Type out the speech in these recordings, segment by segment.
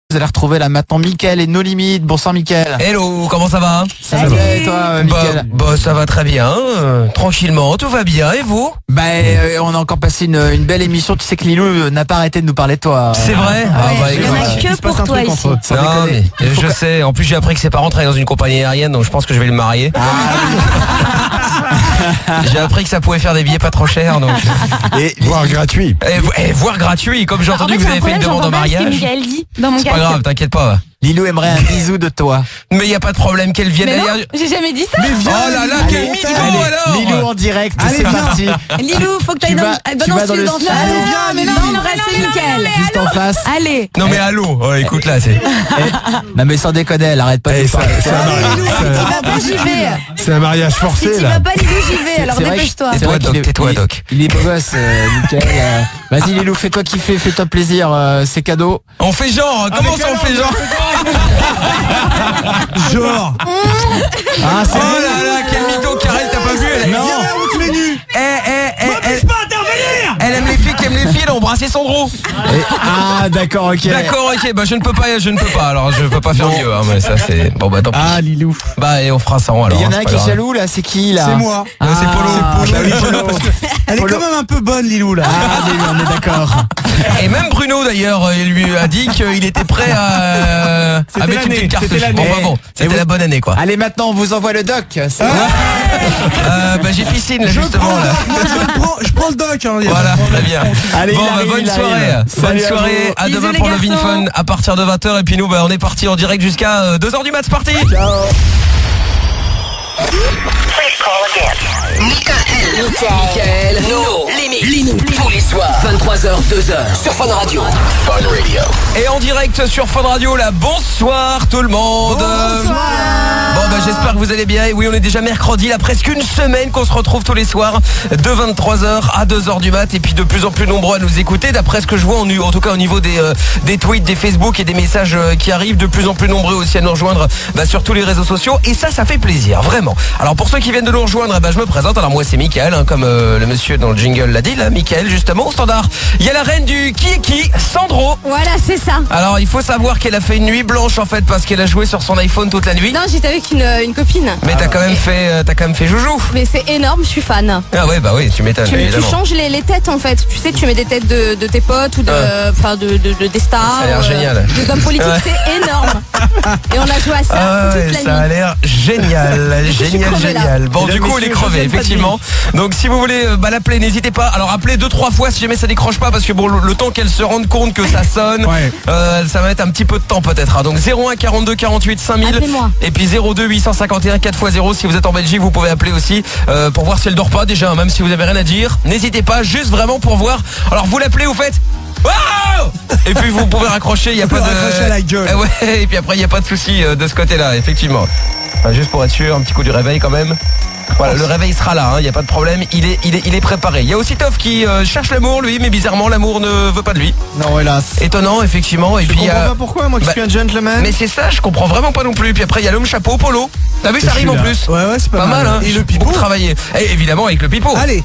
Vous allez retrouver là maintenant Mickaël et No Limites. Bonsoir Mickaël. Hello, comment ça va? Ça va bien et toi Mickaël? Bah ça va très bien, tranquillement, tout va bien, et vous? On a encore passé une belle émission, tu sais que Lilou n'a pas arrêté de nous parler de toi. C'est vrai? Il n'y en a que pour toi ici. Non mais je sais, en plus j'ai appris que ses parents travaillent dans une compagnie aérienne, donc je pense que je vais le marier. J'ai appris que ça pouvait faire des billets pas trop chers, donc. Et voire gratuit. Et voire gratuit, comme j'ai entendu que vous avez fait une demande en mariage. C'est pas grave, t'inquiète pas. Lilou aimerait un bisou de toi. Mais y a pas de problème qu'elle vienne. Mais non, j'ai jamais dit ça. Oh là là, quel mytho alors. Lilou en direct, c'est parti. Lilou, faut que t'ailles dans le sud. Viens, mais non, c'est Mickaël. Juste en face. Allez. Non mais allô, oh, écoute là, c'est. Non mais sans déconner, elle arrête pas de ça, parler. Tu vas pas, j'y vais. C'est un mariage Si forcé tu là. vas pas, Lilou, j'y vais. Alors C'est vrai dépêche-toi. que- c'est vrai qu'il est- Tais-toi, Doc. Il est beau gosse, Mickaël. Vas-y Lilou, fais-toi kiffer, fais-toi plaisir, c'est cadeau. On fait genre, comment ça on fait genre? Genre. Ah, Oh là là, quel mytho, Karel, t'as pas vu? Elle Non. Elle aime les filles qui aiment les filles, elle a embrassé Sandro. Ah d'accord, ok. D'accord, ok, bah je ne peux pas, alors je peux pas faire mieux, hein, mais ça c'est. Bon bah tant pis. Ah Lilou. Bah et on fera ça alors. Il y en a hein, un c'est qui pas est grave. jaloux là, c'est qui là? C'est moi. C'est Polo. Bah oui, Polo. Elle est Polo. quand même un peu bonne, Lilou là. Ah mais oui, on est d'accord. Et même Bruno d'ailleurs, il lui a dit qu'il était prêt à mettre une l'année, petite carte. c'était l'année. Bon, bah bon, Et c'était vous- la bonne année quoi. Allez maintenant on vous envoie le doc. C'est- Bah j'ai piscine là justement là. Je prends le doc. Hein, Voilà, très bien. Allez, Bon il bah arrive, bonne il soirée. arrive. Bonne Salut à soirée. vous. À Bisous, demain les pour le Vin garçons. Fun à partir de 20h et puis nous bah on est parti en direct jusqu'à 2h du mat, c'est parti. Mickaël, No Limites, tous les soirs, 23h, 2h, sur Fun Radio. Fun Radio. Et en direct sur Fun Radio, là, bonsoir tout le monde. Bon bah j'espère que vous allez bien. Et oui, on est déjà mercredi, là, presque une semaine qu'on se retrouve tous les soirs de 23h à 2h du mat. Et puis de plus en plus nombreux à nous écouter. D'après ce que je vois, en tout cas au niveau des tweets, des Facebook et des messages qui arrivent, de plus en plus nombreux aussi à nous rejoindre sur tous les réseaux sociaux. Et ça fait plaisir, vraiment. Alors pour ceux qui viennent de nous rejoindre, je me présente. Alors moi c'est Mickaël, comme le monsieur dans le jingle l'a dit, là, Mickaël justement au standard. Il y a la reine du qui, Sandro. Voilà, c'est ça. Alors il faut savoir qu'elle a fait une nuit blanche en fait parce qu'elle a joué sur son iPhone toute la nuit. Non, j'étais avec une copine. Mais t'as quand même fait joujou. Mais c'est énorme, je suis fan. Ah ouais bah oui, tu m'étonnes Tu évidemment. changes les têtes en fait. Tu sais, tu mets des têtes de tes potes ou des stars. Ça a l'air génial. Des hommes politiques, Ouais. c'est énorme. Et on a joué à ça Ah toute ouais, la ça a nuit. l'air génial, crevée, là. génial. Bon Et du le coup elle est monsieur, crevée Joseph effectivement. Donc si vous voulez l'appeler, n'hésitez pas. Alors appelez 2-3 fois si jamais ça décroche pas parce que bon le temps qu'elle se rende compte que ça sonne, Ouais. ça va mettre un petit peu de temps peut-être. Hein. Donc 01 42 48 5000 Appelez-moi. et puis 02 851 4x0 si vous êtes en Belgique, vous pouvez appeler aussi pour voir si elle dort pas déjà, même si vous avez rien à dire. N'hésitez pas, juste vraiment pour voir. Alors vous l'appelez, vous faites wow et puis vous pouvez raccrocher, il y a pas de raccrocher à la gueule. Ouais, et puis après il y a pas de souci de ce côté-là, effectivement. Enfin, juste pour être sûr, un petit coup du réveil quand même. Voilà, le réveil sera là, il n'y a pas de problème, il est préparé. Il y a aussi Toff qui cherche l'amour lui, mais bizarrement l'amour ne veut pas de lui. Non hélas. Étonnant effectivement. Et Je puis il y comprends a... pas pourquoi, moi qui Bah, suis un gentleman. Mais c'est ça, je comprends vraiment pas non plus. Puis après il y a l'homme chapeau, Polo. T'as vu, ça rime en plus. Ouais, c'est Pas mal, hein. Et le pipeau. Beaucoup travaillé. Et évidemment avec le pipeau. Allez.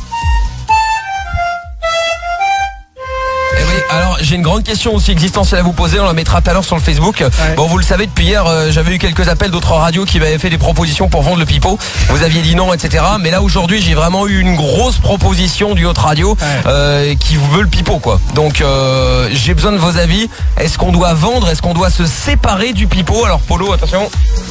Eh oui, alors j'ai une grande question aussi existentielle à vous poser, on la mettra tout à l'heure sur le Facebook. Bon, vous le savez, depuis hier, j'avais eu quelques appels d'autres radios qui m'avaient fait des propositions pour vendre le pipeau. Vous aviez dit non, etc. Mais là aujourd'hui, j'ai vraiment eu une grosse proposition d'une autre radio qui veut le pipeau, quoi. Donc j'ai besoin de vos avis. Est-ce qu'on doit vendre? Est-ce qu'on doit se séparer du pipeau? Alors Polo, attention.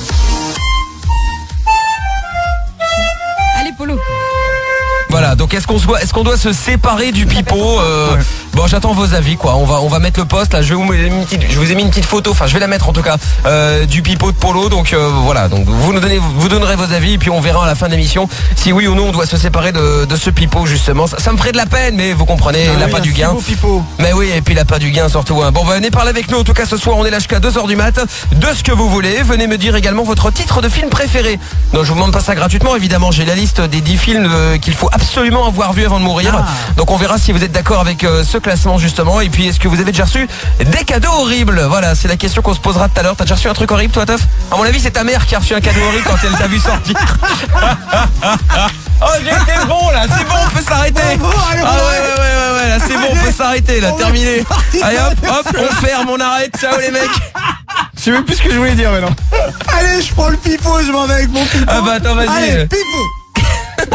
Allez, Polo. Voilà, donc est-ce qu'on doit se séparer du pipeau? Bon, j'attends vos avis, quoi. On va mettre le post là. Je vous ai mis une petite photo. Enfin, je vais la mettre en tout cas du pipeau de Polo. Donc voilà. Donc vous donnerez vos avis et puis on verra à la fin de l'émission si oui ou non on doit se séparer de ce pipeau justement. Ça me ferait de la peine, mais vous comprenez, il n'a pas du gain. Mais oui, et puis il n'a pas du gain surtout. Hein. Bon, venez parler avec nous. En tout cas, ce soir, on est là jusqu'à 2h du mat. De ce que vous voulez. Venez me dire également votre titre de film préféré. Non, je vous demande pas ça gratuitement. Évidemment, j'ai la liste des 10 films qu'il faut absolument avoir vu avant de mourir. Donc on verra si vous êtes d'accord avec ce classement justement. Et puis est-ce que vous avez déjà reçu des cadeaux horribles? Voilà, c'est la question qu'on se posera tout à l'heure. T'as déjà reçu un truc horrible toi, Toff? À mon avis c'est ta mère qui a reçu un cadeau horrible quand elle t'a vu sortir. Oh, j'ai été bon là, c'est bon, on peut s'arrêter. Ah ouais, là c'est bon, on peut s'arrêter là, terminé. Allez hop, on ferme, on arrête, ciao les mecs. Je sais même plus ce que je voulais dire maintenant. Allez, je prends le pipeau, je m'en vais avec mon pipeau. Ah bah attends, vas-y. Allez, pipeau.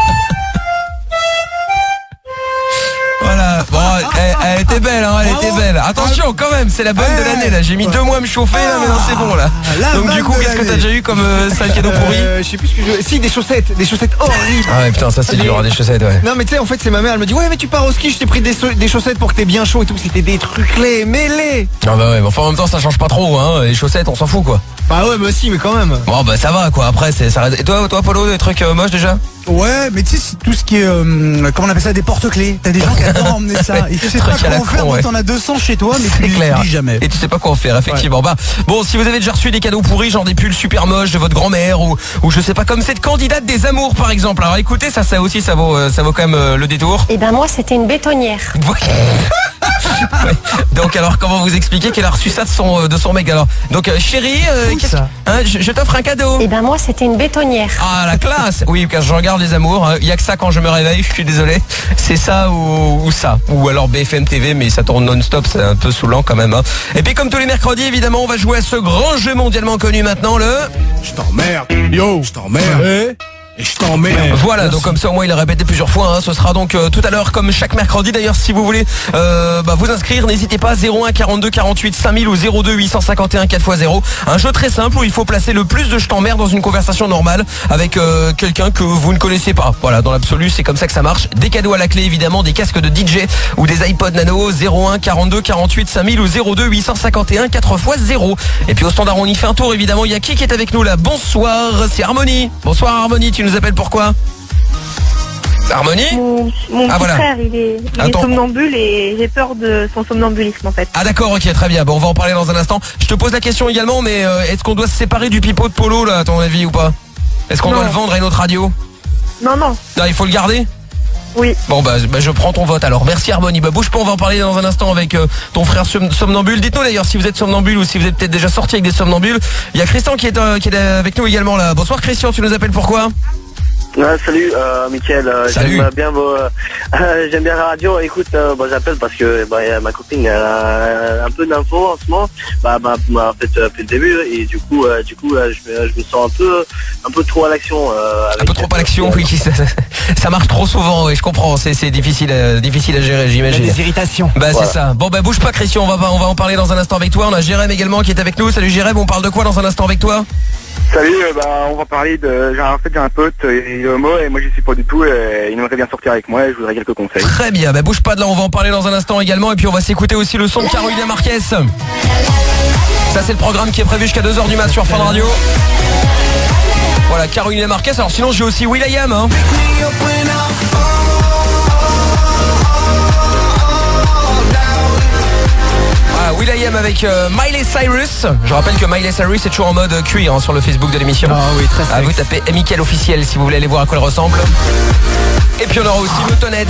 Voilà, bon, elle était belle, hein, elle était belle. Attention quand même, c'est la bonne de l'année là. J'ai mis 2 mois à me chauffer là, mais non c'est bon là. Donc du coup, qu'est-ce que t'as déjà eu comme sale cadeau pourri? Je sais plus ce que je... Si, des chaussettes horribles. Ah ouais putain, ça c'est dur, des chaussettes, ouais. Non mais tu sais, en fait c'est ma mère, elle me dit ouais mais tu pars au ski, je t'ai pris des chaussettes pour que t'aies bien chaud et tout. C'était des trucs mêlés. Ah bah ouais, mais enfin en même temps ça change pas trop, hein. Les chaussettes, on s'en fout quoi. Bah ouais, bah si, mais quand même. Bon bah ça va quoi, après ça reste... Et toi Polo, des trucs moches déjà? Ouais, mais tu sais, c'est tout ce qui est, comment on appelle ça, des porte-clés. T'as des gens qui adorent emmener ça. Et tu sais pas Truc à la quoi en faire, con, ouais. t'en as 200 chez toi, mais tu C'est les clair. utilises jamais. Et tu sais pas quoi en faire, effectivement. Bah bon, si vous avez déjà reçu des cadeaux pourris, genre des pulls super moches de votre grand-mère ou je sais pas, comme cette candidate des amours par exemple. Alors écoutez, ça aussi ça vaut quand même le détour. Et ben moi c'était une bétonnière. Ouais. Donc alors comment vous expliquer qu'elle a reçu ça de son mec alors? Donc chérie, qu'est-ce je t'offre un cadeau. Et ben moi c'était une bétonnière. Ah la classe. Oui, quand je regarde les amours, il y a que ça quand je me réveille, je suis désolé. C'est ça ou ça, ou alors BFM TV, mais ça tourne non-stop, c'est un peu saoulant quand même, hein. Et puis comme tous les mercredis, évidemment, on va jouer à ce grand jeu mondialement connu maintenant, le... Je t'emmerde. Yo, je t'emmerde. Et je t'emmerde. Voilà, donc comme ça au moins il a répété plusieurs fois, hein. Ce sera donc tout à l'heure comme chaque mercredi. D'ailleurs si vous voulez vous inscrire, n'hésitez pas, 01 42 48 5000 ou 02 851 4x0. Un jeu très simple où il faut placer le plus de je t'emmerde dans une conversation normale avec quelqu'un que vous ne connaissez pas. Voilà, dans l'absolu c'est comme ça que ça marche. Des cadeaux à la clé évidemment, des casques de DJ ou des iPod Nano, 01 42 48 5000 ou 02 851 4x0. Et puis au standard on y fait un tour évidemment. Il y a qui est avec nous là? Bonsoir, c'est Harmonie. Bonsoir Harmonie, tu nous appelles pourquoi? Harmonie? Mon petit voilà. frère, il est somnambule et j'ai peur de son somnambulisme en fait. Ah d'accord, ok, très bien. Bon, on va en parler dans un instant. Je te pose la question également, mais est-ce qu'on doit se séparer du pipeau de Polo là, à ton avis ou pas? Est-ce qu'on doit le vendre à une autre radio? Non. Il faut le garder? Oui. Bon bah je prends ton vote alors. Merci Harmonie. Bah bouge pas, on va en parler dans un instant avec ton frère somnambule. Dites-nous d'ailleurs si vous êtes somnambule ou si vous êtes peut-être déjà sorti avec des somnambules. Il y a Christian qui est avec nous également là. Bonsoir Christian, tu nous appelles pourquoi? Salut Mickaël, Salut. j'aime bien la radio. Écoute, j'appelle parce que ma copine a un peu d'infos en ce moment. M'a fait depuis le début et du coup je me sens un peu trop à l'action. Un peu trop à l'action, oui. Ça marche trop souvent, oui, je comprends. C'est difficile à gérer, j'imagine. Des irritations. Bah c'est ça. Bon bah bouge pas Christian, on va en parler dans un instant avec toi. On a Jérém également qui est avec nous. Salut Jérém, on parle de quoi dans un instant avec toi? Salut, on va parler de... j'ai un pote, il est homo et moi j'y suis pas du tout et il aimerait bien sortir avec moi et je voudrais quelques conseils. Très bien, bah bouge pas de là, on va en parler dans un instant également et puis on va s'écouter aussi le son de Carolina Marquez. Ça c'est le programme qui est prévu jusqu'à 2h du mat sur Fun Radio. Voilà, Carolina Marquez, alors sinon j'ai aussi will.i.am hein. will.i.am avec Miley Cyrus. Je rappelle que Miley Cyrus est toujours en mode cuir hein, sur le Facebook de l'émission. Ah oui, très Vous tapez Mickaël officiel si vous voulez aller voir à quoi elle ressemble. Et puis on aura aussi Motonhead.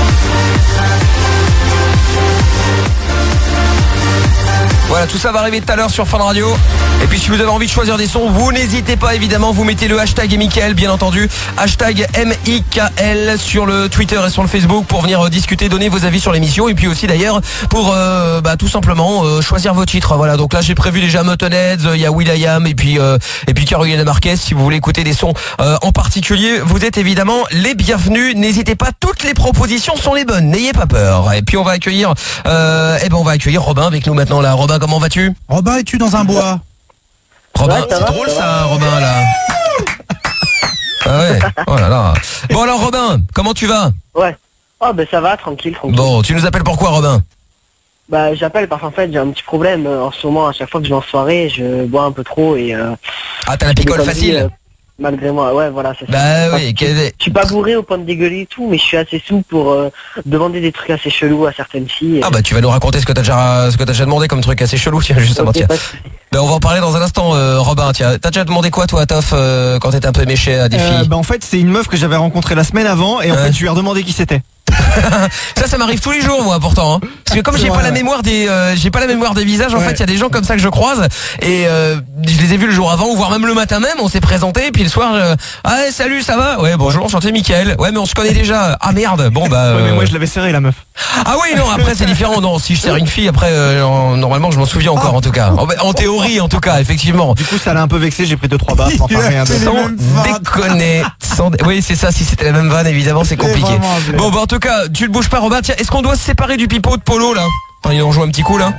Voilà, tout ça va arriver tout à l'heure sur Fun Radio. Et puis si vous avez envie de choisir des sons, vous n'hésitez pas évidemment, vous mettez le hashtag Mickaël bien entendu, hashtag MIKL sur le Twitter et sur le Facebook pour venir discuter, donner vos avis sur l'émission et puis aussi d'ailleurs pour tout simplement choisir vos titres. Voilà, donc là j'ai prévu déjà Motonhead, il y a will.i.am et puis Carolina Marquez. Si vous voulez écouter des sons en particulier, vous êtes évidemment les bienvenus. N'hésitez pas, toutes les propositions sont les bonnes, n'ayez pas peur. Et puis on va accueillir Robin avec nous maintenant là. Robin, comment vas-tu? Robin, es-tu dans un bois? Robin, c'est drôle ça, Robin là. Ah ouais, oh là là. Bon alors Robin, comment tu vas? Ouais. Oh ça va, tranquille. Bon, tu nous appelles pourquoi Robin? J'appelle parce qu'en fait j'ai un petit problème en ce moment. À chaque fois que je vais en soirée, je bois un peu trop et... Ah t'as la picole facile? Malgré moi, ouais voilà, c'est ça. Bah oui, je suis pas bourré au point de dégueuler et tout, mais je suis assez sous pour demander des trucs assez chelous à certaines filles. Ah bah tu vas nous raconter ce que t'as déjà demandé comme truc assez chelou, tiens, justement, tiens. Ben on va en parler dans un instant, Robin, tiens. T'as déjà demandé quoi toi à Toff quand t'étais un peu méché à des filles? En fait c'est une meuf que j'avais rencontrée la semaine avant et en fait je lui ai redemandé qui c'était. Ça m'arrive tous les jours moi pourtant. Hein. Parce que comme j'ai pas la mémoire des visages, en fait, il y a des gens comme ça que je croise et je les ai vus le jour avant ou voire même le matin même. On s'est présenté puis le soir, salut, ça va? Ouais, bonjour, enchanté, Mickaël. Ouais, mais on se connaît déjà. Ah merde. Bon bah. Ouais, mais moi je l'avais serré la meuf. Ah oui, non, après c'est différent. Non, si je serre une fille, après normalement je m'en souviens encore en tout cas. En théorie en tout cas, effectivement. Du coup ça l'a un peu vexé, j'ai pris 2-3 baffes, enfin rien de sans déconner. Oui, c'est ça, si c'était la même vanne évidemment c'est compliqué. Bon bah en tout cas, tu ne bouges pas Robin. Tiens, est-ce qu'on doit se séparer du pipeau de Polo là? Enfin, il en joue un petit coup là.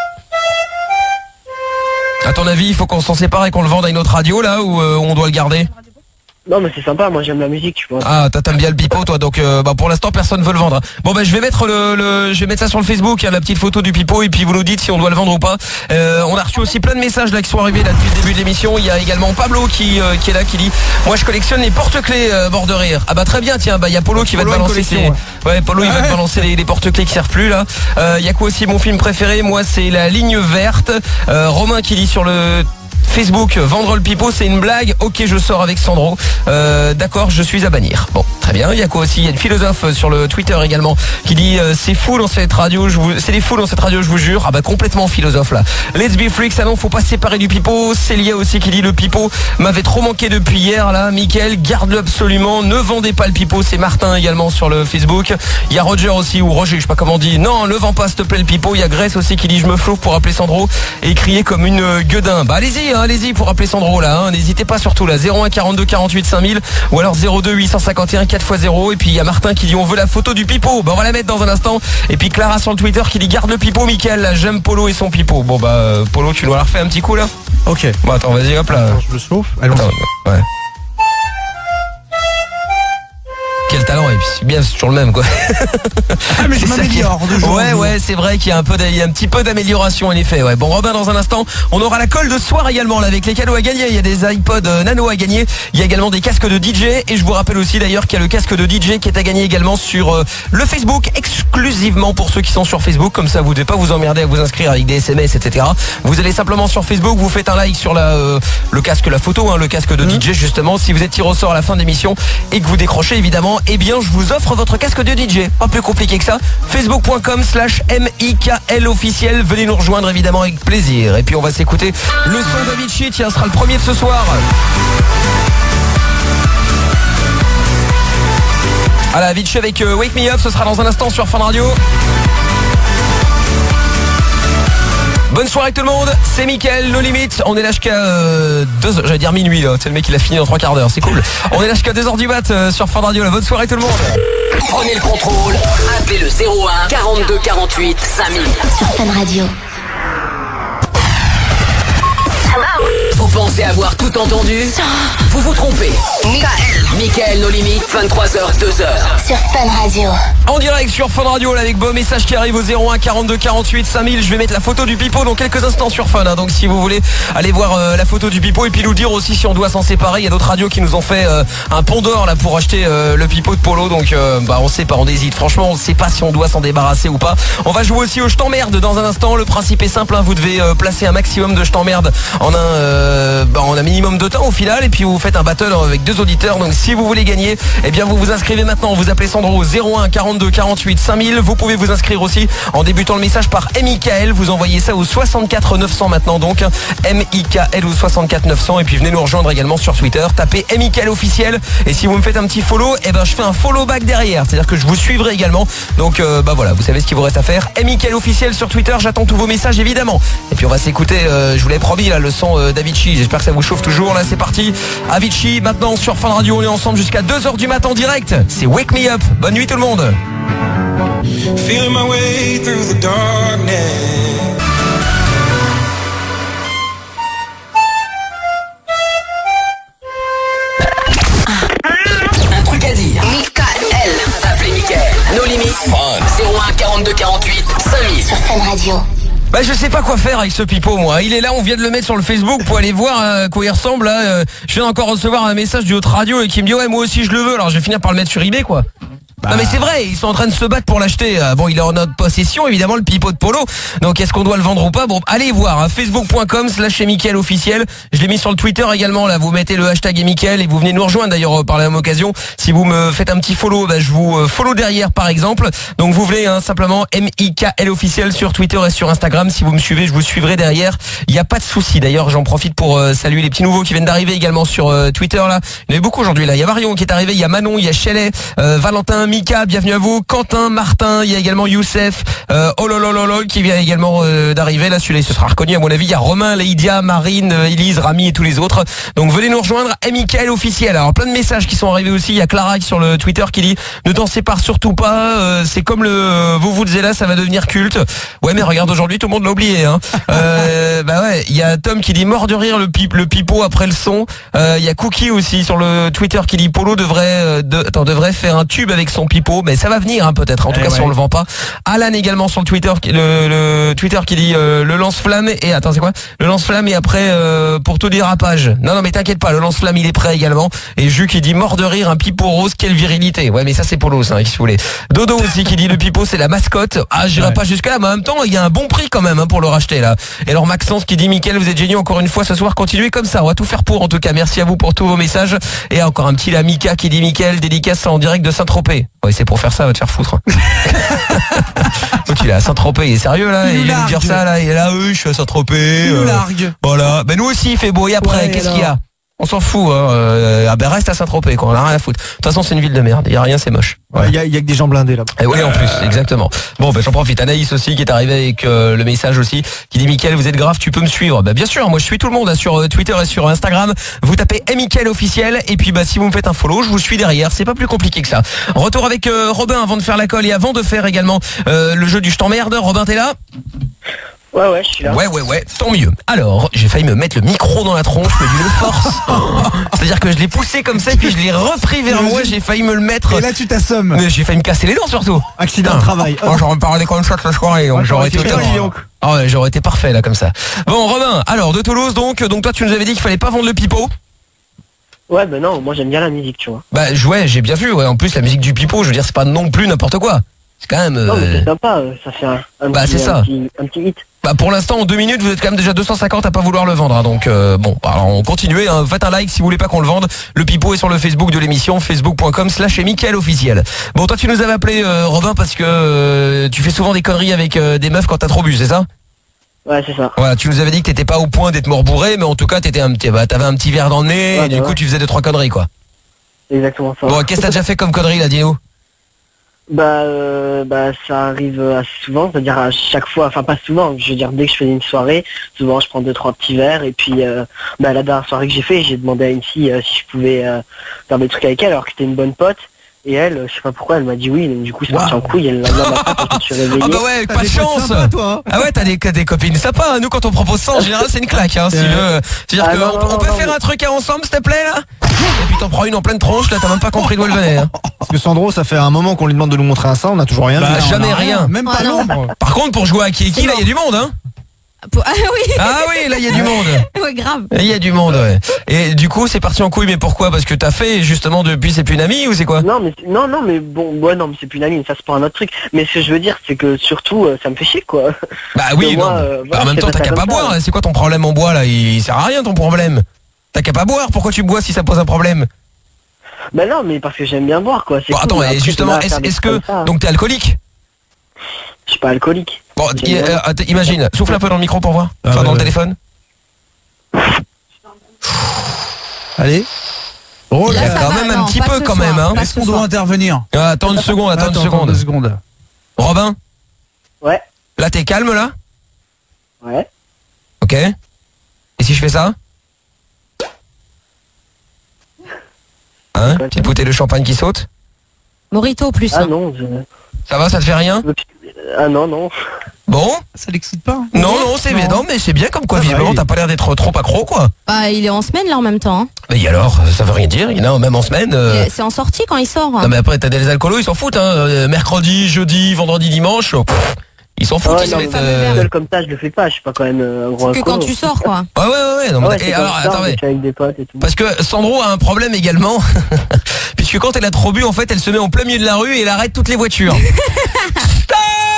À ton avis, il faut qu'on s'en sépare et qu'on le vende à une autre radio là ou on doit le garder? Non mais c'est sympa, moi j'aime la musique, tu vois. Ah, t'aimes bien le pipeau toi, donc pour l'instant personne veut le vendre. Bon bah je vais mettre je vais mettre ça sur le Facebook, il y a la petite photo du pipeau et puis vous nous dites si on doit le vendre ou pas. On a reçu aussi plein de messages là qui sont arrivés là depuis le début de l'émission. Il y a également Pablo qui est là qui dit moi je collectionne les porte-clés bord de rire. Ah bah très bien, tiens, bah il y a Polo qui va te balancer Polo il va te balancer les porte-clés qui servent plus là. Il y a quoi aussi mon film préféré? Moi c'est La Ligne Verte. Romain qui dit sur le Facebook, vendre le pipeau c'est une blague. Ok, je sors avec Sandro. D'accord, je suis à bannir. Bon, très bien. Il y a quoi aussi? Il y a une philosophe sur le Twitter également qui dit c'est fou dans cette radio. C'est des fous dans cette radio, je vous jure. Ah bah complètement philosophe là. Let's be freaks. Ah non, faut pas se séparer du pipeau. Célia aussi qui dit le pipeau m'avait trop manqué depuis hier là. Mickaël, garde-le absolument. Ne vendez pas le pipeau. C'est Martin également sur le Facebook. Il y a Roger aussi ou Roger, je sais pas comment on dit. Non, ne vends pas s'il te plaît le pipeau. Il y a Grace aussi qui dit je me flouffe pour appeler Sandro et crier comme une gueudin. Bah allez-y. Allez-y pour appeler Sandro là, n'hésitez pas surtout là, 01 42 48 5000 ou alors 02 851 4x0. Et puis il y a Martin qui dit on veut la photo du pipeau, bah on va la mettre dans un instant. Et puis Clara sur le Twitter qui dit garde le pipeau Mickaël, là j'aime Polo et son pipeau. Bon bah Polo tu dois la refaire un petit coup là. Ok. Bon attends vas-y hop là. Attends, je le chauffe. Allons. Ouais. Quel talent, et puis c'est bien, c'est toujours le même quoi. Ah mais je m'améliore de jour. Ouais, c'est vrai qu'il y a un petit peu d'amélioration en effet. Ouais. Bon Robin, dans un instant, on aura la colle de soir également là, avec les cadeaux à gagner. Il y a des iPod Nano à gagner. Il y a également des casques de DJ et je vous rappelle aussi d'ailleurs qu'il y a le casque de DJ qui est à gagner également sur le Facebook, exclusivement pour ceux qui sont sur Facebook. Comme ça, vous ne devez pas vous emmerder à vous inscrire avec des SMS, etc. Vous allez simplement sur Facebook, vous faites un like sur le casque, la photo, le casque de DJ justement. Si vous êtes tiré au sort à la fin de l'émission et que vous décrochez évidemment, eh bien je vous offre votre casque de DJ. Pas plus compliqué que ça. Facebook.com/MIKL officiel. Venez nous rejoindre évidemment avec plaisir. Et puis on va s'écouter le son d'Avicii. Tiens, sera le premier de ce soir. Allez, Avicii avec Wake Me Up, ce sera dans un instant sur Fun Radio. Bonne soirée tout le monde, c'est Mickaël, No Limit. On est là jusqu'à 2h, j'allais dire minuit là. C'est le mec qui l'a fini en 3 quarts d'heure, c'est cool. On est là jusqu'à 2h du mat sur Fun Radio. Bonne soirée tout le monde. Prenez le contrôle, appelez le 01 42 48 5000 sur Fun Radio. Vous pensez avoir tout entendu? Vous vous trompez. Mickaël, No Limit, 23h, 2h. Sur Fun Radio. En direct sur Fun Radio là, avec beau message qui arrive au 01 42 48 5000. Je vais mettre la photo du pipeau dans quelques instants sur Fun. Donc si vous voulez aller voir la photo du pipeau et puis nous dire aussi si on doit s'en séparer. Il y a d'autres radios qui nous ont fait un pont d'or là pour acheter le pipeau de Polo. Donc on sait pas, on hésite. Franchement on sait pas si on doit s'en débarrasser ou pas. On va jouer aussi au je t'emmerde dans un instant. Le principe est simple, vous devez placer un maximum de je t'emmerde en un minimum de temps au final. Et puis vous faites un battle avec 2 auditeurs. Donc si vous voulez gagner, eh bien vous vous inscrivez maintenant. Vous appelez Sandro au 01 42 48 5000. Vous pouvez vous inscrire aussi en débutant le message par MIKL. Vous envoyez ça au 64 900 maintenant. Donc MIKL au 64 900. Et puis venez nous rejoindre également sur Twitter. Tapez MIKL officiel. Et si vous me faites un petit follow, eh ben je fais un follow back derrière. C'est-à-dire que je vous suivrai également. Donc voilà, vous savez ce qu'il vous reste à faire. MIKL officiel sur Twitter. J'attends tous vos messages évidemment. Et puis on va s'écouter, je vous l'ai promis là, le son d'Avicii. J'espère que ça vous chauffe toujours. Là c'est parti. Avicii maintenant sur Fun Radio. On est ensemble jusqu'à 2h du matin en direct. C'est Wake Me Up. Bonne nuit tout le monde. Feeling my way through the darkness. Un truc à dire. Mickaël. Appelez Mickaël. No Limit. 01 42 48 5000 sur Fun Radio. Bah je sais pas quoi faire avec ce pipeau moi. Il est là, on vient de le mettre sur le Facebook pour aller voir à quoi il ressemble là. Je viens encore recevoir un message du autre radio et qui me dit ouais moi aussi je le veux. Alors je vais finir par le mettre sur eBay quoi. Non mais c'est vrai, ils sont en train de se battre pour l'acheter. Bon, il est en notre possession, évidemment, le pipeau de Polo. Donc est-ce qu'on doit le vendre ou pas? Bon, allez voir, hein, facebook.com/Mickaël officiel. Je l'ai mis sur le Twitter également, là, vous mettez le hashtag Mickaël et vous venez nous rejoindre d'ailleurs par la même occasion. Si vous me faites un petit follow, bah, je vous follow derrière par exemple. Donc vous venez simplement Mickaël officiel sur Twitter et sur Instagram. Si vous me suivez, je vous suivrai derrière. Il n'y a pas de souci. D'ailleurs, j'en profite pour saluer les petits nouveaux qui viennent d'arriver également sur Twitter là. Il y en a beaucoup aujourd'hui là. Il y a Marion qui est arrivé, il y a Manon, il y a Shelley, Valentin, Mika, bienvenue à vous, Quentin, Martin, il y a également Youssef, qui vient également d'arriver. Là, celui-là, il se sera reconnu à mon avis. Il y a Romain, Leidia, Marine, Elise, Rami et tous les autres. Donc venez nous rejoindre, Mickaël officiel. Alors plein de messages qui sont arrivés aussi. Il y a Clara sur le Twitter qui dit ne t'en sépare surtout pas. C'est comme le Vuvuzela, ça va devenir culte. Ouais, mais regarde aujourd'hui, tout le monde l'a oublié. Hein. Bah ouais, il y a Tom qui dit mort de rire le pipeau après le son. Il y a Cookie aussi sur le Twitter qui dit Polo devrait faire un tube avec son pipeau, mais ça va venir hein, peut-être. En tout cas, si on le vend pas. Alan également sur le Twitter, le Twitter qui dit le lance-flamme et attends c'est quoi? Le lance-flamme et après pour tout dérapage. Non mais t'inquiète pas, le lance-flamme il est prêt également. Et Jus qui dit mort de rire un pipeau rose, quelle virilité. Ouais mais ça c'est Polo ça, si vous voulez. Dodo aussi qui dit le pipeau c'est la mascotte. Ah j'irai pas jusque là, mais en même temps il y a un bon prix quand même hein, pour le racheter là. Et alors Maxence qui dit Mickaël vous êtes génial encore une fois ce soir, continuez comme ça, on va tout faire pour en tout cas. Merci à vous pour tous vos messages. Et encore un petit là Mika qui dit Mickaël dédicace en direct de Saint-Tropez. Ouais c'est pour faire ça, va te faire foutre. Donc il est à Saint-Tropez, il est sérieux là, il vient de dire ça là, il est là, je suis à Saint-Tropez. Il nous largue. Voilà, ben nous aussi il fait beau et après qu'est-ce qu'il y a? On s'en fout, hein. Ah ben reste à Saint-Tropez quoi, on a rien à foutre. De toute façon c'est une ville de merde, il y a rien, c'est moche. Ouais. Il y a que des gens blindés là. Et oui en plus, exactement. Bon ben j'en profite, Anaïs aussi qui est arrivé avec le message aussi, qui dit Mickaël vous êtes grave, tu peux me suivre. Bah bien sûr, moi je suis tout le monde hein, sur Twitter et sur Instagram. Vous tapez Mickaël officiel et puis bah si vous me faites un follow, je vous suis derrière, c'est pas plus compliqué que ça. Retour avec Robin avant de faire la colle et avant de faire également le jeu du je t'emmerde. Robin t'es là? Ouais, je suis là. Ouais, tant mieux. Alors, j'ai failli me mettre le micro dans la tronche, mais d'une force. C'est-à-dire que je l'ai poussé comme ça, puis je l'ai repris vers moi, j'ai failli me le mettre. Et là, tu t'assommes. Mais j'ai failli me casser les dents surtout. Accident de travail. Moi, j'aurais parlé comme ça toute la soirée, donc j'aurais été ah ouais, j'aurais été parfait là comme ça. Bon, Robin, alors de Toulouse donc toi tu nous avais dit qu'il fallait pas vendre le pipeau. Ouais, ben non, moi j'aime bien la musique, tu vois. Bah, ouais, j'ai bien vu, ouais. En plus, la musique du pipeau, je veux dire, c'est pas non plus n'importe quoi. C'est quand même. Non, mais c'est sympa, ça fait un petit hit. Bah pour l'instant en 2 minutes vous êtes quand même déjà 250 à pas vouloir le vendre hein, donc bon alors on continue hein, faites un like si vous voulez pas qu'on le vende. Le pipeau est sur le Facebook de l'émission, facebook.com/Mickaël officiel. Bon toi tu nous avais appelé Robin parce que tu fais souvent des conneries avec des meufs quand t'as trop bu, c'est ça? Ouais c'est ça. Voilà, tu nous avais dit que t'étais pas au point d'être mort bourré, mais en tout cas t'avais un petit verre dans le nez et du coup tu faisais 2-3 conneries quoi. Exactement ça. Bon qu'est-ce que t'as déjà fait comme conneries là, dis-nous? Bah ça arrive assez souvent, c'est-à-dire à chaque fois, enfin pas souvent, je veux dire dès que je fais une soirée, souvent je prends 2-3 petits verres et puis la dernière soirée que j'ai fait, j'ai demandé à une fille si je pouvais faire des trucs avec elle alors que c'était une bonne pote. Et elle, je sais pas pourquoi, elle m'a dit oui, donc du coup c'est parti en couille, elle l'a matin quand je me suis réveillé. Ah bah ouais, pas de chance sympas, toi, hein. Ah ouais, t'as des copines sympas, nous quand on propose ça en général c'est une claque hein, si c'est-à-dire qu'on peut faire un truc ensemble s'il te plaît là. Et puis t'en prends une en pleine tronche, là t'as même pas compris d'où elle venait hein. Parce que Sandro, ça fait un moment qu'on lui demande de nous montrer un sein, on a toujours rien vu. Jamais rien. Même pas l'ombre. Par contre pour jouer à qui là il y a du monde hein. Ah oui. Ah oui, là il y a du monde. Ouais, grave. Il y a du monde, ouais. Et du coup, c'est parti en couille, mais pourquoi? Parce que t'as fait justement depuis c'est plus une amie ou c'est quoi? Non mais bon, ouais non mais c'est plus une amie, ça c'est pas un autre truc. Mais ce que je veux dire, c'est que surtout ça me fait chier quoi. Bah oui, non. En même temps, t'as qu'à pas boire. C'est quoi ton problème en bois là? Il sert à rien ton problème. T'as qu'à pas boire. Pourquoi tu bois si ça pose un problème? Bah non, mais parce que j'aime bien boire quoi. Bon, attends, et justement, est-ce que donc t'es alcoolique? Je suis pas alcoolique. Bon, imagine, souffle un peu dans le micro pour voir. Enfin, dans le téléphone. Allez. Oh, il y a quand même un petit peu quand même hein. Est-ce qu'on doit intervenir? Attends une seconde, Deux secondes. Robin? Ouais. Là t'es calme là? Ouais. Ok. Et si je fais ça? Hein? Petite bouteille de champagne qui saute? Morito plus. Ah non. Ça va, ça te fait rien? Ah non. Bon? Ça l'excite pas? Non, c'est bien, non, mais c'est bien comme quoi, visiblement, t'as pas l'air d'être trop accro, quoi. Bah, il est en semaine là en même temps. Hein. Mais alors, ça veut rien dire, il y en a même en semaine. C'est en sortie quand il sort. Non, mais après, t'as des alcoolos, ils s'en foutent, hein. Mercredi, jeudi, vendredi, dimanche. Ils s'en foutent, ils se mettent. Seul comme ça, je le fais pas, je suis pas quand même un gros alcoolo. Que quand tu sors, quoi. Ouais. Non, et alors, attends, avec des potes et tout. Parce que Sandro a un problème également. Puis que quand elle a trop bu, en fait, elle se met en plein milieu de la rue et elle arrête toutes les voitures. Stop!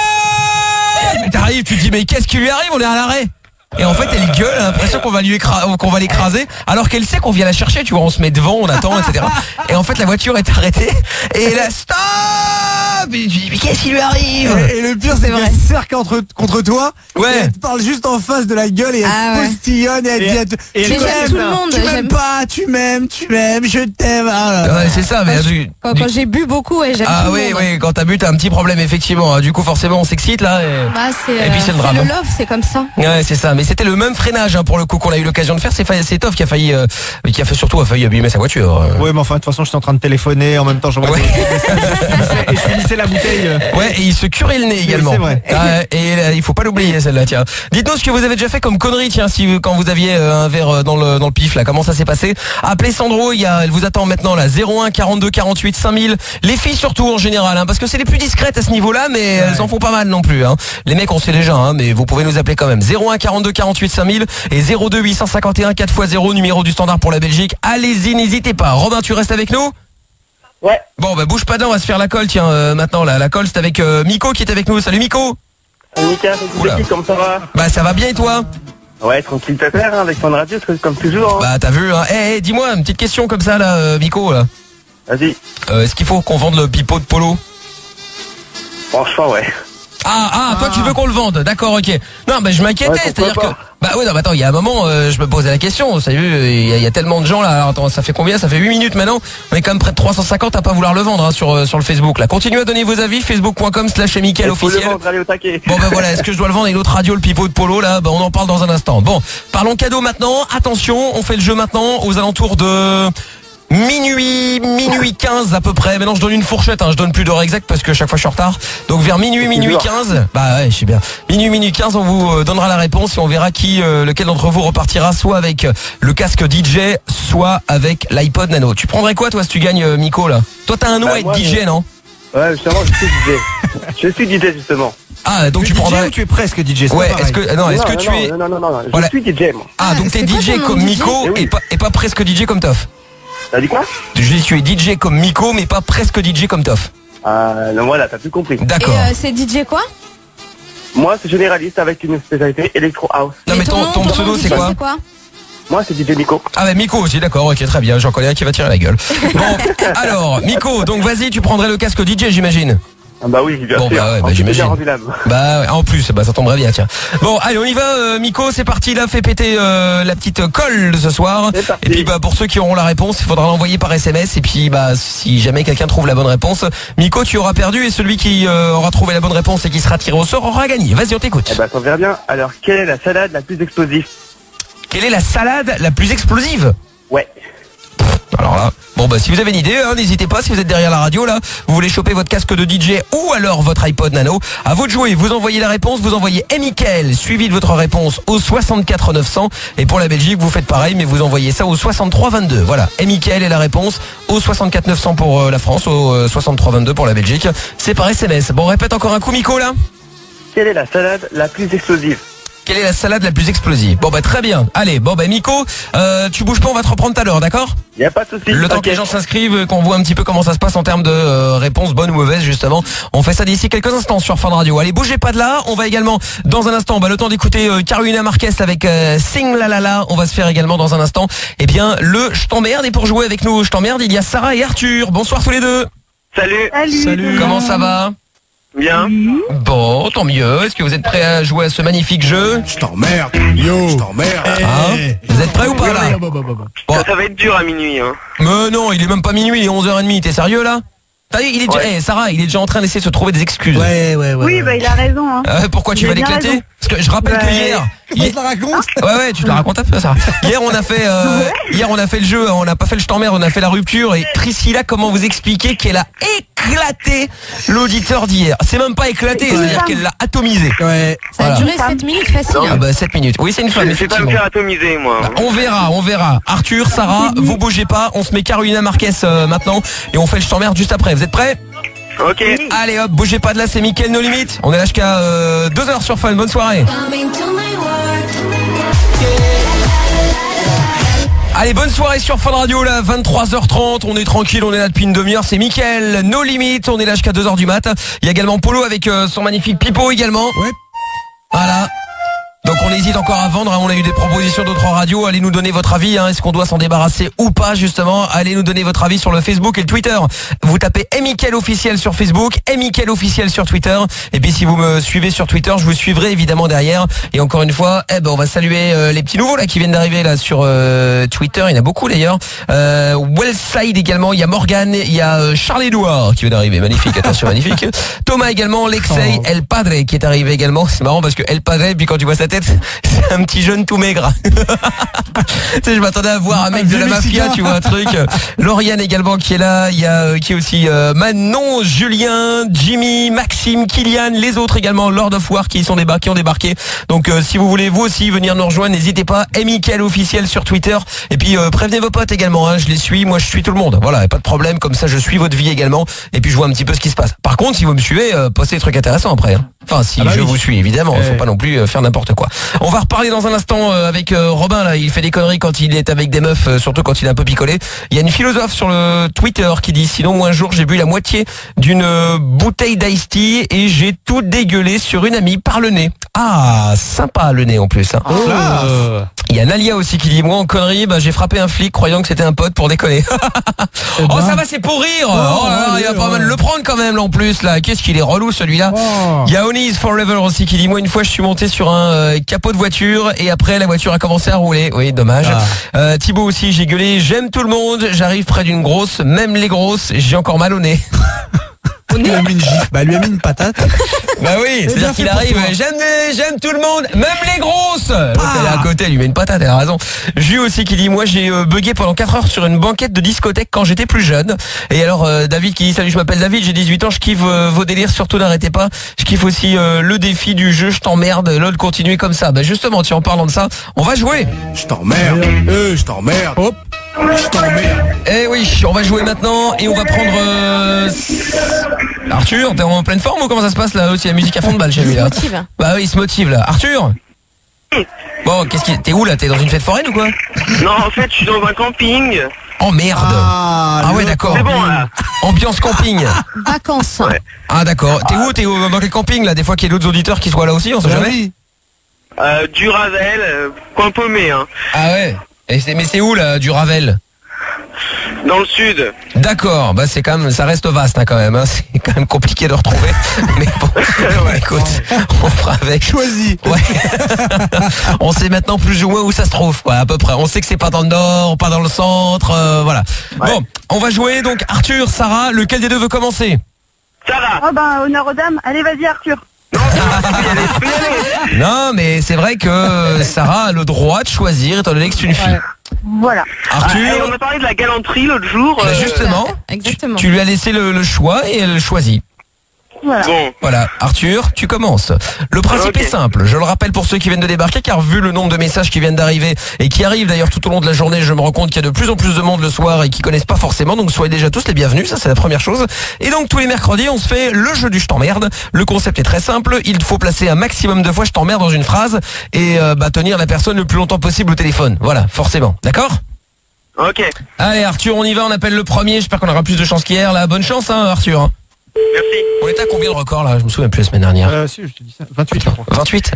Mais t'arrives, tu te dis mais qu'est-ce qui lui arrive? On est à l'arrêt. Et en fait elle gueule, elle a l'impression qu'on va l'écraser, alors qu'elle sait qu'on vient la chercher, tu vois, on se met devant, on attend, etc. Et en fait la voiture est arrêtée et là stop. Mais qu'est-ce qui lui arrive? Et le pire c'est qu'elle cercle contre toi. Ouais. Et elle te parle juste en face de la gueule et elle postillonne et elle dit mais j'aime tout le monde. Tu m'aimes pas, tu m'aimes, je t'aime. Ouais, c'est ça, mais quand j'ai bu beaucoup, ouais, j'aime tout le monde. Oui, quand t'as bu t'as un petit problème effectivement. Du coup forcément on s'excite là et puis c'est le drame. Le love, c'est comme ça. Ouais, c'est ça, mais c'était le même freinage pour le coup qu'on a eu l'occasion de faire. C'est Toff qui a failli abîmer sa voiture. Ouais, mais enfin de toute façon j'étais en train de téléphoner en même temps j'envoyais des messages et je finissais la bouteille. Ouais, et il se curait le nez également. Oui, c'est vrai. Et il faut pas l'oublier celle-là, tiens. Dites-nous ce que vous avez déjà fait comme connerie, tiens, quand vous aviez un verre dans le pif là, comment ça s'est passé? Appelez Sandro, elle vous attend maintenant là, 01 42 48 5000. Les filles surtout en général, parce que c'est les plus discrètes à ce niveau-là, mais elles en font pas mal non plus. Les mecs on sait déjà, mais vous pouvez nous appeler quand même. 01 42 48 5000 et 02 851 4x0, numéro du standard pour la Belgique. Allez-y, n'hésitez pas. Robin, tu restes avec nous? Ouais. Bon, bah bouge pas dedans, on va se faire la colle, tiens, maintenant là. La colle, c'est avec Miko qui est avec nous. Salut Miko. Salut Mika, comment ça va? Bah ça va bien et toi? Ouais, tranquille pépère, avec Fun Radio, comme toujours. Bah t'as vu, dis-moi, une petite question comme ça là, Miko là. Vas-y. Est-ce qu'il faut qu'on vende le pipeau de Polo? Franchement, ouais. Toi tu veux qu'on le vende, d'accord, ok. Non, bah je m'inquiétais, Ouais, c'est-à-dire que... Bah ouais, non, mais attends, il y a un moment, je me posais la question, vous savez, il y a tellement de gens là, alors attends, ça fait combien? Ça fait 8 minutes maintenant, on est quand même près de 350 à pas vouloir le vendre sur le Facebook là. Continuez à donner vos avis, facebook.com/Mickaël officiel. Bon bah voilà, est-ce que je dois le vendre et l'autre radio, le pipeau de Polo là? Bah on en parle dans un instant. Bon, parlons cadeau maintenant, attention, on fait le jeu maintenant aux alentours de... Minuit 15 à peu près. Maintenant je donne une fourchette, je donne plus d'heure exacte parce que chaque fois je suis en retard. Donc vers minuit 15. Bah ouais, je sais bien. Minuit 15, on vous donnera la réponse et on verra lequel d'entre vous repartira soit avec le casque DJ, soit avec l'iPod Nano. Tu prendrais quoi toi si tu gagnes, Miko là? Toi t'as un nom à être DJ, non? Ouais, justement, je suis DJ. Je suis DJ justement. Ah, donc tu prendrais... tu es presque DJ. Ouais, est-ce que tu es... Non, voilà. Je suis DJ moi. Ah, donc t'es DJ comme Miko et pas presque DJ comme Toff. T'as dit quoi? Tu es DJ comme Miko mais pas presque DJ comme Toff. Non, voilà, t'as tout compris. D'accord. Et c'est DJ quoi? Moi c'est généraliste avec une spécialité Electro House. Non mais ton pseudo c'est quoi? Moi c'est DJ Miko. Ah bah Miko aussi, d'accord, ok, très bien, j'en connais un qui va tirer la gueule. Bon, alors Miko, donc vas-y, tu prendrais le casque DJ j'imagine. Ah bah oui, bien sûr. Bah ouais, bah j'imagine. Bah ouais, en plus, ça tomberait bien, tiens. Bon, allez, on y va, Miko, c'est parti, là, fais péter la petite colle de ce soir. Et puis bah pour ceux qui auront la réponse, il faudra l'envoyer par SMS. Et puis bah si jamais quelqu'un trouve la bonne réponse, Miko, tu auras perdu et celui qui aura trouvé la bonne réponse et qui sera tiré au sort aura gagné. Vas-y, on t'écoute. Eh bah ça verra bien. Alors, quelle est la salade la plus explosive? Quelle est la salade la plus explosive? Ouais. Alors là, bon bah si vous avez une idée, n'hésitez pas, si vous êtes derrière la radio là, vous voulez choper votre casque de DJ ou alors votre iPod Nano, à vous de jouer, vous envoyez la réponse, vous envoyez Mickaël suivi de votre réponse au 64 900 et pour la Belgique vous faites pareil mais vous envoyez ça au 63 22. Voilà, Mickaël est la réponse au 64 900 pour la France, au 63 22 pour la Belgique. C'est par SMS. Bon, répète encore un coup Miko là. Quelle est la salade la plus explosive? Quelle est la salade la plus explosive? Bon bah très bien. Allez, bon bah Miko, tu bouges pas, on va te reprendre tout à l'heure, d'accord? Y a pas de souci. Le temps que les gens s'inscrivent, qu'on voit un petit peu comment ça se passe en termes de réponses bonnes ou mauvaises justement. On fait ça d'ici quelques instants sur Fun Radio. Allez, bougez pas de là. On va également dans un instant, le temps d'écouter Carolina Marquez avec Sing La La La. On va se faire également dans un instant, eh bien le Je t'emmerde. Et pour jouer avec nous, Je t'emmerde, il y a Sarah et Arthur. Bonsoir tous les deux. Salut. Salut. Comment ça va? Bien. Bon, tant mieux. Est-ce que vous êtes prêts à jouer à ce magnifique jeu? Je t'emmerde. Yo. Je t'emmerde. Vous êtes prêts ou pas là? Bon. Ça va être dur à minuit. Mais non, il est même pas minuit, il est 11h30. T'es sérieux là? Il est déjà, Sarah, il est déjà en train d'essayer de se trouver des excuses. Oui, bah il a raison. Pourquoi tu vas l'éclater? Parce que je rappelle que hier... Je te la raconte. Ouais, tu te la racontes un peu ça. Hier on a fait le jeu, on n'a pas fait le Je t'emmerde, on a fait la rupture. Et Priscilla, comment vous expliquer qu'elle a éclaté l'auditeur d'hier? C'est même pas éclaté, c'est-à-dire qu'elle l'a atomisé. Ouais. Ça a duré 7 minutes facile. Ah bah 7 minutes. Oui, c'est une femme. Je vais pas me faire atomiser moi. Bah, on verra. Arthur, Sarah, vous bougez pas. On se met Carolina Marquez maintenant et on fait le Je t'emmerde juste après. Vous êtes prêts? Ok. Allez hop, bougez pas de là, c'est Mickaël No Limite. On est là jusqu'à 2h sur Fun. Bonne soirée. Allez, bonne soirée sur Fun Radio, là, 23h30, on est tranquille, on est là depuis une demi-heure, c'est Mickaël, No Limit, on est là jusqu'à 2h du mat. Il y a également Polo avec son magnifique pipeau également. Ouais. Voilà. Donc on hésite encore à vendre, hein. On a eu des propositions d'autres radios, allez nous donner votre avis, hein. Est-ce qu'on doit s'en débarrasser ou pas justement? Allez nous donner votre avis sur le Facebook et le Twitter. Vous tapez Mickaël officiel sur Facebook, Mickaël officiel sur Twitter. Et puis si vous me suivez sur Twitter, je vous suivrai évidemment derrière. Et encore une fois, on va saluer les petits nouveaux là qui viennent d'arriver là sur Twitter, il y en a beaucoup d'ailleurs. Wellside également, il y a Morgan, il y a Charles-Édouard qui vient d'arriver, magnifique, attention, magnifique. Thomas également, Lexey, El Padre qui est arrivé également. C'est marrant parce que El Padre, puis quand tu vois sa tête, c'est un petit jeune tout maigre. Tu sais, je m'attendais à voir un mec de la mafia, tu vois, un truc. Lauriane également qui est là, il y a qui est aussi Manon, Julien, Jimmy, Maxime, Kylian, les autres également, Lord of War qui ont débarqué. Donc si vous voulez vous aussi venir nous rejoindre, n'hésitez pas, Mickaël officiel sur Twitter. Et puis prévenez vos potes également, hein, je les suis, moi je suis tout le monde. Voilà, pas de problème, comme ça je suis votre vie également. Et puis je vois un petit peu ce qui se passe. Par contre, si vous me suivez, postez des trucs intéressants après. Hein. Enfin, si je vous suis, évidemment, faut pas non plus faire n'importe quoi. On va reparler dans un instant avec Robin, là, il fait des conneries quand il est avec des meufs, surtout quand il est un peu picolé. Il y a une philosophe sur le Twitter qui dit, sinon moi un jour j'ai bu la moitié d'une bouteille d'Ice Tea et j'ai tout dégueulé sur une amie par le nez. Ah, sympa le nez en plus. Hein. Il y a Nalia aussi qui dit, moi en connerie, j'ai frappé un flic croyant que c'était un pote pour déconner. Oh ça va, c'est pour rire. Il va pas mal le prendre quand même là, en plus là. Qu'est-ce qu'il est relou celui-là. Il y a Onis Forever aussi qui dit, moi une fois je suis monté sur un capot de voiture et après la voiture a commencé à rouler. Oui, dommage. Thibaut aussi, j'ai gueulé, j'aime tout le monde, j'arrive près d'une grosse, même les grosses, j'ai encore mal au nez. Lui a mis une gifle, lui a mis une patate. Bah oui, c'est-à-dire qu'il arrive, j'aime tout le monde, même les grosses. Elle est à côté, elle lui met une patate, elle a raison. Jus aussi qui dit, moi j'ai bugué pendant 4 heures sur une banquette de discothèque quand j'étais plus jeune. Et alors David qui dit, salut, je m'appelle David, j'ai 18 ans, je kiffe vos délires, surtout n'arrêtez pas. Je kiffe aussi le défi du jeu, je t'emmerde, lol, continuez comme ça. Bah justement, tiens, en parlant de ça, on va jouer. Je t'emmerde, je t'emmerde. Hop. Je t'emmerde. Eh oui, on va jouer maintenant et on va prendre Arthur, t'es en pleine forme ou comment ça se passe là? Il y a la musique à fond de balle chez lui là. Il se motive. Bah oui, il se motive là. Arthur. Bon, t'es où là? T'es dans une fête foraine ou quoi? Non, en fait, je suis dans un camping. Oh merde. Ah ouais, d'accord. C'est bon là. Ambiance camping. Vacances. Ouais. Ah d'accord. T'es où dans quel camping là? Des fois qu'il y a d'autres auditeurs qui soient là aussi, on sait jamais. Du Ravel, coin paumé, hein. Ah ouais. Mais c'est où là, du Ravel? Dans le sud. D'accord, c'est quand même, ça reste vaste hein, quand même, hein. C'est quand même compliqué de retrouver. Mais bon, écoute, on fera avec. Choisi. Ouais. On sait maintenant plus ou moins où ça se trouve, quoi, à peu près. On sait que c'est pas dans le nord, pas dans le centre, voilà. Ouais. Bon, on va jouer donc Arthur, Sarah, lequel des deux veut commencer? Sarah. Oh honneur aux dames. Allez, vas-y Arthur. Non, mais c'est vrai que Sarah a le droit de choisir étant donné que c'est une fille. Voilà. Arthur, on a parlé de la galanterie l'autre jour. Justement, exactement. Tu lui as laissé le choix et elle choisit. Voilà. Bon. Voilà, Arthur, tu commences. Le principe est simple, je le rappelle pour ceux qui viennent de débarquer, car vu le nombre de messages qui viennent d'arriver et qui arrivent d'ailleurs tout au long de la journée, je me rends compte qu'il y a de plus en plus de monde le soir et qui connaissent pas forcément, donc soyez déjà tous les bienvenus, ça c'est la première chose. Et donc tous les mercredis, on se fait le jeu du je t'emmerde. Le concept est très simple, il faut placer un maximum de fois je t'emmerde dans une phrase et tenir la personne le plus longtemps possible au téléphone. Voilà, forcément. D'accord ? Ok. Allez Arthur, on y va, on appelle le premier, j'espère qu'on aura plus de chance qu'hier là. Bonne chance hein Arthur. Merci. On était à combien de records là? Je me souviens plus la semaine dernière. Si, je te dis ça. 28 je crois. 28.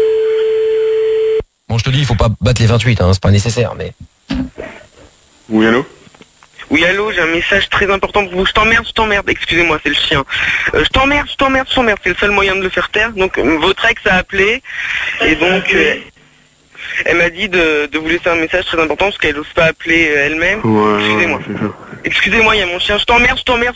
Bon, je te dis, il faut pas battre les 28, hein, c'est pas nécessaire, mais... Oui, allô? Oui, allô, j'ai un message très important pour vous. Je t'emmerde, excusez-moi, c'est le chien. Je t'emmerde, c'est le seul moyen de le faire taire. Donc, votre ex a appelé, et donc... elle m'a dit de vous laisser un message très important parce qu'elle n'ose pas appeler elle-même. Ouais, excusez-moi. Excusez-moi, il y a mon chien. Je t'emmerde.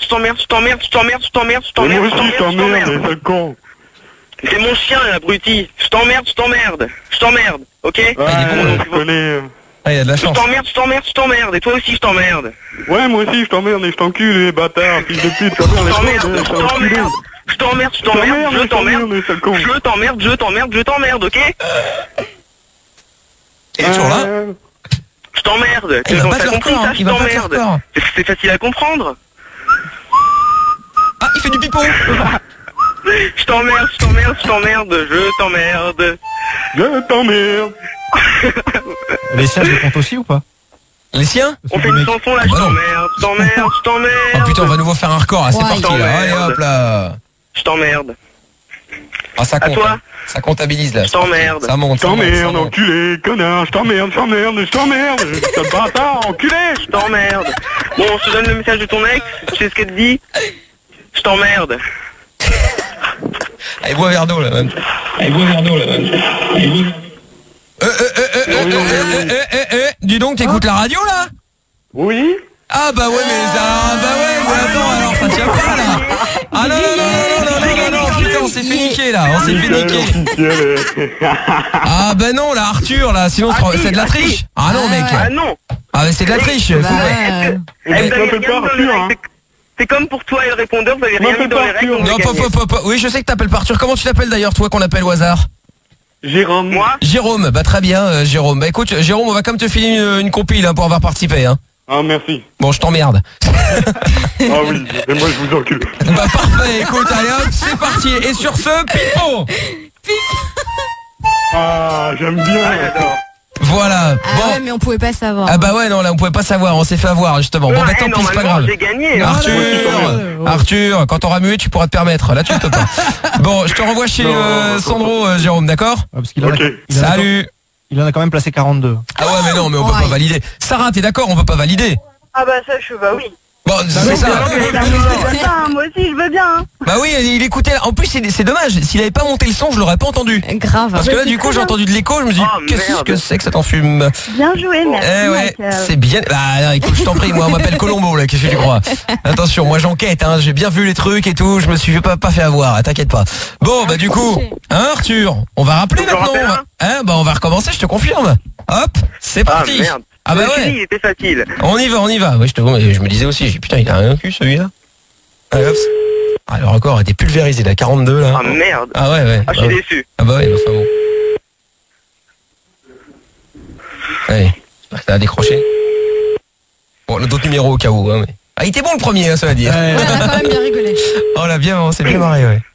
C'est mon chien, l'abruti. Je t'emmerde. Ok? Ouais, je connais. Ah, il y a de la chance. Je t'emmerde. Et toi aussi, je t'emmerde. Ouais, moi aussi, je t'emmerde et je t'encule, les bâtards, fils de pute, je t'emmerde, ok? Et toujours là? Je t'emmerde. Il va battre leur corps, il va battre leur corps. C'est facile à comprendre. Ah, il fait du pipeau. Je t'emmerde. Je t'emmerde. Les siens, je les compte aussi ou pas? Les siens? On fait une chanson là, je t'emmerde. Oh putain, on va nouveau faire un record là, c'est Ouais. parti là. Allez hop là. Je t'emmerde. Ah ça compte. toi hein. Ça comptabilise là. Je t'emmerde. Ça monte. Je ça monte, ça t'emmerde, monte. enculé, connard, je t'emmerde. T'as pas bâtard, enculé. Je t'emmerde. Bon, je te donne le message de ton ex, tu sais ce qu'elle te dit? Je t'emmerde. Allez, bois un verre d'eau là, man. Dis donc, t'écoutes la radio là? Oui. Ah bah ouais, mais attends, alors ça tient pas là. Ah non, putain, on s'est fait niquer là, on s'est fait niquer. Ah bah non, là, Arthur, là, sinon c'est de la triche. Ah non, mec. Ah non. Ah mais c'est de la triche. Bah, Vous avez rien mis dans les règles. C'est comme pour toi et le répondeur, vous avez rien mis dans les règles. Non, pop. Oui, je sais que t'appelles pas Arthur. Comment tu t'appelles d'ailleurs, toi, qu'on appelle au hasard? Jérôme. Moi? Jérôme, bah très bien, Jérôme. Bah écoute, Jérôme, on va quand même te filer une compile hein, pour avoir participé. Hein. Ah, merci. Bon, je t'emmerde. Ah oui, et moi je vous encule. Bah parfait, écoute, allez hop, c'est parti. Et sur ce, pipo. Ah, j'aime bien. Voilà. Ah Bon. ouais, mais on pouvait pas savoir. Ah bah ouais, non, là on pouvait pas savoir, on s'est fait avoir justement. Bon bah tant pis, c'est pas grave. J'ai gagné. hein. Arthur, quand t'auras mué, tu pourras te permettre. Là, tu ne peux pas. Bon, je te renvoie chez Sandro, Jérôme, d'accord? Parce qu'il Ok. Salut. Il en a quand même placé 42. Ah ouais, mais non, mais on peut pas valider. Sarah, t'es d'accord? On peut pas valider. Ah bah ça, bah oui. Bon, c'est ça. Moi aussi, je veux bien. Hein. Bah oui, il écoutait. En plus, c'est dommage. S'il avait pas monté le son, je l'aurais pas entendu. Grave. Parce que là, du coup, j'ai entendu de l'écho. Je me dis, qu'est-ce que c'est que ça t'enfume? Bien joué, merci. Eh ouais, c'est bien. Bah non, écoute, je t'en prie, moi on m'appelle Colombo là, qu'est-ce que tu crois? Attention, moi j'enquête, hein, j'ai bien vu les trucs et tout, je me suis pas fait avoir, t'inquiète pas. Bon bah du coup, hein Arthur, on va rappeler maintenant. Bah on va recommencer, je te confirme. Hop, c'est parti. Merde. Ah bah Il ouais. était facile. On y va. Ouais, je me disais aussi, putain, il a rien cul celui-là. Allez hop. Ah, le record était pulvérisé là, 42 là. Ah merde. Ah ouais. Ah, je suis déçu. Ah bah ouais, enfin bon. Allez, j'espère que ça a décroché. Bon, le d'autres numéros au cas où. Hein, mais... Ah, il était bon le premier, hein, ça va dire. Ouais, on a quand même bien rigolé. Oh là, bien, on s'est bien marré, ouais.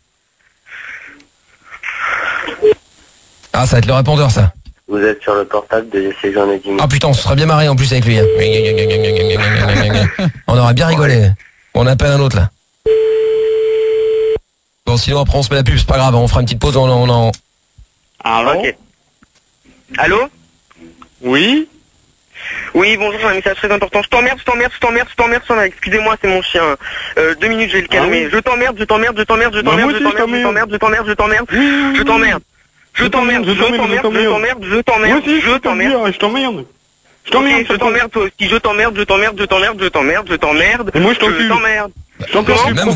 Ah, ça va être le répondeur, ça. Vous êtes sur le portable de Séjourné 10 minutes. Ah putain, on se serait bien marré en plus avec lui. Hein. On aurait bien rigolé. On appelle un autre, là. Bon, sinon, après, on se met la pub, c'est pas grave, on fera une petite pause, Allô? Ok. Allô? Oui? Oui, bonjour, j'ai un message très important. Je t'emmerde. Excusez-moi, c'est mon chien. 2 minutes, je vais le calmer. Je t'emmerde. Toi aussi, je t'emmerde. Et moi je t'encule. Je t'emmerde.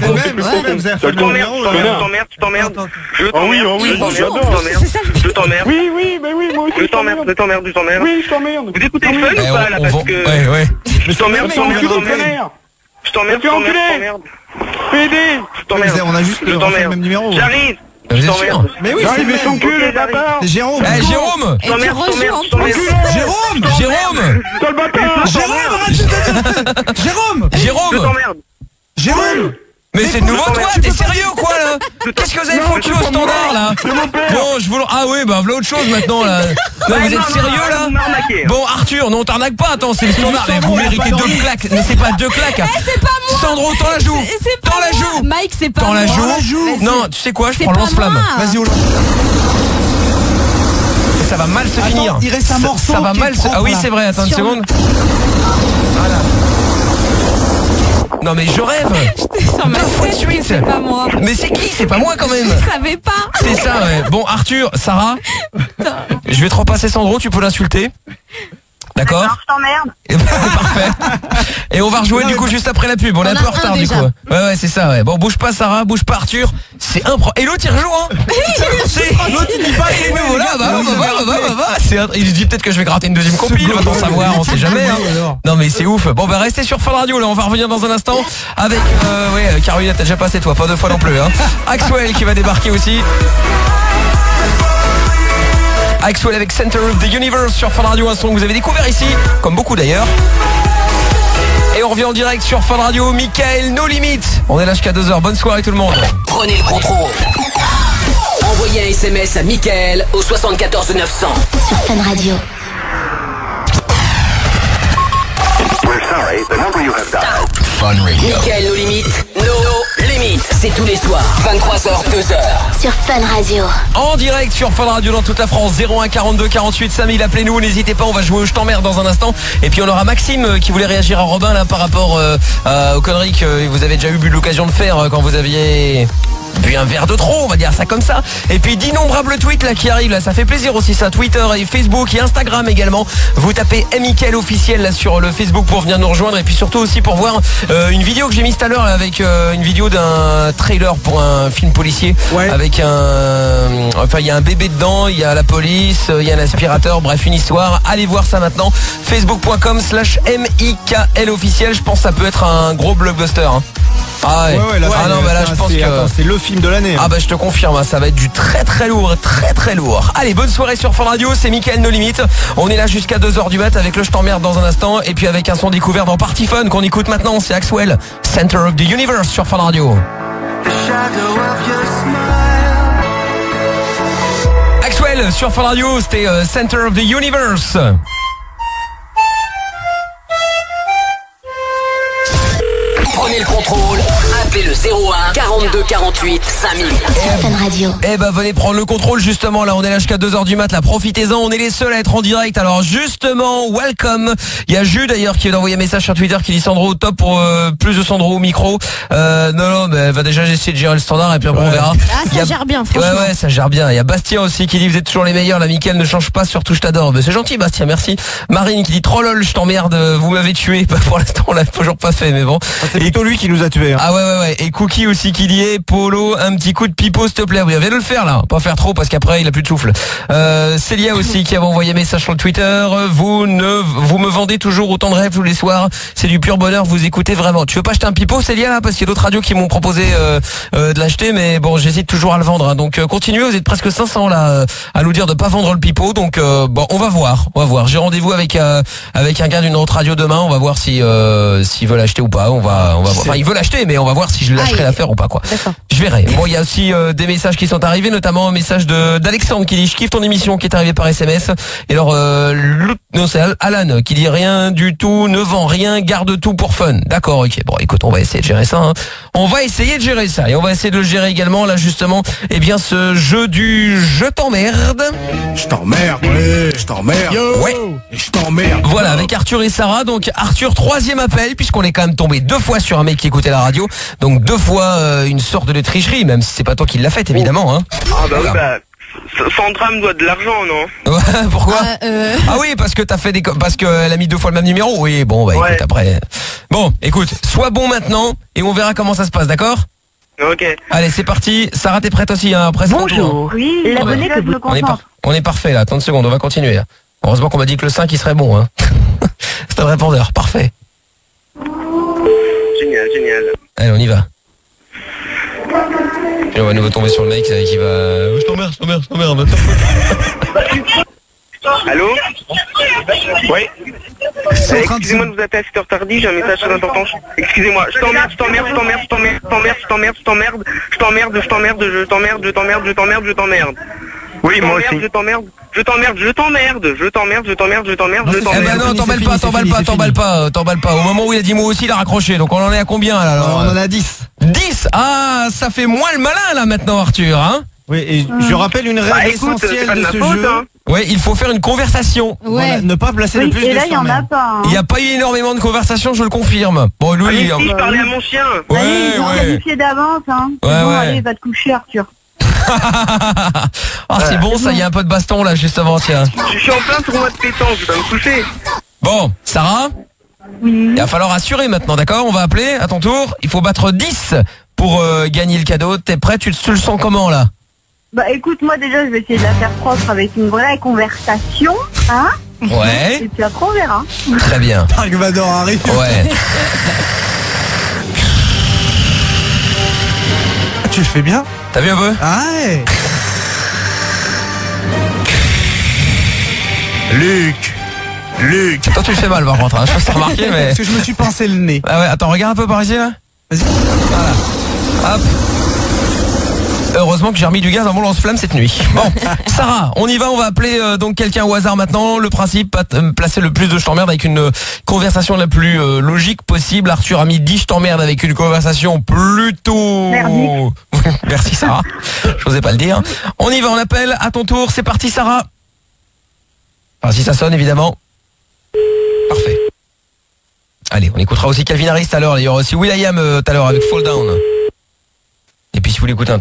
Oui, mais oui, moi aussi. Je t'emmerde. Oui, je t'emmerde. Vous écoutez le fun ou pas là? Parce que... Ouais. Je t'emmerde. PD. On a juste le même numéro. J'arrive. Vous êtes sûr? Mais oui, c'est mais t'encules, bâtard. C'est Jérôme. Eh, Jérôme! Et tu rejoins en plus. Jérôme! Sale bâtard. Jérôme. Mais c'est de nouveau toi, t'es sérieux ou quoi là? Qu'est-ce que vous avez foutu au standard là? Bon, je vous... Ah oui, bah voilà autre chose maintenant là. Non, vous êtes sérieux là? Bon Arthur, non t'arnaques pas, attends, c'est le standard. Mais vous méritez 2 claques, mais c'est pas 2 claques. C'est pas moi. Sandro, t'en la joue. T'en la joue. Mike, c'est pas T'en moi. la joue. Non, tu sais quoi, je prends le pas lance-flamme. moi. Vas-y, au Ça va mal se finir. Il reste un morceau. Ça va mal se... Ah oui, c'est vrai, attends une seconde. Voilà. Non mais je rêve. Sur ma 2 fois de tête, suite. c'est pas moi. Mais c'est qui? C'est pas moi quand même. Je savais pas. C'est ça, ouais. Bon, Arthur, Sarah, je vais te repasser Sandro, tu peux l'insulter. D'accord? Je t'emmerde. Et ben, parfait. Et on va rejouer du coup juste après la pub. On est un peu en retard du coup. Ouais, c'est ça, ouais. Bon, bouge pas Sarah, bouge pas Arthur. C'est impro. Et l'autre il rejoue, hein. L'autre il dit pas, il est nouveau là, il se dit peut-être que je vais gratter une deuxième compile, va-t-on savoir, on sait jamais, hein. Non mais c'est ouf. Bon bah restez sur Fun Radio là, on va revenir dans un instant avec Caroline, t'as déjà passé toi, pas 2 fois non plus, hein. Axwell qui va débarquer aussi. Axwell avec Center of the Universe sur Fun Radio, un son que vous avez découvert ici, comme beaucoup d'ailleurs. Et on revient en direct sur Fun Radio, Michael, No Limit. On est là jusqu'à 2h, bonne soirée tout le monde. Prenez le contrôle. Envoyez un SMS à Michael au 74 900. Sur Fun Radio. Fun Radio. Mickaël, nos limites, nos limites. C'est tous les soirs, 23h, 2h. Sur Fun Radio. En direct sur Fun Radio dans toute la France, 01 42 48 5000, appelez-nous, n'hésitez pas, on va jouer au Je t'emmerde dans un instant. Et puis on aura Maxime qui voulait réagir à Robin là par rapport aux conneries que vous avez déjà eu l'occasion de faire quand vous aviez bu un verre de trop, on va dire ça comme ça. Et puis d'innombrables tweets là qui arrivent là, ça fait plaisir aussi ça, Twitter et Facebook et Instagram également. Vous tapez Mickaël officiel là sur le Facebook pour venir nous rejoindre, et puis surtout aussi pour voir une vidéo que j'ai mise tout à l'heure avec une vidéo d'un trailer pour un film policier, avec enfin il y a un bébé dedans, il y a la police, il y a un aspirateur, bref une histoire. Allez voir ça maintenant, facebook.com/Mickaël officiel. Je pense que ça peut être un gros blockbuster hein. Ah ouais, là, ah non, bah là je pense que c'est le film de l'année. Ah bah je te confirme, ça va être du très très lourd, très très lourd. Allez, bonne soirée sur Fun Radio, c'est Mickaël No Limites. On est là jusqu'à 2h du mat avec le Je t'emmerde dans un instant, et puis avec un son découvert dans Party Fun qu'on écoute maintenant, c'est Axwell, Center of the Universe sur Fun Radio. Axwell sur Fun Radio, c'était Center of the Universe. Prenez le contrôle, appelez le 01 42 48 5000. Fun Radio. Eh ben venez prendre le contrôle justement, là on est là jusqu'à 2h du mat, là profitez-en, on est les seuls à être en direct. Alors justement, welcome. Il y a Jules d'ailleurs qui vient d'envoyer un message sur Twitter qui dit Sandro au top pour plus de Sandro au micro. Non mais elle va déjà essayer de gérer le standard et puis après on verra. Ah ça gère bien franchement. Ouais ça gère bien. Il y a Bastien aussi qui dit vous êtes toujours les meilleurs, la Mickaël ne change pas, surtout je t'adore. Mais c'est gentil Bastien, merci. Marine qui dit trop lol, je t'emmerde, vous m'avez tué. Pour l'instant on l'a toujours pas fait mais bon. C'est plutôt lui qui nous a tués hein. Ah ouais. Et Cookie aussi qui dit Polo, un petit coup de pipeau s'il te plaît. Oui, viens de le faire là, pas faire trop parce qu'après il a plus de souffle. Célia aussi qui avait envoyé un message sur le Twitter. Vous me vendez toujours autant de rêves tous les soirs. C'est du pur bonheur, vous écoutez vraiment. Tu veux pas acheter un pipeau Célia là, parce qu'il y a d'autres radios qui m'ont proposé de l'acheter, mais bon j'hésite toujours à le vendre hein. Donc continuez, vous êtes presque 500 là à nous dire de pas vendre le pipeau. Donc bon on va voir. J'ai rendez-vous avec un gars d'une autre radio demain. On va voir s'il veut l'acheter ou pas. On va voir. Enfin il veut l'acheter mais on va voir si je lâcherai l'affaire ou pas quoi. Je verrai. Bon il y a aussi des messages qui sont arrivés, notamment un message d'Alexandre qui dit je kiffe ton émission, qui est arrivé par SMS. Et alors non c'est Alan qui dit rien du tout, ne vend rien, garde tout pour fun. D'accord, ok. Bon écoute, on va essayer de gérer ça hein. On va essayer de gérer ça et on va essayer de le gérer également là justement. Eh bien ce jeu du je t'emmerde. Je t'emmerde, je t'emmerde. Ouais. Et je t'emmerde. Voilà, avec Arthur et Sarah. Donc Arthur, 3e appel, puisqu'on est quand même tombé 2 fois sur un mec qui écoutait la radio. Donc 2 fois une sorte de tricherie, même si c'est pas toi qui l'as fait évidemment hein. Ah bah oui bah Sandra me doit de l'argent non? Ouais, pourquoi Ah oui parce que t'as fait parce qu'elle a mis 2 fois le même numéro. Oui bon bah écoute après. Bon écoute, sois bon maintenant et on verra comment ça se passe, d'accord? Ok. Allez c'est parti, Sarah t'es prête aussi hein, après. Bonjour. Oui, l'abonné que je me concentre. On est parfait là, attends une seconde, on va continuer là. Heureusement qu'on m'a dit que le 5 il serait bon hein. C'est un répondeur, parfait. Génial. Allez on y va. Et on va nouveau tomber sur le mec qui va... Je t'emmerde. Allô? Oui. Excusez-moi de vous appeler à cette heure tardive, j'ai un message très important. Excusez-moi, je t'emmerde. Oui, moi aussi. Je t'emmerde. Eh ben non, t'emballes pas. Au moment où il a dit moi aussi, il a raccroché. Donc on en est à combien là alors? On en a 10. 10? Ah, ça fait moins le malin là maintenant Arthur, hein? Oui, et je rappelle une règle essentielle de ce jeu. Hein. Ouais, il faut faire une conversation. Ouais. Ne pas placer le plus de et là, il y en a pas. Hein. Il n'y a pas eu énormément de conversations, je le confirme. Bon, lui... Si, je parlais à mon chien. Ils ont qualifié d'avance. Hein. Allez, va te coucher, Arthur. Ah, c'est bon, ça, il y a un peu de baston là, justement, tiens. Je suis en plein tournoi de pétanque, je vais me coucher. Bon, Sarah? Oui. Il va falloir assurer maintenant, d'accord? On va appeler à ton tour. Il faut battre 10 pour gagner le cadeau. T'es prêt? Tu le sens comment là? Bah écoute, moi déjà je vais essayer de la faire propre avec une vraie conversation, hein? Ouais. Et puis après on verra. Très bien. Dark Vador arrive. Ouais. Tu le fais bien. T'as vu un peu? Ah ouais. Luc. Toi tu le fais mal par contre, hein. Je sais pas si t'as remarqué mais... Parce que je me suis pincé le nez. Ah ouais, attends, regarde un peu par ici là. Vas-y. Voilà. Hop. Heureusement que j'ai remis du gaz dans mon lance-flamme cette nuit. Bon, Sarah, on y va, on va appeler donc quelqu'un au hasard maintenant. Le principe, placer le plus de je t'emmerde avec une conversation la plus logique possible. Arthur a mis 10 je t'emmerde avec une conversation plutôt... Merci Sarah, je n'osais pas le dire. On y va, on appelle, à ton tour, c'est parti Sarah. Enfin, si ça sonne évidemment. Parfait. Allez, on écoutera aussi Calvin Harris tout à l'heure. Il y aura aussi will.i.am tout à l'heure avec Fall Down. Et puis si vous voulez écouter un...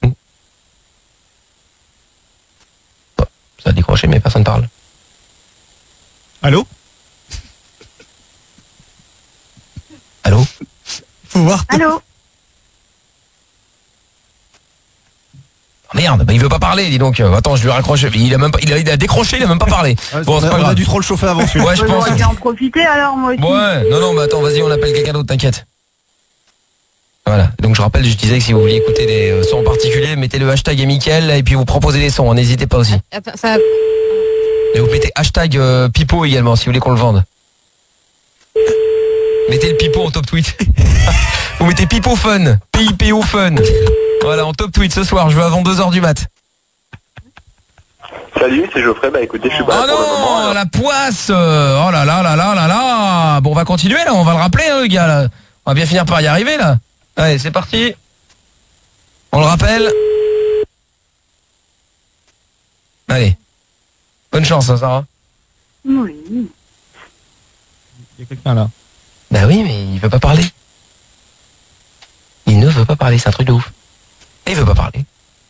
Ça a décroché mais personne parle. Allô? Allô? Faut voir. Allô? Oh merde, bah il veut pas parler, dis donc. Attends, je lui raccroche. Il a même pas, il a décroché, il a même pas parlé. Bon, c'est pas grave. On a dû trop le chauffer avant celui-là. Ouais, je pense. Je vais en profiter alors, moi aussi. Ouais, non, mais attends, vas-y, on appelle quelqu'un d'autre, t'inquiète. Voilà, donc je rappelle, je disais que si vous vouliez écouter des sons en particulier, mettez le hashtag Mickaël et puis vous proposez des sons, n'hésitez pas aussi. Et vous mettez hashtag Pipo également si vous voulez qu'on le vende. Mettez le Pipo en top tweet. Vous mettez Pipo Fun, PIPO Fun. Voilà, en top tweet ce soir, je veux avant 2h du mat. Salut, c'est Geoffrey, bah écoutez, je suis pas là pour le moment. La poisse. Oh là là là là là là. Bon, on va continuer là, on va le rappeler le gars là. On va bien finir par y arriver là. Allez, c'est parti. On le rappelle. Allez. Bonne chance, hein, Sarah. Oui. Il y a quelqu'un là. Bah oui, mais il veut pas parler. Il ne veut pas parler, c'est un truc de ouf. Il veut pas parler.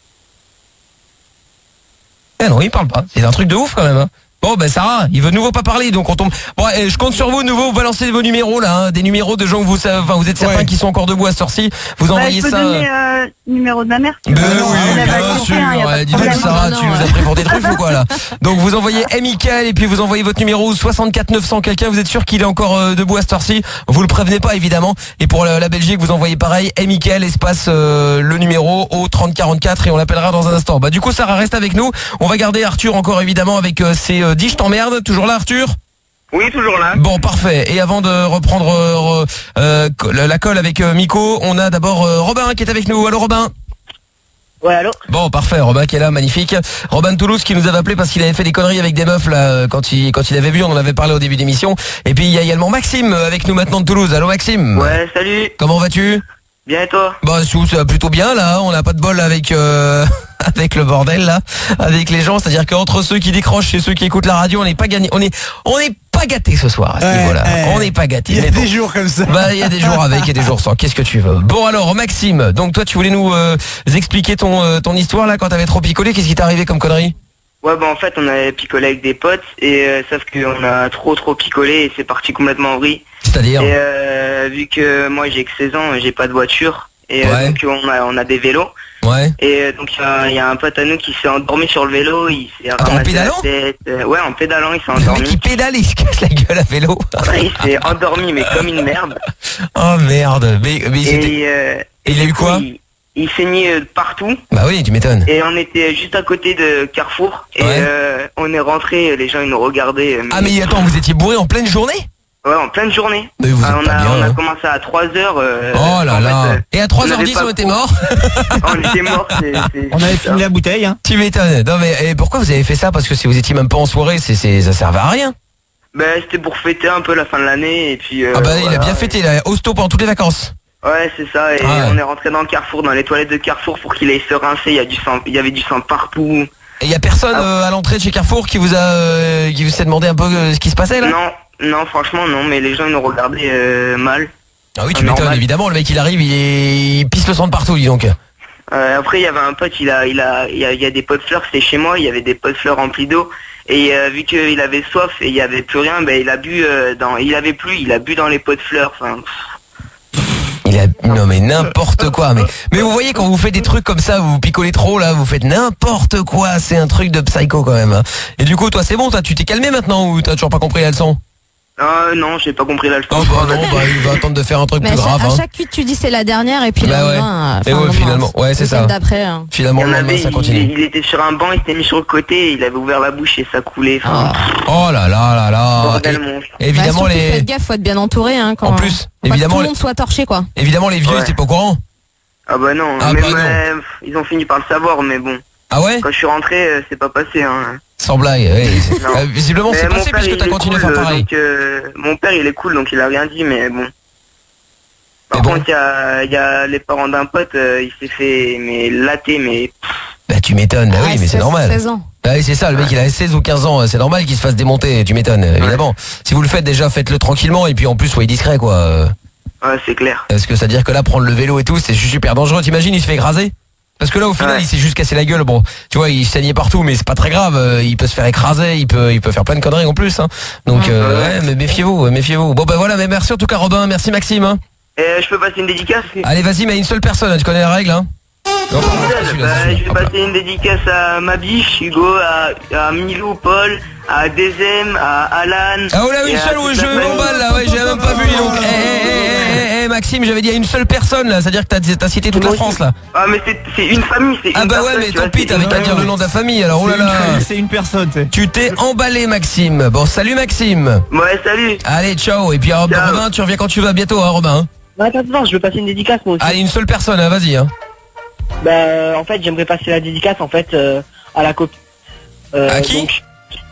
Eh non, il parle pas. C'est un truc de ouf quand même. Hein. Bon, ben Sarah, il veut de nouveau pas parler, donc on tombe. Bon, je compte sur vous, de nouveau, vous balancez vos numéros là, hein, des numéros de gens que vous êtes certains qui sont encore debout à ce heure-ci. Vous envoyez je peux ça. donner numéro de ma mère. Ben oui, bien sûr. Dis donc Sarah, tu nous as pris pour des trucs ou quoi là? Donc vous envoyez Mickaël et puis vous envoyez votre numéro 64 900 quelqu'un. Vous êtes sûr qu'il est encore debout à cette heure-ci? Vous le prévenez pas évidemment. Et pour la Belgique, vous envoyez pareil Mickaël espace le numéro au 3044 et on l'appellera dans un instant. Bah du coup Sarah reste avec nous. On va garder Arthur encore évidemment avec ses 10 je t'emmerde. Toujours là Arthur? Oui, toujours là. Bon, parfait. Et avant de reprendre la colle avec Miko, on a d'abord Robin qui est avec nous. Allô Robin? Ouais, allô? Bon, parfait, Robin qui est là, magnifique. Robin de Toulouse qui nous avait appelé parce qu'il avait fait des conneries avec des meufs là quand il avait vu, on en avait parlé au début d'émission. Et puis il y a également Maxime avec nous maintenant de Toulouse. Allô Maxime? Ouais, salut. Comment vas-tu? Bien et toi? Bah ça va plutôt bien là, on n'a pas de bol avec avec le bordel là, avec les gens, c'est-à-dire qu'entre ceux qui décrochent et ceux qui écoutent la radio, on n'est pas gagné, on est pas gâtés ce soir à ce niveau-là. On n'est pas gâtés. Il y a des jours comme ça. Bah il y a des jours avec et des jours sans. Qu'est-ce que tu veux? Bon alors Maxime, donc toi tu voulais nous expliquer ton histoire là quand t'avais trop picolé, qu'est-ce qui t'est arrivé comme connerie? Ouais, bah en fait on avait picolé avec des potes et sauf qu'on a trop picolé et c'est parti complètement en vrille. C'est-à-dire? Et vu que moi j'ai que 16 ans, j'ai pas de voiture et donc on a des vélos. Ouais. Et donc il y a un pote à nous qui s'est endormi sur le vélo, il s'est ramassé la tête. Ouais, en pédalant, il s'est endormi. Le mec qui pédale, il se casse la gueule à vélo. Ouais, il s'est endormi mais comme une merde. Oh merde. Mais et il a eu quoi? Il saignait partout. Bah oui, tu m'étonnes. Et on était juste à côté de Carrefour et on est rentré, les gens ils nous regardaient. Ah mais attends, vous étiez bourré en pleine journée? Ouais, en pleine journée. Mais vous êtes on a commencé à 3h. Oh là là. Et à 3h10 on était morts. On était morts. On avait fini la bouteille. Hein. Tu m'étonnes. Non mais pourquoi vous avez fait ça? Parce que si vous étiez même pas en soirée, ça servait à rien. Bah c'était pour fêter un peu la fin de l'année et puis. Ah bah il a bien fêté là, hosto pendant toutes les vacances. Ouais c'est ça et on est rentré dans le Carrefour, dans les toilettes de Carrefour pour qu'il aille se rincer. Il y avait du sang partout. Et il y a personne à l'entrée de chez Carrefour qui vous a demandé un peu ce qui se passait là? Non, franchement non, mais les gens ils nous regardaient mal. Ah oui, tu m'étonnes évidemment, le mec il arrive, il pisse le sang de partout, dis donc. Après il y avait un pote, il y a des pots de fleurs, c'était chez moi, il y avait des pots de fleurs remplis d'eau et vu qu'il avait soif et il y avait plus rien, ben il a bu il a bu dans les pots de fleurs. Enfin. Non mais n'importe quoi, mais vous voyez quand vous faites des trucs comme ça, vous picolez trop là, vous faites n'importe quoi, c'est un truc de psycho quand même. Et du coup toi c'est bon, tu t'es calmé maintenant ou t'as toujours pas compris la leçon? Non, j'ai pas compris la leçon. Oh bah non, il va attendre de faire un truc plus grave. À chaque cuite tu dis c'est la dernière et puis le lendemain. Et ouais, finalement, ouais c'est ça. D'après. Finalement le lendemain ça continue. Il était sur un banc, il s'était mis sur le côté, il avait ouvert la bouche et ça coulait. Oh là là là là. Bordel monstre. Évidemment faites gaffe, faut être bien entouré hein. En plus, évidemment tout le monde soit torché quoi. Évidemment les vieux ils étaient pas au courant. Ah bah non, Ah même, bah non. ils ont fini par le savoir, mais bon. Ah ouais? Quand je suis rentré, c'est pas passé. Hein. Sans blague, oui. Non. Visiblement, Mais c'est mon passé père, puisque il t'as est continué à cool, faire pareil. donc, mon père, il est cool, donc il a rien dit, mais bon. Par bon. contre, il y a les parents d'un pote, il s'est fait latter, mais... Bah tu m'étonnes, bah oui, mais c'est normal. 16 ans. Ah oui, c'est ça, le mec il a 16 ou 15 ans, c'est normal qu'il se fasse démonter, tu m'étonnes, évidemment. Si vous le faites déjà, faites-le tranquillement et puis en plus soyez discret quoi. Ouais, c'est clair. Parce que ça veut dire que là, prendre le vélo et tout, c'est super dangereux. T'imagines, il se fait écraser? Parce que là, au final, Ouais. il s'est juste cassé la gueule. Bon, tu vois, il saignait partout, mais c'est pas très grave. Il peut se faire écraser, il peut faire plein de conneries en plus. Hein. Donc, ouais, mais méfiez-vous, méfiez-vous. Bon, ben voilà, mais merci en tout cas, Robin. Merci, Maxime. Hein. Et je peux passer une dédicace? Allez, vas-y, mais une seule personne. Tu connais la règle, hein? Non, pardon, celui-là, Bah, celui-là. je vais Hop là. passer une dédicace à ma biche, Hugo, à Milou, Paul, à Dezem, à Alan. Ah, oh là, et une à seule, toute je la famille. m'emballe là, ouais, j'ai même pas vu, donc. Maxime, j'avais dit à une seule personne là, c'est-à-dire que t'as cité toute la France là. Ah, mais c'est une famille, c'est Ah une bah ouais, personne, mais tu tant vois, pis, c'est t'avais une qu'à dire famille. le nom de la famille, alors oh là là. C'est une personne, tu sais. Tu t'es emballé, Maxime. Bon, salut Maxime. Ouais, salut. Allez, ciao. Et puis Robin, tu reviens quand tu veux, à bientôt, hein, Robin. Attends, je veux passer une dédicace moi aussi. Allez, une seule personne, hein, vas-y. Hein. Bah en fait j'aimerais passer la dédicace en fait à la copine. À qui? Donc,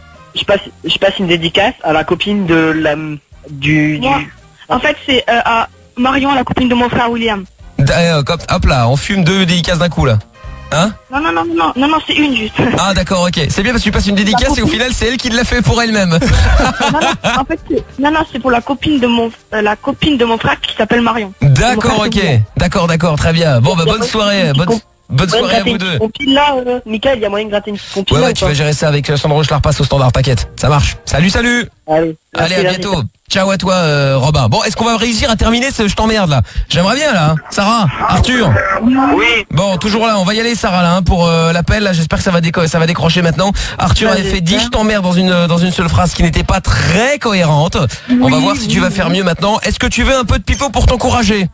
je passe une dédicace à la copine de la du. Moi. En fait, c'est à Marion, la copine de mon frère William. Hop là, on fume 2 dédicaces d'un coup là. Hein? Non, c'est une juste. Ah d'accord, ok. C'est bien parce que tu passes une dédicace et au final c'est elle qui l'a fait pour elle-même. En fait, c'est pour la copine de mon frère qui s'appelle Marion. D'accord, ok. D'accord, très bien. Bon, bah bonne soirée. Bonne soirée à vous deux. Compile là, Mickaël, il y a moyen de gratter une petite compile. Ouais, tu vas gérer ça avec Sandro, je la repasse au standard, t'inquiète. Ça marche. Salut. Allez, À bientôt. Ciao à toi, Robin. Bon, est-ce qu'on va réussir à terminer ce je t'emmerde là? J'aimerais bien là. Hein. Sarah, Arthur. Oui. Bon, toujours là. On va y aller, Sarah là, hein, pour l'appel. Là, j'espère que ça va décrocher maintenant. Arthur avait fait 10 je t'emmerde dans une seule phrase qui n'était pas très cohérente. On va voir si tu vas faire mieux maintenant. Est-ce que tu veux un peu de pipeau pour t'encourager?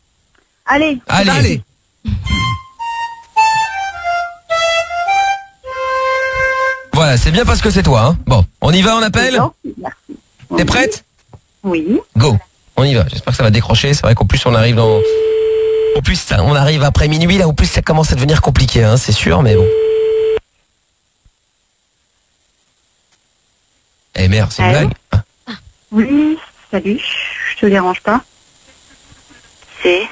Allez. Voilà, c'est bien parce que c'est toi. Hein. Bon, on y va, on appelle. T'es prête? Oui. Go, on y va. J'espère que ça va décrocher. C'est vrai qu'en plus on arrive on arrive après minuit là. Au plus ça commence à devenir compliqué, hein, c'est sûr, mais bon. Eh merde, c'est une Allô? blague. Ah. Oui, salut, je te dérange pas. C'est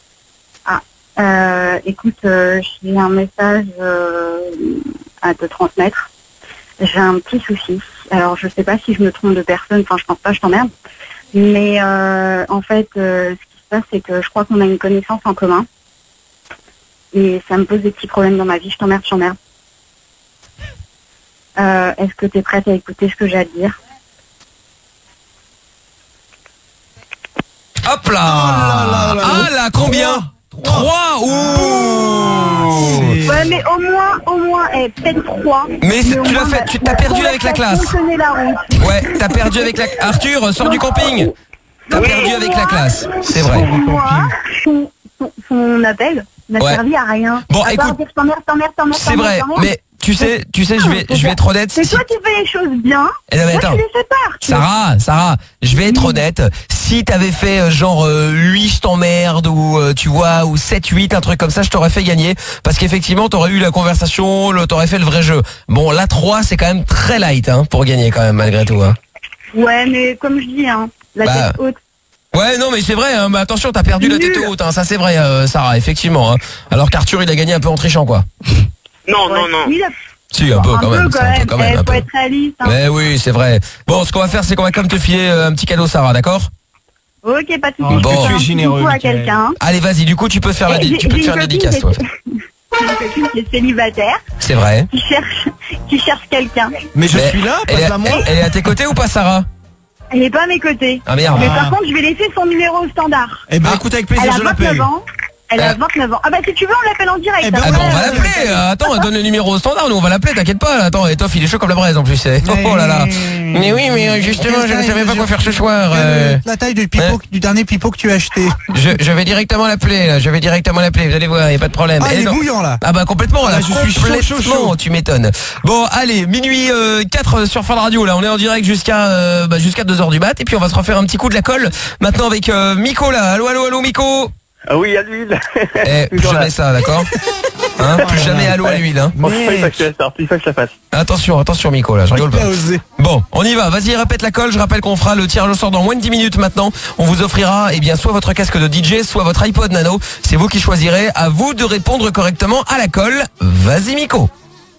écoute, j'ai un message à te transmettre. J'ai un petit souci. Alors, je sais pas si je me trompe de personne, enfin, je pense pas, je t'emmerde. Mais en fait, ce qui se passe, c'est que je crois qu'on a une connaissance en commun. Et ça me pose des petits problèmes dans ma vie, je t'emmerde. Est-ce que tu es prête à écouter ce que j'ai à te dire? Hop là. Ah là, combien? 3. Ouh. Ouais, mais au moins, peut-être 3. Mais tu l'as fait, tu t'as perdu avec la classe. La route. Ouais, t'as perdu avec la... Arthur, sors du camping. T'as perdu avec la classe, c'est vrai. Moi, son appel n'a servi à rien. Bon, à écoute, part dire, t'emmerdes, c'est vrai, mais tu sais, je vais être honnête. C'est toi qui fais les choses bien. Non, mais attends. Tu les sépares. Sarah, je vais être honnête. Si t'avais fait genre 8 je t'emmerde ou tu vois ou 7-8, un truc comme ça, je t'aurais fait gagner parce qu'effectivement t'aurais eu la conversation, t'aurais fait le vrai jeu. Bon, la 3 c'est quand même très light hein, pour gagner quand même malgré tout. Hein. Ouais, mais comme je dis, hein, la tête haute. Ouais, non mais c'est vrai, hein, mais attention, t'as perdu la tête haute, hein, ça c'est vrai, Sarah, effectivement. Hein. Alors qu'Arthur il a gagné un peu en trichant quoi. Non. Si, un peu quand même. Faut être réaliste. Hein. Mais oui, c'est vrai. Bon, ce qu'on va faire, c'est qu'on va comme te filer un petit cadeau, Sarah, d'accord? Ok, pas de soucis. Bon. Tu es généreux. À quelqu'un. Allez, vas-y, du coup, tu peux faire la dédicace, toi. J'ai une copine qui est célibataire. C'est vrai. Qui cherche quelqu'un. Mais je suis là, passe-la moi. Elle est à tes côtés ou pas, Sarah? Elle n'est pas à mes côtés. Ah merde. Mais par contre, je vais laisser son numéro au standard. Eh ben, écoute, avec plaisir, je l'appelle. Elle a 29 ans. Ah bah si tu veux, on l'appelle en direct. Eh ben, on va l'appeler. Attends, donne le numéro au standard, nous on va l'appeler, t'inquiète pas. Attends, Etoff, il est chaud comme la braise en plus. Oh là là. Mais oui, mais justement, je ne savais pas quoi faire ce soir. La taille du dernier pipeau que tu as acheté. Je vais directement l'appeler, vous allez voir, il n'y a pas de problème. Ah, il est bouillant là. Ah bah complètement, là, je suis chaud. Tu m'étonnes. Bon, allez, minuit 4 sur Fun Radio, là, on est en direct jusqu'à 2h du mat, et puis on va se refaire un petit coup de la colle, maintenant avec Miko là. Allô Miko. Ah oui, à l'huile. Plus jamais ça, d'accord? Hein, plus jamais allô à l'huile, hein. Bon, il faut que je la fasse. Attention Miko, là, je rigole pas. Bon, on y va, vas-y, répète la colle. Je rappelle qu'on fera le tirage au sort dans moins de 10 minutes maintenant. On vous offrira, eh bien, soit votre casque de DJ, soit votre iPod Nano. C'est vous qui choisirez. À vous de répondre correctement à la colle. Vas-y, Miko.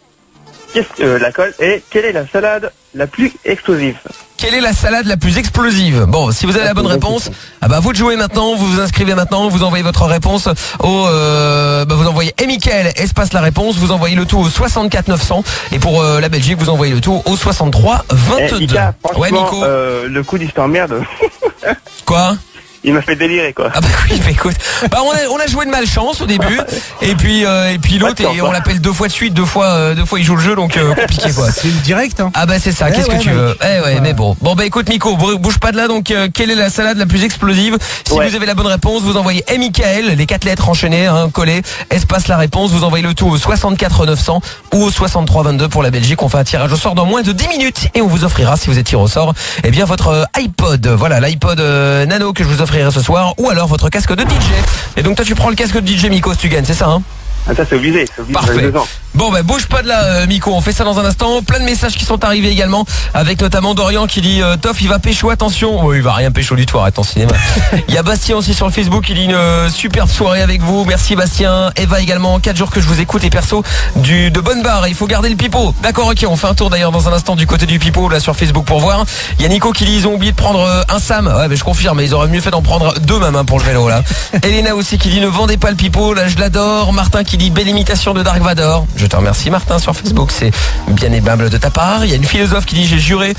La colle est, quelle est la salade la plus explosive? Quelle est la salade la plus explosive? Bon, si vous avez la bonne réponse, vous de jouer maintenant, vous vous inscrivez maintenant, vous envoyez votre réponse au vous envoyez Mickaël, espace la réponse, vous envoyez le tout au 64 900 et pour la Belgique, vous envoyez le tout au 63 22. Mika, ouais, Miko. Le coup d'histoire merde. Quoi? Il m'a fait délirer, quoi. Ah bah oui, mais écoute, on a joué de malchance au début et puis l'autre, et on l'appelle 2 fois de suite, deux fois il joue le jeu, donc compliqué, quoi. C'est le direct, hein. Ah bah c'est ça, qu'est-ce que tu veux? Mais bon. Bon bah écoute, Miko, bouge pas de là, donc quelle est la salade la plus explosive? Si vous avez la bonne réponse, vous envoyez Mickaël, les 4 lettres enchaînées, hein, collées, espace la réponse, vous envoyez le tout au 64 900 ou au 63 22 pour la Belgique. On fait un tirage au sort dans moins de 10 minutes et on vous offrira, si vous êtes tiré au sort, eh bien votre iPod, voilà, l'iPod Nano que je vous offrirai ce soir, ou alors votre casque de DJ. Et donc toi tu prends le casque de DJ, Miko, si tu gagnes, c'est ça, hein? Ah, ça c'est obligé. Parfait. Bon bah bouge pas de là, Miko, on fait ça dans un instant. Plein de messages qui sont arrivés également, avec notamment Dorian qui dit Toff il va pécho, attention. Oh, il va rien pécho du tout, arrête ton cinéma. Il y a Bastien aussi sur le Facebook, il dit une superbe soirée avec vous. Merci Bastien. Eva également, 4 jours que je vous écoute et perso de bonne barre, il faut garder le pipeau. D'accord, ok, on fait un tour d'ailleurs dans un instant du côté du pipeau là sur Facebook pour voir. Il y a Nico qui dit ils ont oublié de prendre un Sam. Ouais mais je confirme, mais ils auraient mieux fait d'en prendre 2 même, hein, pour le vélo là. Elena aussi qui dit ne vendez pas le pipeau, là je l'adore. Martin qui dit belle imitation de Dark Vador. Je te remercie Martin sur Facebook, c'est bien aimable de ta part. Il y a une philosophe qui dit j'ai juré,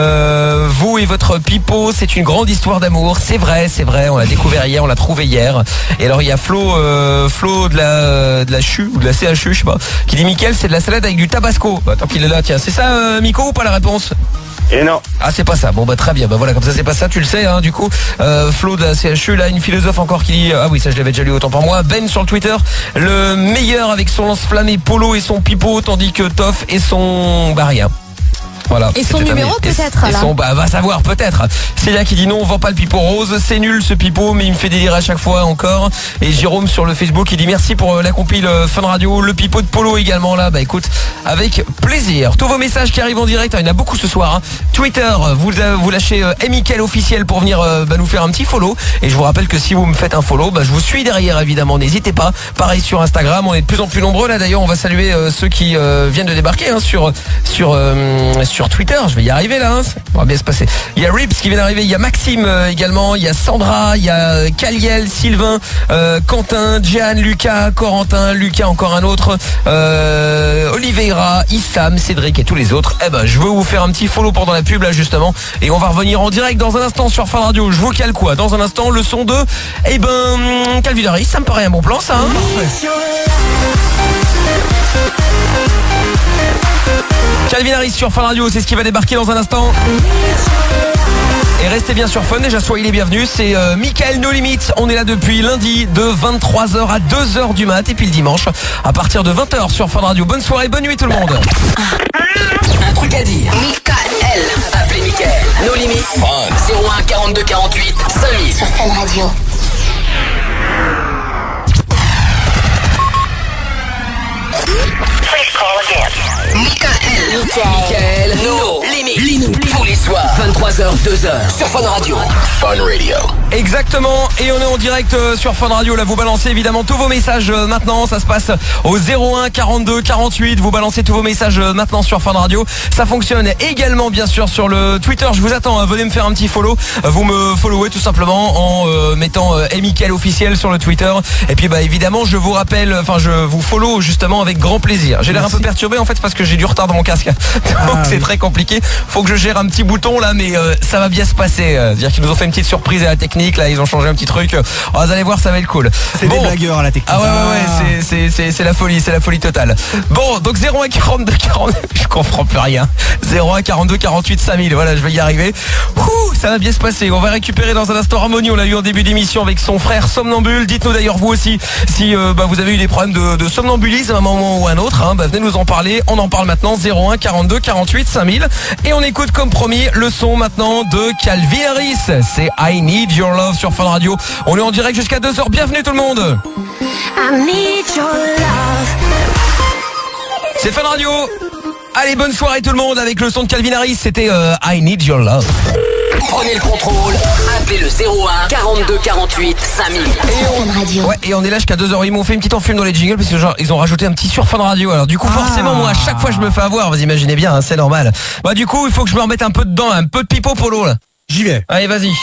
vous et votre pipeau c'est une grande histoire d'amour. C'est vrai, on l'a découvert hier, on l'a trouvé hier. Et alors il y a Flo de la CHU ou de la CHU, je sais pas, qui dit Mickaël c'est de la salade avec du tabasco. Tant qu'il est là, tiens, c'est ça Miko ou pas la réponse? Et non. Ah c'est pas ça. Bon bah très bien. Bah voilà, comme ça c'est pas ça, tu le sais, hein, du coup. Flo de la CHU, là, une philosophe encore qui dit ah oui, ça je l'avais déjà lu, autant pour moi. Ben sur le Twitter, le meilleur avec son lance-flamme et polo et son pipeau, tandis que Toff et son rien. Voilà, et son numéro peut-être là. Va savoir peut-être. C'est là qui dit non, on vend pas le pipeau rose, c'est nul ce pipeau, mais il me fait délirer à chaque fois encore. Et Jérôme sur le Facebook il dit merci pour la compile Fun Radio, le pipeau de polo également là. Bah écoute, avec plaisir. Tous vos messages qui arrivent en direct, il y en a beaucoup ce soir, hein. Twitter, vous lâchez Mickaël officiel pour venir nous faire un petit follow. Et je vous rappelle que si vous me faites un follow, je vous suis derrière évidemment, n'hésitez pas. Pareil sur Instagram, on est de plus en plus nombreux là d'ailleurs. On va saluer ceux qui viennent de débarquer, hein, sur Twitter, je vais y arriver là, hein. Ça va bien se passer. Il y a Rips qui vient d'arriver, il y a Maxime également, il y a Sandra, il y a Caliel, Sylvain, Quentin, Jeanne, Lucas, Corentin, Lucas encore un autre, Oliveira, Issam, Cédric et tous les autres. Je veux vous faire un petit follow pendant la pub là justement, et on va revenir en direct dans un instant sur Fun Radio. Je vous cale quoi? Dans un instant le son de Calvin Harris, ça me paraît un bon plan ça, hein. Calvin Harris sur Fun Radio, c'est ce qui va débarquer dans un instant. Et restez bien sur Fun, déjà soyez les bienvenus. C'est Mickaël No Limit, on est là depuis lundi de 23h à 2h du mat. Et puis le dimanche à partir de 20h sur Fun Radio. Bonne soirée, bonne nuit tout le monde. Un truc à dire. Mickaël. Appelez Mickaël. No Limit. 01 42 48 5000 sur Fun Radio. Mickaël, No Limit. Tous les soirs, 23h, 2h, sur Fun Radio. Fun Radio. Exactement, et on est en direct sur Fun Radio. Là, vous balancez évidemment tous vos messages maintenant. Ça se passe au 01 42 48. Vous balancez tous vos messages maintenant sur Fun Radio. Ça fonctionne également bien sûr sur le Twitter. Je vous attends, hein. Venez me faire un petit follow. Vous me followez tout simplement en mettant Mickaël officiel sur le Twitter. Et puis évidemment, je vous rappelle, je vous follow justement avec grand plaisir. J'ai l'air un peu perturbé en fait parce que j'ai du retard dans mon casque. Donc c'est très compliqué. Faut que je gère un petit bouton là, mais ça va bien se passer. C'est-à-dire qu'ils nous ont fait une petite surprise à la technique. Là, ils ont changé un petit truc. Oh, vous allez voir, ça va être cool. C'est des blagueurs à la technique. Ah ouais, c'est la folie totale. Bon, donc 01 42 40, je comprends plus rien. 01 42 48 5000. Voilà, je vais y arriver. Ça va bien se passer. On va récupérer dans un instant Harmonie. On l'a eu en début d'émission avec son frère somnambule. Dites-nous d'ailleurs vous aussi si vous avez eu des problèmes de somnambulisme à un moment ou à un autre. Venez nous en parler. On en parle maintenant. 01 01 42 48 5000. Et on écoute comme promis le son maintenant de Calvin Harris. C'est I Need Your Love sur Fun Radio. On est en direct jusqu'à 2h. Bienvenue tout le monde. I need your love. C'est Fun Radio. Allez, bonne soirée tout le monde avec le son de Calvin Harris. C'était I Need Your Love. Prenez le contrôle, appelez le 01 42 48 5000. Ouais, et on est là jusqu'à 2h. Ils m'ont fait une petite enfume dans les jingles parce que genre, ils ont rajouté un petit sur Fun Radio. Alors du coup forcément moi à chaque fois je me fais avoir. Vous imaginez bien, hein, c'est normal. Bah du coup il faut que je me remette un peu dedans, un peu de pipeau Polo là. J'y vais. Allez vas-y.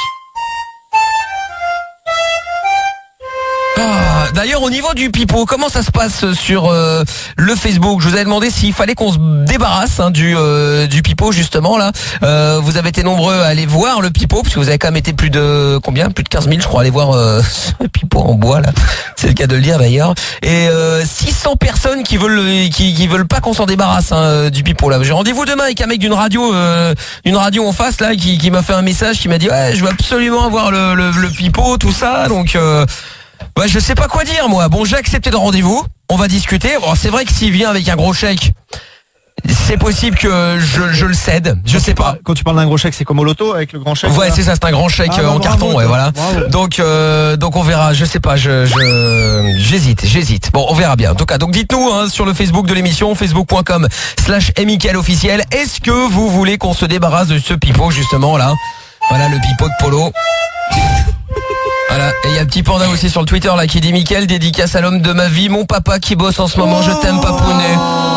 D'ailleurs au niveau du pipeau, comment ça se passe sur le Facebook? Je vous avais demandé s'il fallait qu'on se débarrasse du pipeau justement là. Vous avez été nombreux à aller voir le pipeau parce que vous avez quand même été plus de combien? Plus de 15 000 je crois aller voir ce pipeau en bois là. C'est le cas de le dire d'ailleurs. Et 600 personnes qui veulent pas qu'on s'en débarrasse du pipeau là. J'ai rendez-vous demain avec un mec d'une radio en face là qui m'a fait un message qui m'a dit ouais je veux absolument avoir le pipeau tout ça donc ouais, je sais pas quoi dire moi. Bon, j'ai accepté le rendez-vous. On va discuter. Bon, c'est vrai que s'il vient avec un gros chèque, c'est possible que je le cède. Je sais pas. Quand tu parles d'un gros chèque, c'est comme au loto avec le grand chèque. Ouais, c'est ça, c'est un grand chèque en carton, ouais, voilà. Donc on verra. Je sais pas. J'hésite. Bon, on verra bien. En tout cas, donc dites-nous sur le Facebook de l'émission, facebook.com/Mickaël officiel. Est-ce que vous voulez qu'on se débarrasse de ce pipeau justement là? Voilà le pipeau de Polo. Voilà, et il y a le petit panda aussi sur le Twitter là qui dit Mickaël, dédicace à l'homme de ma vie, mon papa qui bosse en ce moment, je t'aime papounet.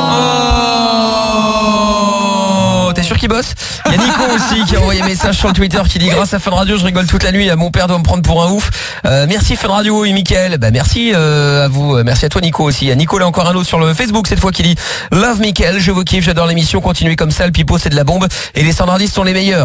Oh, t'es sûr qu'il bosse? Il y a Nico aussi qui a envoyé un message sur le Twitter qui dit grâce à Fun Radio je rigole toute la nuit, mon père doit me prendre pour un ouf. Merci Fun Radio et Mickaël. Bah merci à vous, merci à toi Nico aussi. Il y a Nicolas encore un autre sur le Facebook cette fois qui dit Love Mickaël, je vous kiffe, j'adore l'émission, continuez comme ça, le pipeau c'est de la bombe et les standardistes sont les meilleurs.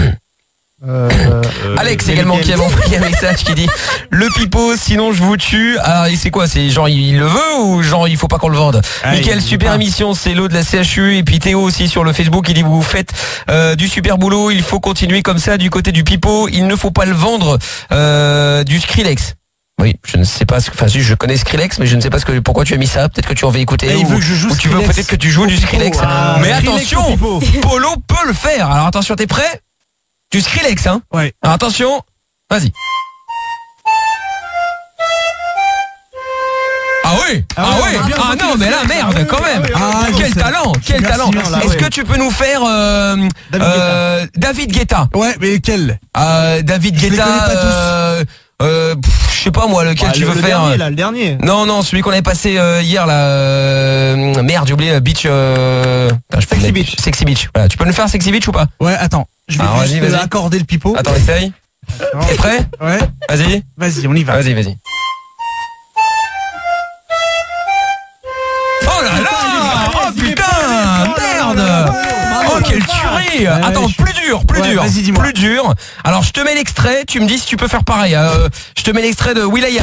Alex également qui a envoyé un message qui dit le pipeau sinon je vous tue. Alors c'est quoi, c'est genre il le veut ou genre il faut pas qu'on le vende? Mickaël, super émission, c'est l'eau de la CHU. Et puis Théo aussi sur le Facebook il dit vous faites du super boulot, il faut continuer comme ça du côté du pipeau, il ne faut pas le vendre. Du Skrillex. Oui, je ne sais pas enfin si je connais Skrillex mais je ne sais pas pourquoi tu as mis ça, peut-être que tu en veux écouter ou tu veux peut-être que tu joues du Skrillex. Mais attention, Polo peut le faire. Alors attention, t'es prêt? Du Skrillex, hein? Ouais. Alors attention, vas-y. Ah oui, ah non mais là merde quand même. Quel talent. Est-ce que tu peux nous faire David Guetta? Ouais, mais quel? David Guetta. Je sais pas moi lequel tu veux faire. Dernier, là, le dernier. Non, celui qu'on avait passé hier là. Merde, j'ai oublié Beach. Sexy Beach. Voilà, tu peux nous faire Sexy Beach ou pas? Ouais, attends. Je vais juste accorder le pipeau. Attends, essaye. T'es prêt? Ouais. Vas-y, on y va. Vas-y. Oh là là! Oh putain! Merde! Oh quelle tuerie! Attends, plus dur. Vas-y, dis-moi. Plus dur. Alors je te mets l'extrait, tu me dis si tu peux faire pareil. Je te mets l'extrait de will.i.am.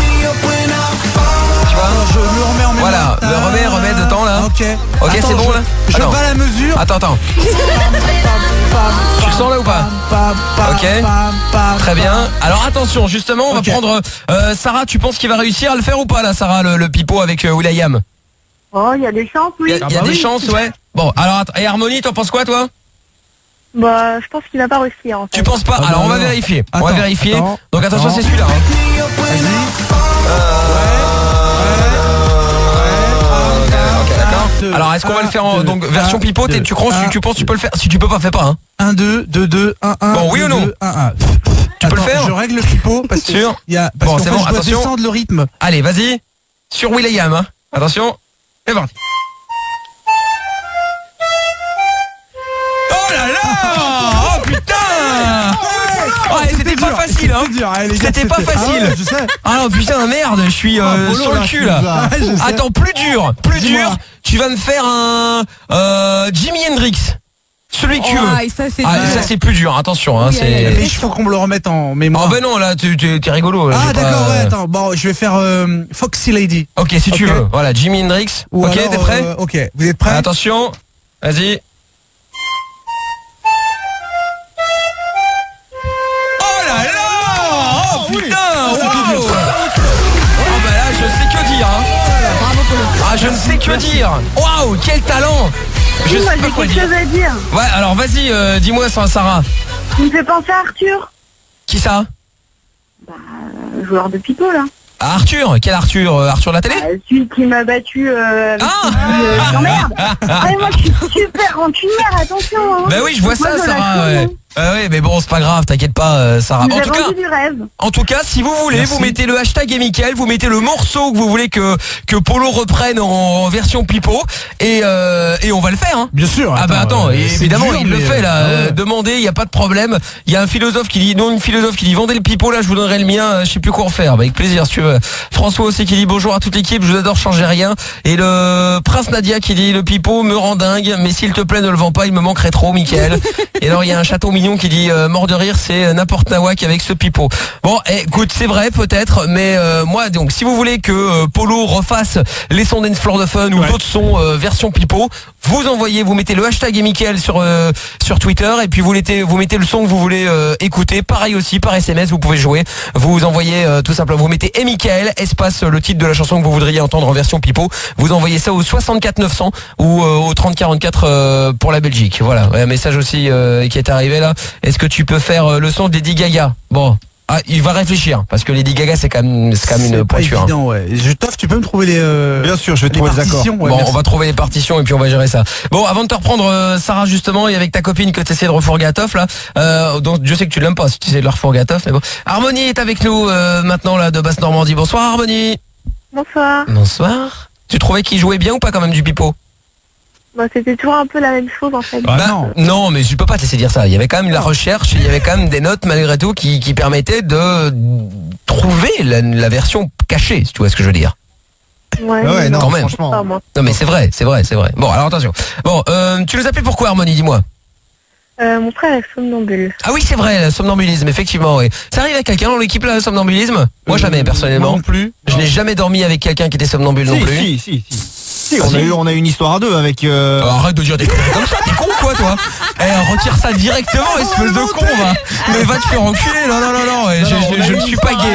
Tu vois? Je me remets en même voilà, remets dedans là. Ok, attends, c'est bon là? Je bats la mesure. Attends. Tu le sens là ou pas? Ok, très bien. Alors attention, justement, on va prendre Sarah, tu penses qu'il va réussir à le faire ou pas là, Sarah, le pipeau avec will.i.am? Oh, il y a des chances, oui. Il y a des chances, ouais. Bon, alors, et Harmonie, t'en penses quoi, toi? Bah, je pense qu'il va pas réussir, en fait. Tu penses pas? Alors, on va vérifier. Attends. Donc, attention, c'est celui-là. Ok, d'accord. Alors, est-ce qu'on va le faire en version pipeau? Tu penses que tu peux le faire? Si tu peux pas, fais pas, hein. 1, 2, 2, 2, 1, 1. Bon, oui ou non? 1, 1. Tu peux le faire? Je règle le pipeau parce que sûr. Bon, c'est bon, je dois descendre le rythme. Allez, vas-y. Sur will.i.am, hein. Attention. Et parti. Oh là là! Oh putain! Ouais, c'était pas facile, hein. C'était pas facile. Ah non, putain, merde, je suis sur le cul là. Attends, plus dur. Tu vas me faire un Jimi Hendrix. Celui que tu veux. Ça c'est plus dur, attention hein, c'est. Il faut qu'on me le remette en mémoire. Ah ben non, là t'es rigolo là, d'accord, ouais, attends. Bon, je vais faire Foxy Lady. OK, si tu veux. Voilà, Jimi Hendrix. Ou OK, alors, t'es prêt? OK, vous êtes prêts? Attention. Vas-y. Oh là là! Oh putain! Wow. Oh bah là, je sais que dire hein. Bravo Polo. Ah, je ne sais que dire. Waouh, quel talent! Je moi sais pas j'ai quoi quelque dire. chose à dire. Ouais, alors vas-y, dis-moi Sarah. Il me fait penser à Arthur, Qui ça? joueur de pipeau là. Ah, Arthur. Quel Arthur? Arthur de la télé? Celui qui m'a battu avec merde. Ah, mais moi je suis super rancunière, attention. Hein. Bah oui, je vois Moi, ça, je la Sarah. connais. Ouais. Ah ouais, mais bon, c'est pas grave, t'inquiète pas, Sarah. Vous avez vendu du rêve. En tout cas, si vous voulez, Merci. vous mettez le hashtag et Mickaël, vous mettez le morceau que vous voulez que Polo reprenne en version pipeau et on va le faire. Hein. Bien sûr. Ah bah attends, c'est évidemment, dur, il le mais, fait là. ah ouais. Demandez, il y a pas de problème. Il y a un philosophe qui dit, non, une philosophe qui dit vendez le pipeau là, je vous donnerai le mien. Je sais plus quoi en faire. Bah, avec plaisir si tu veux. François aussi qui dit bonjour à toute l'équipe, je vous adore, changer rien. Et le prince Nadia qui dit le pipeau me rend dingue, mais s'il te plaît ne le vends pas, il me manquerait trop, Mickaël. Et alors il y a un chaton mignon qui dit mort de rire, c'est n'importe nawak avec ce pipeau. Bon, écoute, c'est vrai peut-être, mais moi donc si vous voulez que Polo refasse les sons Dance Floor de Fun ou d'autres sons version pipeau, vous envoyez, vous mettez le hashtag et Mickaël sur Twitter et puis vous mettez le son que vous voulez écouter. Pareil aussi par SMS, vous pouvez jouer. Vous envoyez tout simplement, vous mettez et Mickaël espace le titre de la chanson que vous voudriez entendre en version pipeau. Vous envoyez ça au 64 900 ou au 30 44 pour la Belgique. Voilà, un message aussi qui est arrivé là. Est-ce que tu peux faire le son de Lady Gaga? Bon. Ah, il va réfléchir parce que Lady Gaga c'est quand même une pointure. Évident, ouais. Toff, tu peux me trouver les. Bien sûr, je vais trouver les accords. partitions, ouais, Bon, merci. on va trouver les partitions et puis on va gérer ça. Bon, avant de te reprendre, Sarah, justement, et avec ta copine que tu essaies de refourguer à Toff, là, donc je sais que tu l'aimes pas si tu essaies de le refourguer à Toff, mais bon. Harmonie est avec nous maintenant, là, de Basse-Normandie. Bonsoir, Harmonie. Bonsoir. Bonsoir. Tu trouvais qu'il jouait bien ou pas quand même du pipeau? Bon, c'était toujours un peu la même chose en fait. Non, mais je peux pas te laisser dire ça. Il y avait quand même la recherche, il y avait quand même des notes malgré tout qui permettaient de trouver la version cachée, si tu vois ce que je veux dire. Ouais, non, quand même. franchement. Pas, moi. Non mais c'est vrai. Bon, alors attention. Bon, tu nous appelles pourquoi, Harmonie, dis-moi. Mon frère est somnambule. Ah oui, c'est vrai, le somnambulisme, effectivement, oui. Ça arrive à quelqu'un dans l'équipe là, le somnambulisme? Moi jamais, personnellement. Moi non plus. Je n'ai jamais dormi avec quelqu'un qui était somnambule non plus. Si, on a eu une histoire à deux avec. Arrête de dire des conneries comme ça, t'es con quoi toi? Retire ça directement, espèce de con, va. Mais va te faire enculer, non, je ne suis pas gay.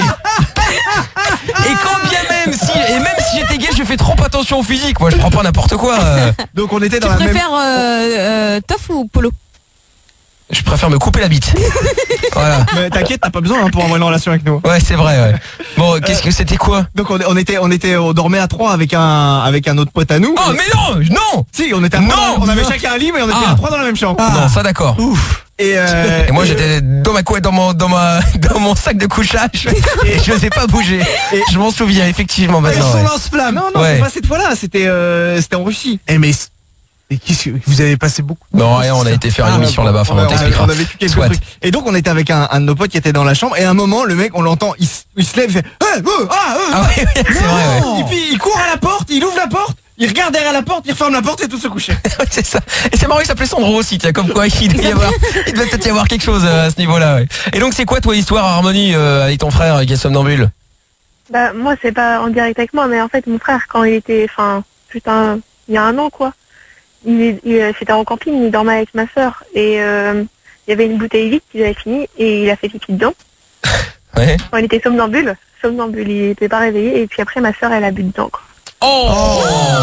Et quand bien même si j'étais gay, je fais trop attention au physique, moi je prends pas n'importe quoi. Donc on était dans Tu la même. préfères Toff ou Polo? Je préfère me couper la bite. Voilà. Mais t'inquiète, t'as pas besoin pour avoir une relation avec nous. Ouais, c'est vrai, ouais. Bon, qu'est-ce que c'était quoi? Donc on dormait à 3 avec un autre pote à nous. Oh, mais non! Si, on était à 3, on avait chacun un lit, mais on était à 3 dans la même chambre. Non, ça d'accord. Ouf. Et moi j'étais dans ma couette, dans mon sac de couchage et je n'osais pas bouger. Et je m'en souviens effectivement maintenant. Son lance-flamme. Non, Ouais. c'est pas cette fois-là, c'était en Russie. Et qu'est-ce que vous avez passé beaucoup? Non, rien, on a été faire une mission là-bas, enfin on t'expliquera. On a vécu quelques Soit. trucs. Et donc on était avec un de nos potes qui était dans la chambre et à un moment le mec on l'entend, il se lève, il fait Ah ouais, c'est vrai, ouais. Et puis il court à la porte, il ouvre la porte, il regarde derrière la porte, il referme la porte et tout se coucher. C'est ça. Et c'est marrant, il s'appelait Sandro aussi, tiens, comme quoi il devait peut-être y avoir quelque chose à ce niveau-là, ouais. Et donc c'est quoi toi l'histoire, Harmonie, avec ton frère qui est somnambule? Bah, moi, c'est pas en direct avec moi, mais en fait, mon frère, quand il était, il y a un an, quoi, c'était en camping, il dormait avec ma sœur, et il y avait une bouteille vide qu'il avait fini, et il a fait pipi dedans. Ouais. Quand il était somnambule, il était pas réveillé, et puis après, ma sœur, elle a bu dedans, quoi. Oh,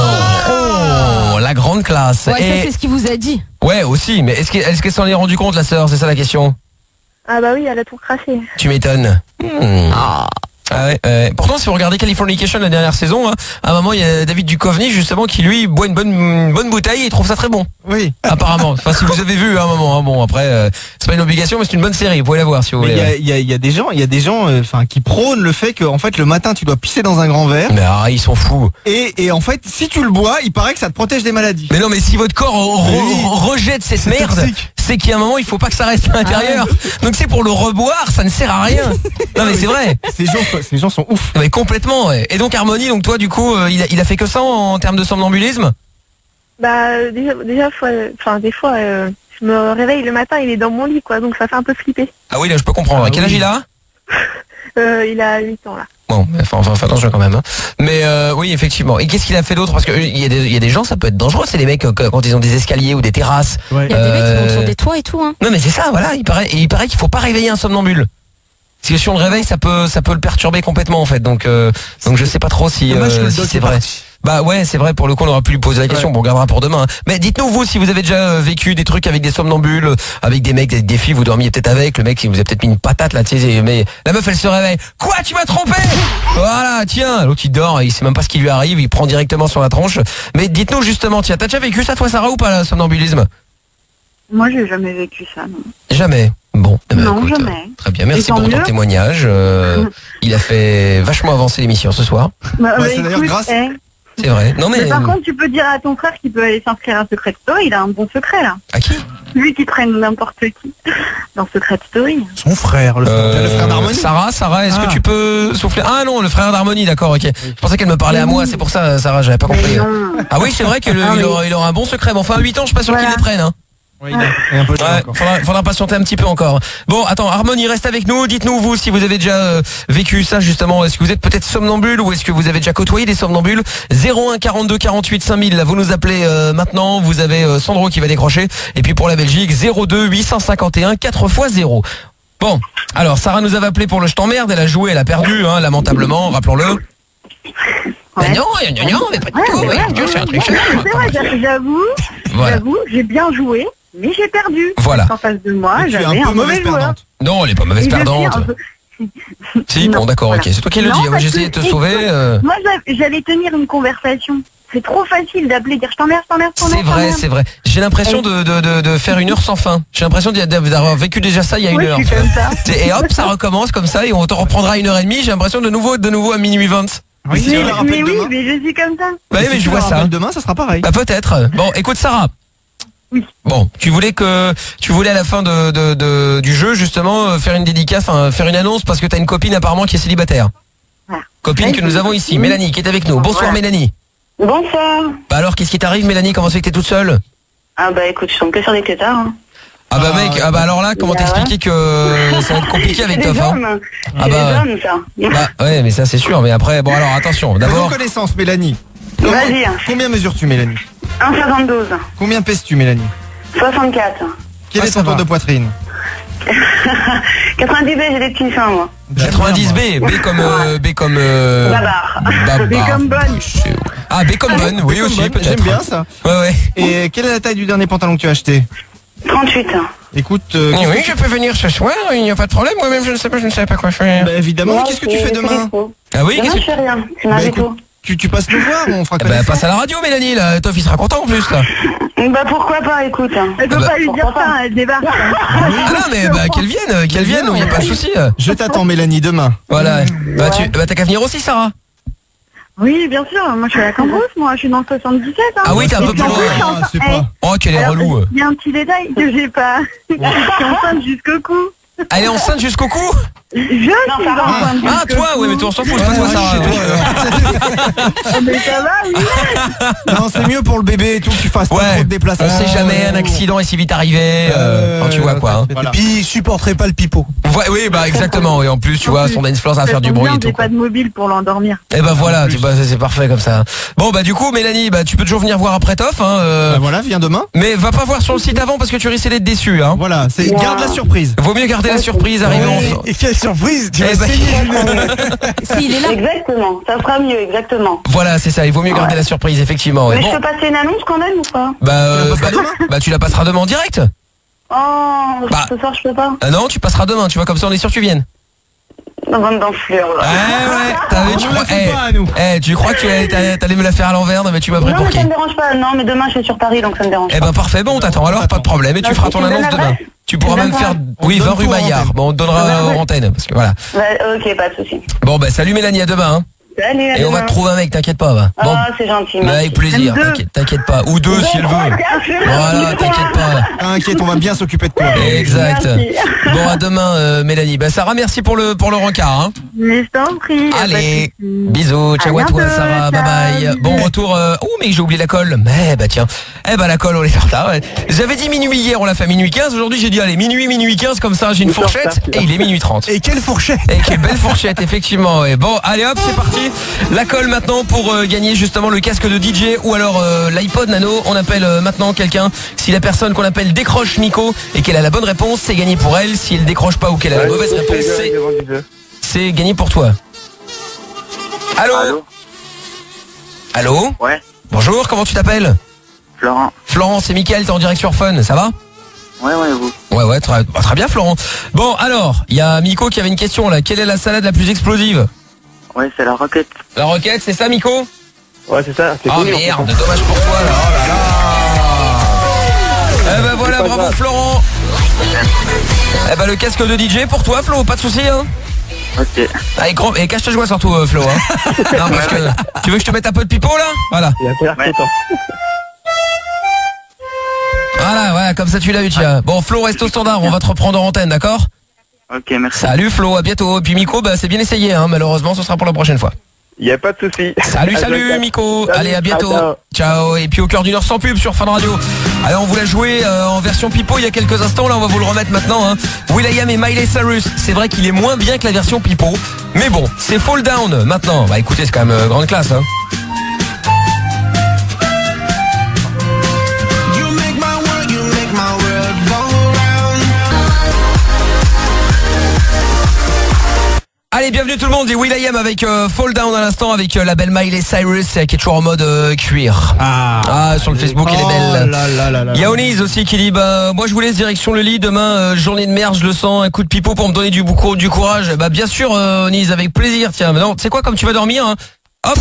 la grande classe. Ouais, Et- ça c'est ce qu'il vous a dit. Ouais, aussi, mais est-ce qu'elle s'en est rendu compte, la sœur? C'est ça la question. Ah bah oui, elle a tout craché. Tu m'étonnes. Ah ouais, pourtant si vous regardez Californication la dernière saison, hein, à un moment il y a David Duchovny justement qui lui boit une bonne bouteille et il trouve ça très bon. Oui. Apparemment. Enfin si vous avez vu à un moment, hein, bon après c'est pas une obligation mais c'est une bonne série, vous pouvez la voir si vous Mais voulez. il y a des gens qui prônent le fait que en fait le matin tu dois pisser dans un grand verre. Mais ils sont fous. Et en fait si tu le bois, il paraît que ça te protège des maladies. Mais non mais si votre corps rejette cette merde, toxique. c'est qu'il y a un moment il faut pas que ça reste à l'intérieur. Donc c'est pour le reboire, ça ne sert à rien. Non mais c'est vrai. Ces gens sont ouf. Mais complètement, ouais. Et donc Harmonie, donc toi du coup, il a fait que ça en termes de somnambulisme? Bah, des fois, je me réveille le matin, il est dans mon lit, quoi, donc ça fait un peu flipper. Ah oui, là je peux comprendre. Quel âge il a? Il a 8 ans, là. Bon, enfin, fais attention quand même. Hein. Mais oui, effectivement. Et qu'est-ce qu'il a fait d'autre? Parce que il y a des gens, ça peut être dangereux. C'est les mecs quand ils ont des escaliers ou des terrasses. Il y a des mecs qui vont sur des toits et tout, hein. Non, mais c'est ça, voilà. Il paraît qu'il faut pas réveiller un somnambule. Parce que si on le réveille, ça peut le perturber complètement en fait. Donc je sais pas trop si Dommage que le si doc c'est est vrai. parti. Bah ouais, c'est vrai, pour le coup on aura pu lui poser la question, bon on gardera pour demain. Mais dites-nous vous si vous avez déjà vécu des trucs avec des somnambules, avec des mecs, avec des filles, vous dormiez peut-être avec, le mec il vous a peut-être mis une patate là, tu sais, mais la meuf elle se réveille. Quoi, tu m'as trompé? Voilà, tiens, l'autre il dort, il sait même pas ce qui lui arrive, il prend directement sur la tronche. Mais dites-nous justement, tiens, t'as déjà vécu ça toi Sarah ou pas, le somnambulisme? Moi, j'ai jamais vécu ça, non. Jamais. Bon, eh ben, Non, écoute, jamais. très bien, merci Et pour tant ton mieux. témoignage. Il a fait vachement avancer l'émission ce soir. Bah, Ouais, c'est d'ailleurs écoute, grâce- C'est vrai. Non mais, mais par contre, tu peux dire à ton frère qu'il peut aller s'inscrire à Secret Story, il a un bon secret, là. à qui? Lui qui traîne n'importe qui dans Secret Story. Son frère, le frère d'Harmonie. Sarah, est-ce que tu peux souffler? Ah non, le frère d'Harmonie, d'accord, ok. Je pensais qu'elle me parlait à moi, c'est pour ça, Sarah, j'avais pas compris. Ah oui, c'est vrai qu'il aura un bon secret. Mais enfin, à 8 ans, je suis pas sûr qu'il les prenne. Hein. Oui, il y a un peu de temps encore. Faudra patienter un petit peu encore. Bon, attends, Harmonie reste avec nous. Dites-nous vous si vous avez déjà vécu ça justement. Est-ce que vous êtes peut-être somnambule ou est-ce que vous avez déjà côtoyé des somnambules? 01 42 48 5000. Là, vous nous appelez maintenant. Vous avez Sandro qui va décrocher. Et puis pour la Belgique, 02 851 4x0. Bon, alors Sarah nous avait appelé pour le je t'emmerde. Elle a joué, elle a perdu, hein, lamentablement. Rappelons-le. Ouais. Non, mais pas du tout. Ouais, Dieu, c'est un ouais, tricheur. c'est vrai, j'avoue, j'ai bien joué, mais j'ai perdu. Voilà. En face de moi, Tu es j'avais un peu un mauvais mauvaise joueur. perdante. Non, elle est pas mauvaise Et je suis perdante. un peu- Si, Non, bon, d'accord, voilà. ok. C'est toi qui le Non, dis. Moi, parce j'ai essayé de te que- sauver. Moi, j'allais tenir une conversation. C'est trop facile d'appeler, dire je t'emmerde, je t'emmerde, je t'emmerde. C'est vrai, c'est vrai. J'ai l'impression de faire une heure sans fin. J'ai l'impression d'avoir vécu déjà ça il y a une Oui, heure. je suis comme ça. Et hop, ça recommence comme ça et on te reprendra à 1h30. J'ai l'impression de nouveau à minuit 20. Oui, si tu la Mais rappelles oui, demain. mais je suis comme ça. Bah oui, mais je vois ça. Demain, ça sera pareil. Bah peut-être. Bon, écoute Sarah. Oui. Bon, tu voulais à la fin du jeu justement faire une dédicace, enfin faire une annonce parce que t'as une copine apparemment qui est célibataire. Voilà. Copine que nous avons ici, Mélanie, qui est avec nous. Bonsoir Voilà. Mélanie. Bonsoir. Bah alors, qu'est-ce qui t'arrive Mélanie? Comment c'est que t'es toute seule? Ah bah écoute, je tombe que sur des têtards. Hein. Ah bah mec, ah bah alors là, comment t'expliquer que ça va être compliqué avec C'est Toff les hein? hommes. Ah C'est bah, les hommes, ça. bah ouais, mais ça c'est sûr. Mais après, bon alors attention. Faisons D'abord, connaissance, Mélanie. Vas-y. Combien mesures-tu, Mélanie? 1,72. Combien pèses-tu, Mélanie? 64. Quel est ça ton tour va. de poitrine? 90 B, j'ai des petits seins, moi. 90 B, B comme Babar. B comme bonne. Ah B comme bonne, oui aussi peut-être. J'aime bien ça. Ouais ouais. Et quelle est la taille du dernier pantalon que tu as acheté? 38. Écoute, Oui, je peux venir ce soir, il n'y a pas de problème. Moi-même, je ne sais pas quoi faire. bah, évidemment, qu'est-ce que tu fais demain? Ah oui, Demain, qu'est-ce je que fais rien. Tu Bah, m'invites écoute, où? tu passes nous voir, on fera bah connaissance. passe à la radio Mélanie là, Toff il sera content en plus là. Bah pourquoi pas, écoute. Elle peut Ah bah, pas lui dire pourquoi ça, pas. elle débarque. Ah non mais bah qu'elle vienne, il n'y a pas de souci. Je t'attends, Mélanie, demain. Voilà. Bah t'as qu'à venir aussi Sarah. Oui, bien sûr, moi je suis à la Cambrousse, moi je suis dans le 77. Hein. Ah oui, t'es un peu Et puis, plus en plus, loin. je suis en- C'est Eh, pas. Oh quel est alors, relou. il y a un petit détail que j'ai pas. Je suis enceinte jusqu'au cou. Elle est enceinte jusqu'au cou? Je suis enceinte Ah jusqu'au toi, cou. ouais mais toi on s'en fout, c'est pas toi Sarah. Mais ça va, oui. Non, c'est mieux pour le bébé et tout que tu fasses pas trop Ouais, de déplacements. on sait jamais, un accident est si vite arrivé, quand tu vois quoi. Hein. Voilà. Et puis il supporterait pas le pipeau. Ouais, oui, bah exactement. Et en plus, tu vois, son dance floor, ça va faire du tombe bruit bien, et tout. j'ai pas de mobile pour l'endormir. Et bah voilà, tu vois, c'est parfait comme ça. Bon bah du coup, Mélanie, bah tu peux toujours venir voir après Toff, hein. Bah voilà, viens demain. Mais va pas voir sur le site avant parce que tu risques d'être déçu, hein. Voilà, garde la surprise. Vaut mieux garder la surprise, arriver en. Et quelle surprise, tu Eh vas ben, S'il est là. Exactement, ça sera mieux, exactement. Voilà, c'est ça. Il vaut mieux garder la surprise, effectivement. Ouais. Mais Bon, je peux passer une annonce quand même ou pas? bah tu la passeras demain en direct. Oh, Bah. ce soir je peux pas. Ah non, tu passeras demain. Tu vois, comme ça, on est sûr que tu viennes. Dans bande d'enflure, là. Ouais, t'as vu, tu On crois, la fait pas à nous. tu crois que t'allais me la faire à l'envers, non mais tu m'as pris Non, pour mais qui? ça me dérange pas. Non, mais demain je suis sur Paris, donc ça me dérange Eh pas. ben parfait, bon, on t'attend alors, pas de problème. Et tu Donc, feras tu ton me donnes annonce demain. l'adresse? Tu pourras Tu me même donnes faire, On oui, donne 20 rue tout en Maillard. antenne. Bon, on te donnera en antenne, parce que voilà. Ok, pas de souci. Bon, bah salut Mélanie, à demain. Hein. Salut, à Et on va demain. te trouver un mec, t'inquiète pas. Va. Bon, Ah, c'est gentil. bah, avec plaisir, t'inquiète pas. Ou deux si elle veut. Voilà, t'inquiète pas. T'inquiète, on va bien s'occuper de toi. Exact. Merci. Bon, à demain, Mélanie. Bah Sarah, merci pour le rencard. Hein. Mais je t'en prie. y a Allez, pas de souci. bisous, ciao à toi bientôt, Sarah, bye bye. ciao. Bon retour. Oh mais j'ai oublié la colle. Mais bah tiens. Eh bah la colle, on est en retard. Ouais. J'avais dit minuit hier, on l'a fait à minuit 15. Aujourd'hui j'ai dit allez minuit 15 comme ça j'ai une fourchette et il est minuit 30. Et quelle fourchette. Et quelle belle fourchette effectivement. Ouais. Bon allez hop c'est parti. La colle maintenant pour gagner justement le casque de DJ ou alors l'iPod Nano. On appelle maintenant quelqu'un. Si la personne qu'on appelle décroche Nico et qu'elle a la bonne réponse, c'est gagné pour elle. Si elle décroche pas ou qu'elle a la mauvaise réponse, c'est gagné pour toi. Allô, Allô? Ouais. Bonjour, comment tu t'appelles? Florent. Florent, c'est Mickaël, t'es en direct sur Fun, ça va? Ouais, vous. Ouais, très bien Florent. Bon, alors, il y a Miko qui avait une question là. Quelle est la salade la plus explosive? Ouais, c'est la roquette. La roquette, c'est ça Miko? Ouais, c'est ça. Oh merde, dommage pour toi là. Oh là là. Eh ben voilà, bravo Florent. Eh ben le casque de DJ pour toi Flo, pas de soucis hein. Ok. Allez, et cache ta joie surtout Flo hein. Non, parce que tu veux que je te mette un peu de pipeau là? Voilà. Il a l'air content. Voilà, ouais, comme ça tu l'as eu tiens. Bon Flo, reste au standard, on va te reprendre en antenne, d'accord? Ok, merci. Salut Flo, à bientôt. Et puis Miko, bah c'est bien essayé hein, malheureusement ce sera pour la prochaine fois. Il n'y a pas de souci. Salut Miko. Salut, allez, à bientôt. Ciao. Et puis au cœur d'une heure sans pub sur Fun Radio. Allez, on vous l'a joué en version Pipo il y a quelques instants. Là, on va vous le remettre maintenant. Hein. will.i.am et Miley Cyrus. C'est vrai qu'il est moins bien que la version Pipo. Mais bon, c'est Fall Down maintenant. Bah écoutez, c'est quand même grande classe. Hein. Allez, bienvenue tout le monde, et will.i.am avec Fall Down à l'instant avec la belle Miley Cyrus qui est toujours en mode cuir. Sur le Facebook, elle est belle. Il y a Oniz aussi qui dit bah moi je vous laisse direction le lit demain, journée de merde, je le sens, un coup de pipeau pour me donner du courage. Bah bien sûr Oniz, avec plaisir. Tiens, maintenant, tu sais quoi, comme tu vas dormir hein, hop,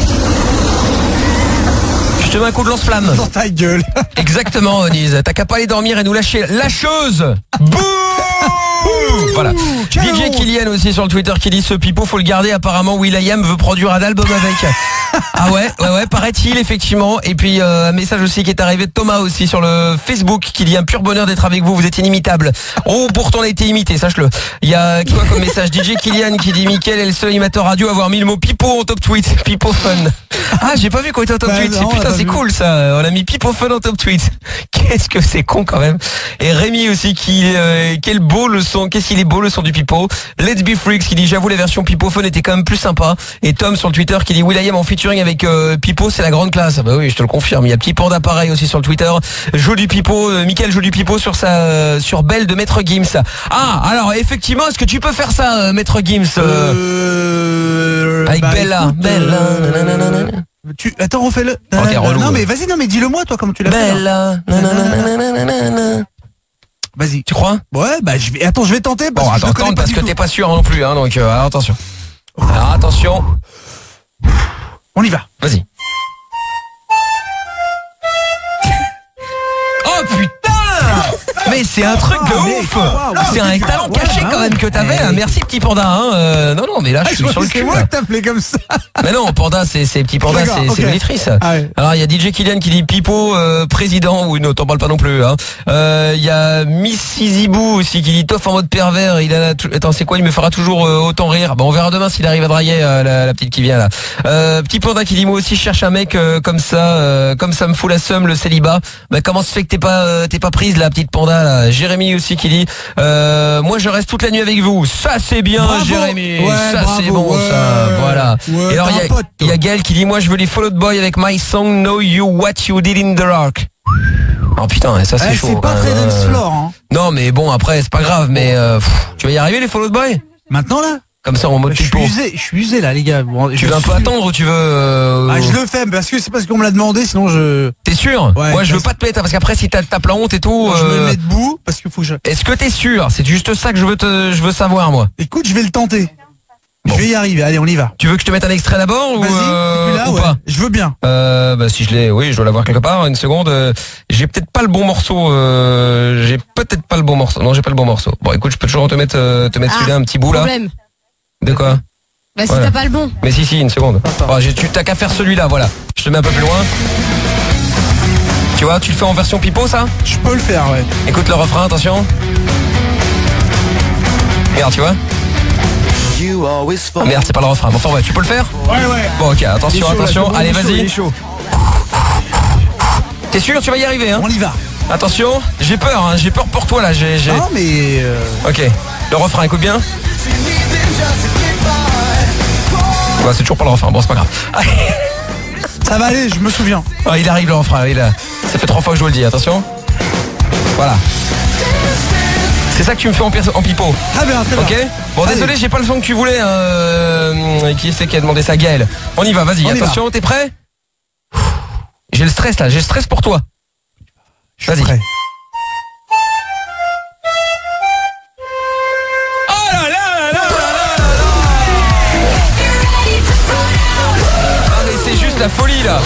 je te mets un coup de lance-flamme. Dans ta gueule. Exactement Oniz, t'as qu'à pas aller dormir et nous lâcher la chose. Bouh. Voilà. DJ Kylian aussi sur le Twitter qui dit ce pipeau faut le garder, apparemment will.i.am veut produire un album avec. Ah ouais, paraît-il effectivement. Et puis un message aussi qui est arrivé de Thomas aussi sur le Facebook qui dit un pur bonheur d'être avec vous, vous êtes inimitable. Oh pourtant on a été imité, sache-le. Il y a quoi comme message? DJ Kylian qui dit Mickaël est le seul animateur radio à avoir mis le mot pipeau en top tweet. Pipeau fun. Ah j'ai pas vu qu'on était en top tweet. Non, putain c'est cool ça. On a mis pipeau fun en top tweet. Qu'est-ce que c'est con quand même. Et Rémi aussi qui quel beau le son, qu'est-ce qu'il est beau le son du pipeau. Let's Be Freaks qui dit j'avoue la version pipeau fun était quand même plus sympa. Et Tom sur le Twitter qui dit will.i.am en featuring avec Pipo, c'est la grande classe. Bah oui, je te le confirme. Il y a Petit Panda pareil aussi sur le Twitter. Joue du Pipo, Mickaël joue du Pipo sur sur Belle de Maître Gims. Ah, alors effectivement, est-ce que tu peux faire ça, Maître Gims avec Bella, Attends, refais-le. Okay, non mais vas-y, non mais dis-le-moi toi comme tu l'as fait. Bella. Vas-y. Tu crois? Ouais, bah je vais tenter parce bon, que je le connais pas parce du que tout. t'es pas sûr non plus hein, donc alors, attention. Alors attention. On y va. Vas-y. Oh putain! Mais c'est un truc de ouf! C'est un talent caché quand même que t'avais. Merci Petit Panda. Hein. Non, mais là je suis sur le cul. C'est moi que t'appelais comme ça. Mais non, Panda, c'est Petit Panda, c'est l'auditrice. Ah ouais. Alors il y a DJ Kylian qui dit Pipo, président. Oui, non, t'en parles pas non plus. Hein. Il y a Miss Zibou aussi qui dit Toff en mode pervers. Attends, c'est quoi? Il me fera toujours autant rire. Bon, on verra demain s'il arrive à draguer la petite qui vient là. Petit Panda qui dit moi aussi je cherche un mec comme ça me fout la seum le célibat. Bah comment se fait que t'es pas prise la petite Panda là. Jérémy aussi qui dit moi je reste toute la nuit avec vous. Ça c'est bien. Bravo. Jérémy. Ouais, ça bravo, c'est bon ça. Voilà. Ouais, et alors il y a Gaël qui dit moi je veux les Fall Out Boy avec My Song Know You What You Did in the Rock. Oh putain, ça c'est chaud. C'est pas très dance floor hein. Non mais bon après c'est pas grave mais tu vas y arriver les Fall Out Boy? Maintenant là? Comme ça en mode je suis usé là les gars. Bon, tu veux un peu attendre ou tu veux je le fais parce que c'est parce qu'on me l'a demandé sinon je... T'es sûr? Ouais, moi je veux pas te mettre parce qu'après si t'as la honte et tout je me mets debout parce qu'il faut que je... Est-ce que t'es sûr? C'est juste ça que je veux savoir moi. Écoute, je vais le tenter. Bon. Je vais y arriver, allez on y va. Tu veux que je te mette un extrait d'abord ou pas? Je veux bien. Bah si je dois l'avoir quelque part. Une seconde. J'ai peut-être pas le bon morceau. Non, j'ai pas le bon morceau. Bon écoute, je peux toujours te mettre celui-là un petit bout problème. là. De quoi? Bah si t'as pas le bon. Mais si, une seconde. Oh, tu t'as qu'à faire celui-là, voilà. Je te mets un peu plus loin. Tu vois, tu le fais en version pipeau ça? Je peux le faire, ouais. Écoute le refrain, attention. Regarde, tu vois? Oh, merde, c'est pas le refrain. Bon, enfin ouais, tu peux le faire? Ouais. Bon ok, attention. Allez, vas-y. T'es sûr, tu vas y arriver hein? On y va. Attention, j'ai peur pour toi là. Non mais... Ok, le refrain, écoute bien. Ouais, c'est toujours pas le refrain, bon c'est pas grave. Ça va aller, je me souviens. Oh, il arrive le refrain, ça fait 3 fois que je vous le dis, attention. Voilà. C'est ça que tu me fais en pipeau. Ah bien, c'est ok. Bon allez. Désolé, j'ai pas le son que tu voulais. Qui c'est qui a demandé ça? Gaël. On y va, vas-y, attention, t'es prêt? j'ai le stress là, j'ai le stress pour toi. Vas-y. Prêt. Oh là là là là là là. Ah mais c'est juste la folie là.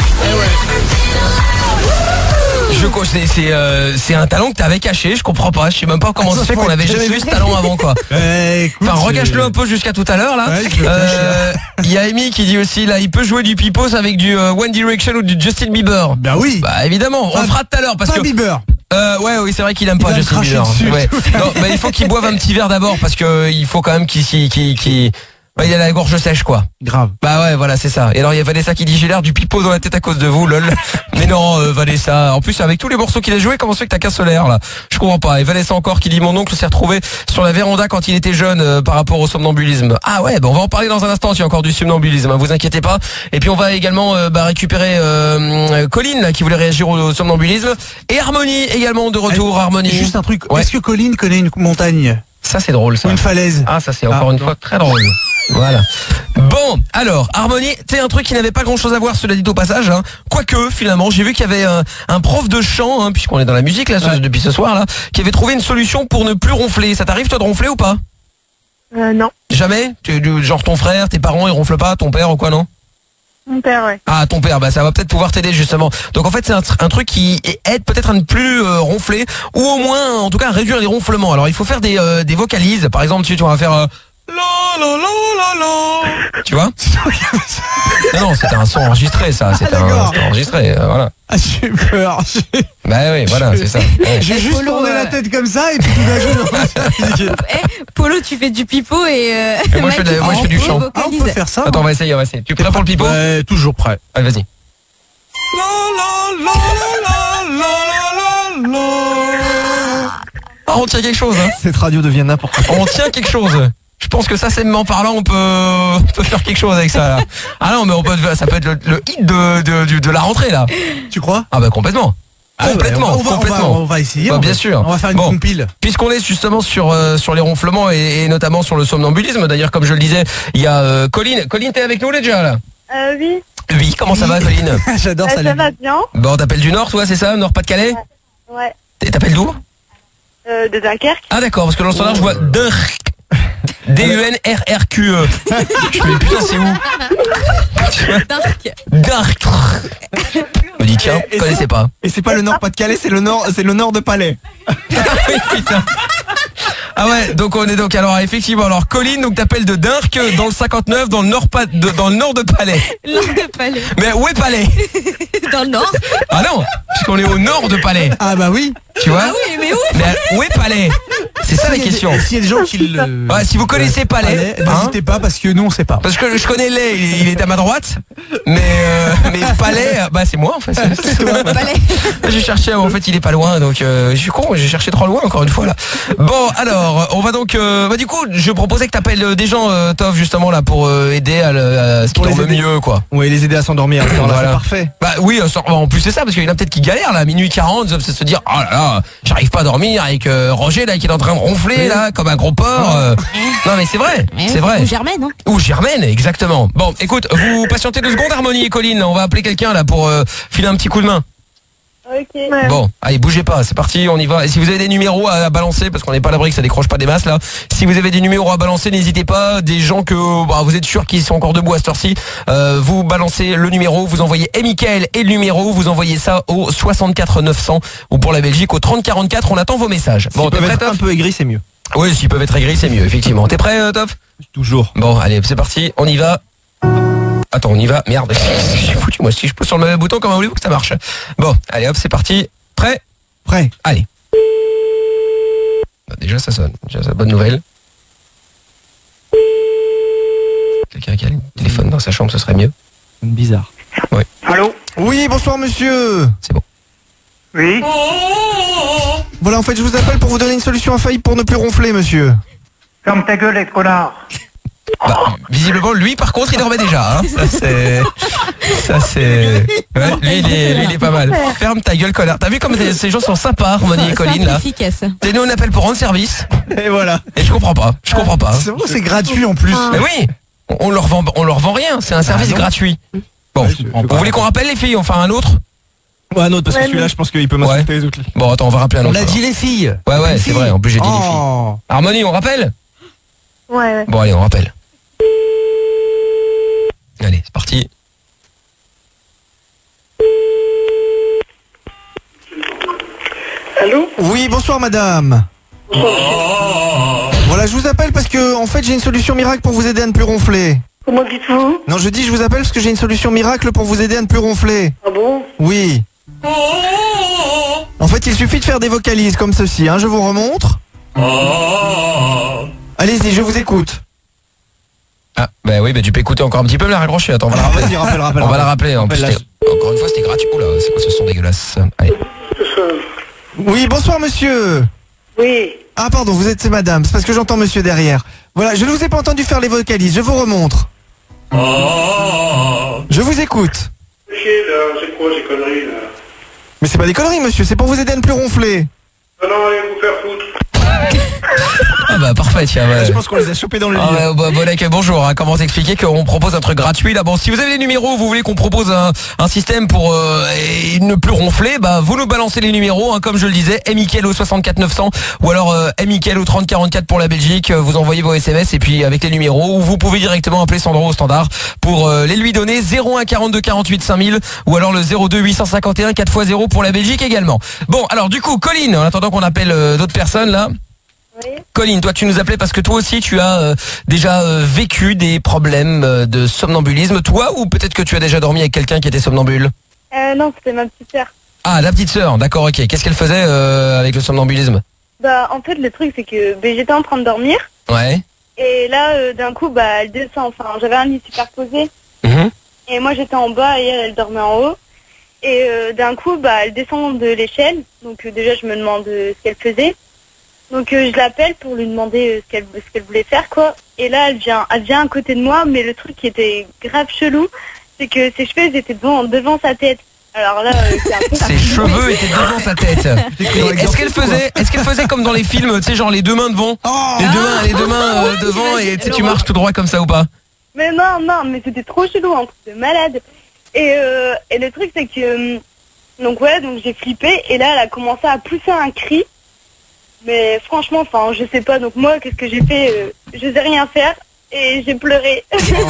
C'est un talent que t'avais caché, je comprends pas, je sais même pas comment ça se fait qu'on avait jamais vu ce talent avant quoi. Écoute, enfin recache-le un peu jusqu'à tout à l'heure là. Il y a Amy qui dit aussi là, il peut jouer du pipos avec du One Direction ou du Justin Bieber. Bah oui. Bah évidemment, on fera tout à l'heure parce que Bieber. Ouais oui c'est vrai qu'il aime pas Justin Bieber. Ouais. Non, mais il faut qu'il boive un petit verre d'abord parce que il faut quand même qu'il il a la gorge sèche quoi. Grave. Bah ouais voilà c'est ça. Et alors il y a Vanessa qui dit j'ai l'air du pipeau dans la tête à cause de vous lol. Mais non Vanessa, en plus avec tous les morceaux qu'il a joué, comment ça fait que t'as qu'un solaire là? Je comprends pas. Et Vanessa encore qui dit mon oncle s'est retrouvé sur la véranda quand il était jeune par rapport au somnambulisme. Ah ouais on va en parler dans un instant, il y a encore du somnambulisme, hein, vous inquiétez pas. Et puis on va également récupérer Colline là, qui voulait réagir au somnambulisme. Et Harmonie également de retour. Harmonie. Juste un truc, est-ce que Colline connaît une montagne? Ça c'est drôle ça. Ou une falaise? Ah ça c'est encore une fois très drôle. Voilà. Bon, alors, Harmonie, c'est un truc qui n'avait pas grand chose à voir, cela dit au passage, hein. Quoique, finalement, j'ai vu qu'il y avait un prof de chant, hein, puisqu'on est dans la musique là, depuis ce soir là, qui avait trouvé une solution pour ne plus ronfler. Ça t'arrive toi de ronfler ou pas? Non. Jamais? Genre ton frère, tes parents, ils ronflent pas, ton père ou quoi, non? Mon père, ouais. Ah, ton père, bah ça va peut-être pouvoir t'aider justement. Donc en fait c'est un truc qui aide peut-être à ne plus ronfler, ou au moins en tout cas à réduire les ronflements. Alors il faut faire des vocalises, par exemple tu vas faire la la la la la. Tu vois? Non, c'était un son enregistré ça, c'était enregistré, voilà. Ah j'ai peur. Bah oui, voilà, c'est ça. Ouais. J'ai juste tourné la tête comme ça et puis tout d'un coup. Polo, tu fais du pipeau et moi je fais du chant. Ah, on peut faire ça. Attends, on va essayer. Tu es prêt pour le pipeau? Toujours prêt. Allez, vas-y. Ah, on tient quelque chose, hein. Cette radio devient n'importe quoi. On tient quelque chose. Je pense que ça, sainement parlant, on peut faire quelque chose avec ça là. Ah non, mais ça peut être le hit de la rentrée là. Tu crois? Ah bah complètement. Complètement. On va essayer. Bah, bien sûr. On va faire une compile. Puisqu'on est justement sur les ronflements et notamment sur le somnambulisme. D'ailleurs, comme je le disais, il y a Colline. Colline, t'es avec nous déjà là? Oui. Oui, comment ça va Colline? J'adore ça. Ça va bien. Bon, t'appelles du Nord, toi, c'est ça? Nord-Pas-de-Calais? Ouais. T'appelles d'où? De Dunkerque. Ah d'accord, parce que dans le standard je vois Dunkerque. D-U-N-R-R-Q-E. Je me dis putain c'est où? Dark. Je me dis tiens, je connaissais pas. Et c'est pas le Nord-Pas-de-Calais, c'est le nord de Palais. Oui, putain. Ah ouais, donc on est donc alors effectivement alors Colline, donc t'appelles de Dunkerque dans le 59 dans le nord de Palais. Nord de Palais. Mais où est Palais? Dans le nord. Ah non, puisqu'on est au nord de Palais. Ah bah oui. Tu vois? Ah oui, mais où? Mais où est Palais? C'est ça la question. S'il y a des gens qui le... Ouais, si vous connaissez Palais, n'hésitez pas parce que nous on sait pas. Parce que je connais Lay, il est à ma droite. Mais Palais, bah c'est moi en fait. C'est toi. Palais. J'ai cherché, en fait il est pas loin, donc je suis con, j'ai cherché trop loin encore une fois là. Bon alors, on va donc, du coup je proposais que t'appelles des gens, Tov justement là pour aider à ce qu'ils dorment mieux quoi. Ouais, les aider à s'endormir. Voilà. C'est parfait. Bah oui, en plus c'est ça, parce qu'il y en a peut-être qui galèrent là, minuit 40, ça se dire oh là là, j'arrive pas à dormir avec Roger là qui est en train de ronfler là comme un gros porc. Non mais c'est vrai, c'est vrai. Ou Germaine, hein. Ou Germaine, exactement. Bon, écoute, vous patientez 2 secondes, Harmonie et Colline, on va appeler quelqu'un là pour filer un petit coup de main. Ok. Ouais. Bon, allez, bougez pas, c'est parti, on y va. Et si vous avez des numéros à balancer, parce qu'on n'est pas à l'abri que ça décroche pas des masses là, si vous avez des numéros à balancer, n'hésitez pas. Des gens que vous êtes sûr qu'ils sont encore debout à cette heure-ci, vous balancez le numéro, vous envoyez Mickaël et le numéro, vous envoyez ça au 64 900 ou pour la Belgique au 30 44. On attend vos messages. Bon, t'es prêt, Top? Un peu aigris, c'est mieux. Oui, s'ils peuvent être aigris, c'est mieux, effectivement. T'es prêt, Top? Toujours. Bon, allez, c'est parti, on y va. Attends, on y va. Merde, j'ai foutu moi si je pose sur le même bouton, comment voulez-vous que ça marche? Bon, allez hop, c'est parti. Prêt? Prêt. Allez. Bah, déjà ça sonne, déjà c'est bonne nouvelle. Quelqu'un qui a le téléphone dans sa chambre, ce serait mieux. Bizarre. Oui. Allô? Oui, bonsoir monsieur. C'est bon. Oui. Voilà, en fait, je vous appelle pour vous donner une solution infaillible pour ne plus ronfler, monsieur. Ferme ta gueule, les connards. Bah, visiblement, lui, par contre, il dormait déjà. Hein. Ça, c'est. Ouais, lui, il est pas mal. Ferme ta gueule, connard. T'as vu comme ces gens sont sympas, Harmonie et Colline, là. Efficace. Et nous, on appelle pour rendre service. Et voilà. Et je comprends pas. C'est vrai, c'est gratuit en plus. Mais oui, on leur vend rien. C'est un service gratuit. Bon, vous voulez qu'on rappelle les filles? Enfin, un autre? Ouais, un autre, parce que celui-là, je pense qu'il peut m'insulter les autres. Bon, attends, on va rappeler un autre. On a dit les filles. Ouais, c'est vrai, en plus j'ai dit les filles. Harmonie, on rappelle? Ouais. Bon, allez, on rappelle. Allez, c'est parti. Allô? Oui, bonsoir madame. Voilà, je vous appelle parce que, en fait, j'ai une solution miracle pour vous aider à ne plus ronfler. Comment dites-vous? Non, je dis, je vous appelle parce que j'ai une solution miracle pour vous aider à ne plus ronfler. Ah bon? Oui. En fait, il suffit de faire des vocalises comme ceci, hein, je vous remontre. Allez-y, je vous écoute. Ah, bah oui, bah tu peux écouter encore un petit peu, me la raccrocher. Attends, on va la rappeler. Vas-y, rappelle. On va la rappeler. En plus, encore une fois, c'était gratuit. Oula, c'est quoi ce son dégueulasse? Allez. Oui, bonsoir monsieur. Oui. Ah pardon, vous êtes madame, c'est parce que j'entends monsieur derrière. Voilà, je ne vous ai pas entendu faire les vocalises, je vous remontre. Je vous écoute. C'est quoi ces conneries là? Mais c'est pas des conneries monsieur, c'est pour vous aider à ne plus ronfler. Non, allez vous faire foutre. Ah bah parfait, tiens. Ouais. Je pense qu'on les a chopés dans le lit. Ah ouais, Bolek, bonjour. Hein, comment t'expliquer qu'on propose un truc gratuit là? Bon, si vous avez les numéros, vous voulez qu'on propose un système pour ne plus ronfler, bah vous nous balancez les numéros, hein, comme je le disais, Mickaël au 64 900 ou alors Mickaël au 30 44 pour la Belgique. Vous envoyez vos SMS et puis avec les numéros, ou vous pouvez directement appeler Sandro au standard pour les lui donner 01 42 48 5000 ou alors le 02 851 4x0 pour la Belgique également. Bon, alors du coup, Colline, en attendant qu'on appelle d'autres personnes là. Oui. Colline, toi tu nous appelais parce que toi aussi tu as déjà vécu des problèmes de somnambulisme, toi, ou peut-être que tu as déjà dormi avec quelqu'un qui était somnambule? Non, c'était ma petite sœur. Ah, la petite sœur, d'accord, ok. Qu'est-ce qu'elle faisait avec le somnambulisme? Bah, en fait, le truc, c'est que j'étais en train de dormir. Ouais. Et là, d'un coup, elle descend. Enfin, j'avais un lit superposé. Mhm. Et moi, j'étais en bas et elle dormait en haut. Et d'un coup, elle descend de l'échelle. Donc, déjà, je me demande ce qu'elle faisait. Donc je l'appelle pour lui demander ce qu'elle voulait faire, quoi. Et là elle vient à côté de moi, mais le truc qui était grave chelou, c'est que ses cheveux ils étaient devant sa tête. Alors là, c'est un peu ses cheveux étaient devant sa tête. Est-ce qu'elle faisait comme dans les films, tu sais, genre les deux mains devant, les deux mains devant, et tu marches tout droit comme ça ou pas? Mais non, mais c'était trop chelou, un truc de malade. Et le truc c'est que donc j'ai flippé et là elle a commencé à pousser un cri. Mais franchement, je sais pas, donc moi, qu'est-ce que j'ai fait? Je sais rien faire et j'ai pleuré.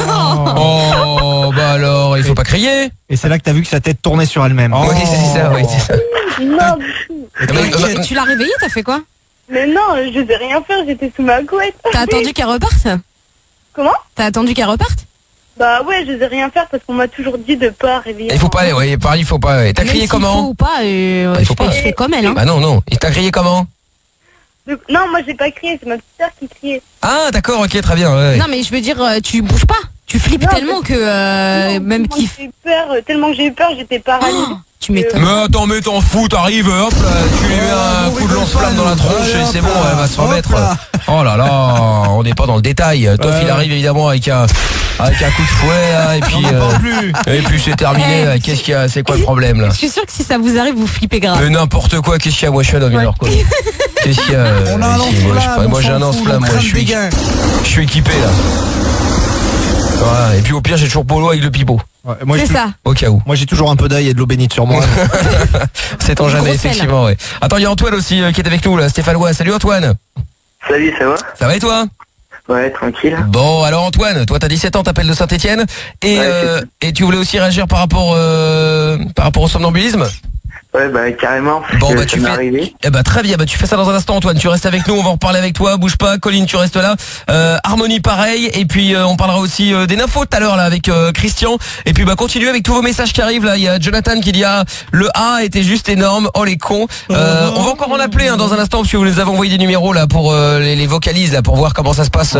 Oh, bah alors, il faut pas crier. Et c'est là que t'as vu que sa tête tournait sur elle-même. Oui, c'est ça. Non, tu l'as réveillée, t'as fait quoi? Mais non, je sais rien faire, j'étais sous ma couette. T'as attendu qu'elle reparte? Comment? T'as attendu qu'elle reparte? Bah ouais, je sais rien faire parce qu'on m'a toujours dit de pas réveiller. Il faut pas aller, pareil, il faut pas. T'as crié comment? Faut ou pas, il faut pas. Je fais comme elle, hein. Bah non. Et t'as crié comment? Non, moi j'ai pas crié, c'est ma petite sœur qui criait. Ah d'accord, ok, très bien. Ouais. Non mais je veux dire, tu bouges pas. Tu flippes tellement que même qui. Tellement que j'ai eu peur, j'étais paralysée. Tu m'étonnes. Mais attends, mais t'en fous, t'arrives, hop là, tu lui mets un coup de lance-flamme dans la tronche et c'est bon, elle va se remettre. Oh là là, on n'est pas dans le détail. Toff il arrive évidemment avec un coup de fouet là, et puis c'est terminé. Qu'est-ce qu'il y a? C'est quoi le problème là? Je suis sûr que si ça vous arrive, vous flippez grave. Mais n'importe quoi, qu'est-ce qu'il y a? Moi je suis un homme quoi. Qu'est-ce qu'il y a? On a un lance-flamme. Moi j'ai un lance-flamme, moi je suis équipé là. Voilà. Et puis au pire j'ai toujours Polo avec le pipeau. Ouais, c'est ça. Au cas où. Moi j'ai toujours un peu d'ail et de l'eau bénite sur moi. C'est en jamais, effectivement, ouais. Attends, il y a Antoine aussi qui est avec nous là, Stéphanois. Salut Antoine. Salut, ça va? Ça va et toi? Ouais, tranquille. Bon, alors Antoine, toi t'as 17 ans, t'appelles de Saint-Etienne et tu voulais aussi réagir par rapport au somnambulisme? Ouais, bah carrément. Bon, bah tu fais. Eh bah très bien, bah tu fais ça dans un instant Antoine. Tu restes avec nous, on va en reparler avec toi. Bouge pas, Colline, tu restes là. Harmonie pareil. Et puis on parlera aussi des nymphos tout à l'heure là avec Christian. Et puis bah continue avec tous vos messages qui arrivent là. Il y a Jonathan qui dit le A était juste énorme. Oh les cons. On va encore en appeler dans un instant parce que vous nous avez envoyé des numéros là pour les vocalises là pour voir comment ça se passe.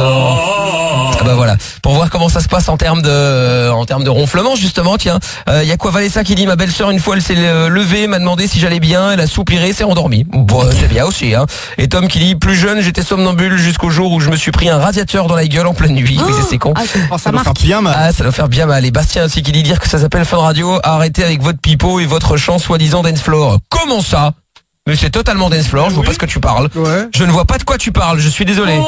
Ah bah voilà, pour voir comment ça se passe en termes de ronflement justement. Tiens, il y a quoi Vanessa qui dit ma belle-sœur une fois elle s'est levée, m'a demandé si j'allais bien, elle a soupiré, s'est endormie. Bon, c'est bien aussi hein. Et Tom qui dit plus jeune, j'étais somnambule jusqu'au jour où je me suis pris un radiateur dans la gueule en pleine nuit. Oui, c'est con. Ça doit faire bien mal. Ah, ça doit faire bien mal. Et Bastien aussi qui dit dire que ça s'appelle Fun Radio, arrêtez avec votre pipeau et votre chant soi-disant dance floor. Comment ça? Mais c'est totalement dance floor, je vois pas ce que tu parles. Ouais. Je ne vois pas de quoi tu parles, je suis désolé.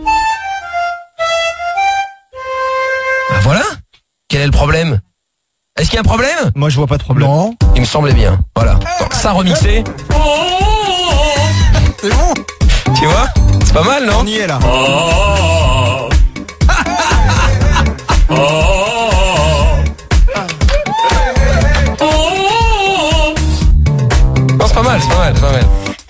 Bah voilà. Quel est le problème? Est-ce qu'il y a un problème? Moi je vois pas de problème. Non. Il me semblait bien. Voilà. Donc ça remixé. C'est bon. Tu vois? C'est pas mal, non? On y est là. Non, c'est pas mal, c'est pas mal, c'est pas mal.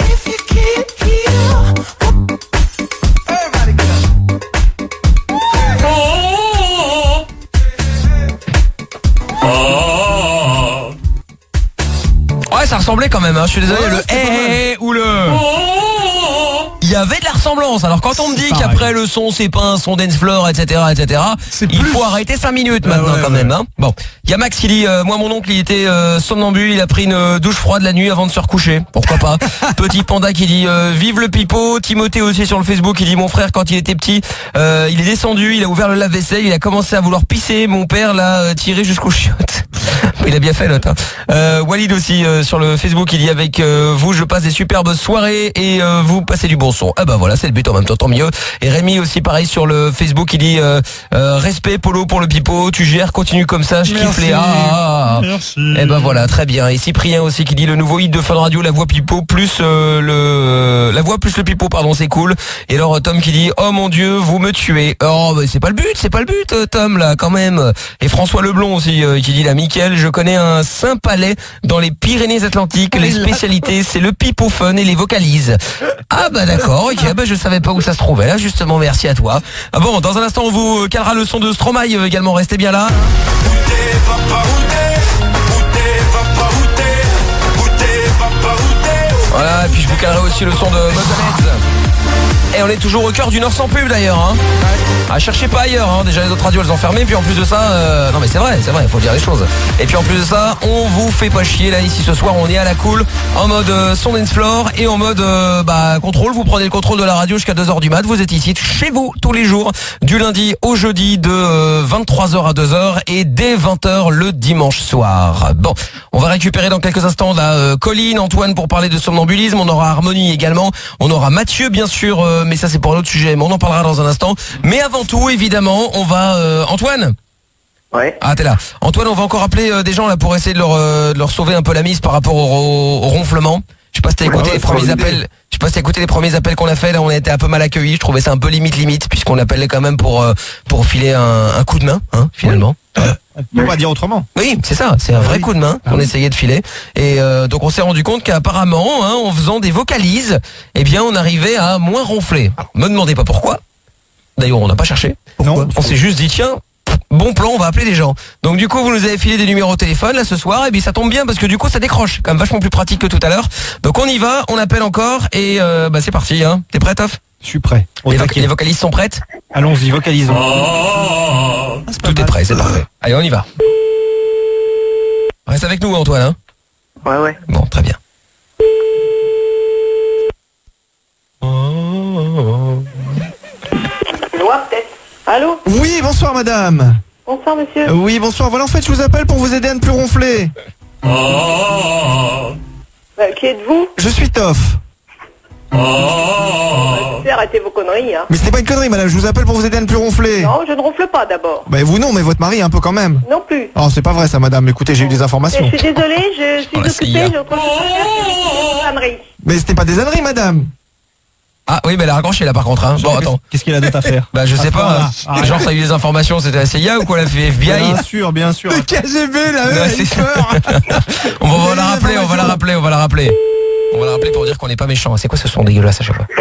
Ouais, ça ressemblait quand même, hein. Je suis désolé, le ou le... Il y avait de la ressemblance. Alors quand on me dit qu'après le son c'est pas un son dance floor, etc., il faut arrêter 5 minutes maintenant quand même. Hein. Bon, il y a Max qui dit moi mon oncle il était somnambule, il a pris une douche froide la nuit avant de se recoucher. Pourquoi pas. Petit Panda qui dit vive le pipeau. Timothée aussi sur le Facebook qui dit mon frère quand il était petit il est descendu, il a ouvert le lave-vaisselle, il a commencé à vouloir pisser, mon père l'a tiré jusqu'aux chiottes. Il a bien fait l'autre. Hein. Walid aussi sur le Facebook il dit avec vous je passe des superbes soirées et vous passez du bon son. Ah bah voilà, c'est le but en même temps, tant mieux. Et Rémi aussi pareil sur le Facebook il dit respect Polo pour le pipeau, tu gères, continue comme ça, je kiffe les Merci. Et ben voilà, très bien. Et Cyprien aussi qui dit le nouveau hit de Fun Radio, la voix pipeau plus la voix plus le pipeau, pardon, c'est cool. Et alors Tom qui dit oh mon dieu, vous me tuez. Oh bah, c'est pas le but Tom là quand même. Et François Leblond aussi qui dit la Mickaël, je connais un Saint-Palais dans les Pyrénées-Atlantiques, les spécialités c'est le pipeau fun et les vocalises. Ah bah d'accord, ok, bah je savais pas où ça se trouvait là, justement, merci à toi. Ah bon, dans un instant on vous calera le son de Stromae également, restez bien là. Voilà, et puis je vous calerai aussi le son de Motorhead. Et on est toujours au cœur du Nord sans pub d'ailleurs, hein. Ah, cherchez pas ailleurs, hein. Déjà les autres radios elles ont fermé, puis en plus de ça, non mais c'est vrai, il faut dire les choses. Et puis en plus de ça, on vous fait pas chier là ici ce soir, on est à la cool, en mode son dance floor et en mode contrôle, vous prenez le contrôle de la radio jusqu'à 2h du mat, vous êtes ici chez vous tous les jours, du lundi au jeudi de 23h à 2h et dès 20h le dimanche soir. Bon, on va récupérer dans quelques instants là Colline, Antoine pour parler de somnambulisme, on aura Harmonie également, on aura Mathieu bien sûr, mais ça c'est pour un autre sujet, mais on en parlera dans un instant. Mais avant tout, évidemment, on va... Antoine ? Ouais. Ah, t'es là. Antoine, on va encore appeler des gens là pour essayer de leur sauver un peu la mise par rapport au ronflement. Je sais pas si t'as écouté les premiers appels. Je sais pas si t'as écouté les premiers appels qu'on a fait. Là, on a été un peu mal accueillis. Je trouvais ça un peu limite, puisqu'on appelait quand même pour filer un coup de main, hein, finalement. On va dire autrement. Oui, c'est ça, c'est un vrai coup de main qu'on essayait de filer. Et donc on s'est rendu compte qu'apparemment, hein, en faisant des vocalises, eh bien on arrivait à moins ronfler. Alors, me demandez pas pourquoi. D'ailleurs, on n'a pas cherché. Non. On s'est juste dit tiens, bon plan, on va appeler les gens. Donc du coup, vous nous avez filé des numéros au téléphone là ce soir, et bien ça tombe bien parce que du coup ça décroche, quand même vachement plus pratique que tout à l'heure. Donc on y va, on appelle encore et c'est parti. Hein. T'es prêt, Toff ? Je suis prêt. Les vocalistes sont prêtes ? Allons-y, vocalisons. Tout est prêt, c'est parfait. Allez, on y va. Reste avec nous, Antoine. Hein. Ouais. Bon, très bien. Peut-être. Allô? Oui, bonsoir madame. Bonsoir monsieur. Oui, bonsoir. Voilà, en fait, je vous appelle pour vous aider à ne plus ronfler. Qui êtes-vous? Je suis Toff. Arrêtez vos conneries, hein. Mais ce n'est pas une connerie, madame. Je vous appelle pour vous aider à ne plus ronfler. Non, je ne ronfle pas d'abord. Bah vous non, mais votre mari un peu quand même. Non plus. Oh, c'est pas vrai ça, madame. Écoutez, j'ai eu des informations. Je suis désolée, je suis occupée, j'ai autre chose à faire, c'est des âneries. Mais ce n'est pas des âneries, madame. Ah oui, mais elle a raccroché là par contre. Hein. Bon, attends. Qu'est-ce qu'il a d'autre à faire? Bah je sais pas. Genre ça a eu des informations, c'était la CIA ou quoi, la FBI? Bien sûr. Le KGB là, c'est peur. on va la rappeler. On va la rappeler pour dire qu'on n'est pas méchant. C'est quoi ce son dégueulasse à chaque fois?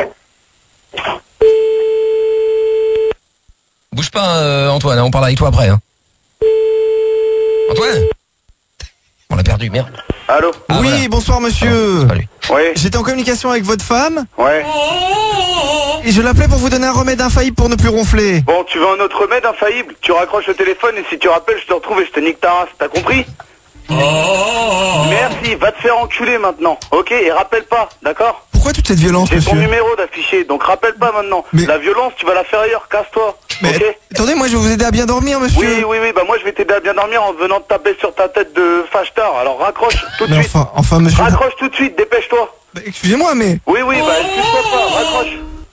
Bouge pas, Antoine, on parle avec toi après. Hein. Antoine? On l'a perdu, merde. Allô? Oui, voilà. Bonsoir monsieur. Oui. J'étais en communication avec votre femme. Ouais. Et je l'appelais pour vous donner un remède infaillible pour ne plus ronfler. Bon, tu veux un autre remède infaillible? Tu raccroches le téléphone et si tu rappelles, je te retrouve et je te nique ta race. T'as compris? Merci, va te faire enculer maintenant. Ok, et rappelle pas, d'accord? Pourquoi toute cette violence, monsieur? C'est ton numéro d'affiché, donc rappelle pas maintenant. Mais... La violence, tu vas la faire ailleurs, casse-toi. Mais ok? Attendez, moi je vais vous aider à bien dormir, monsieur. Oui, bah moi je vais t'aider à bien dormir en venant te taper sur ta tête de fâche-tard. Alors raccroche tout de suite. Enfin, monsieur. Raccroche tout de suite, dépêche-toi. Bah, excusez-moi, mais... Oui, bah excuse-toi pas, raccroche.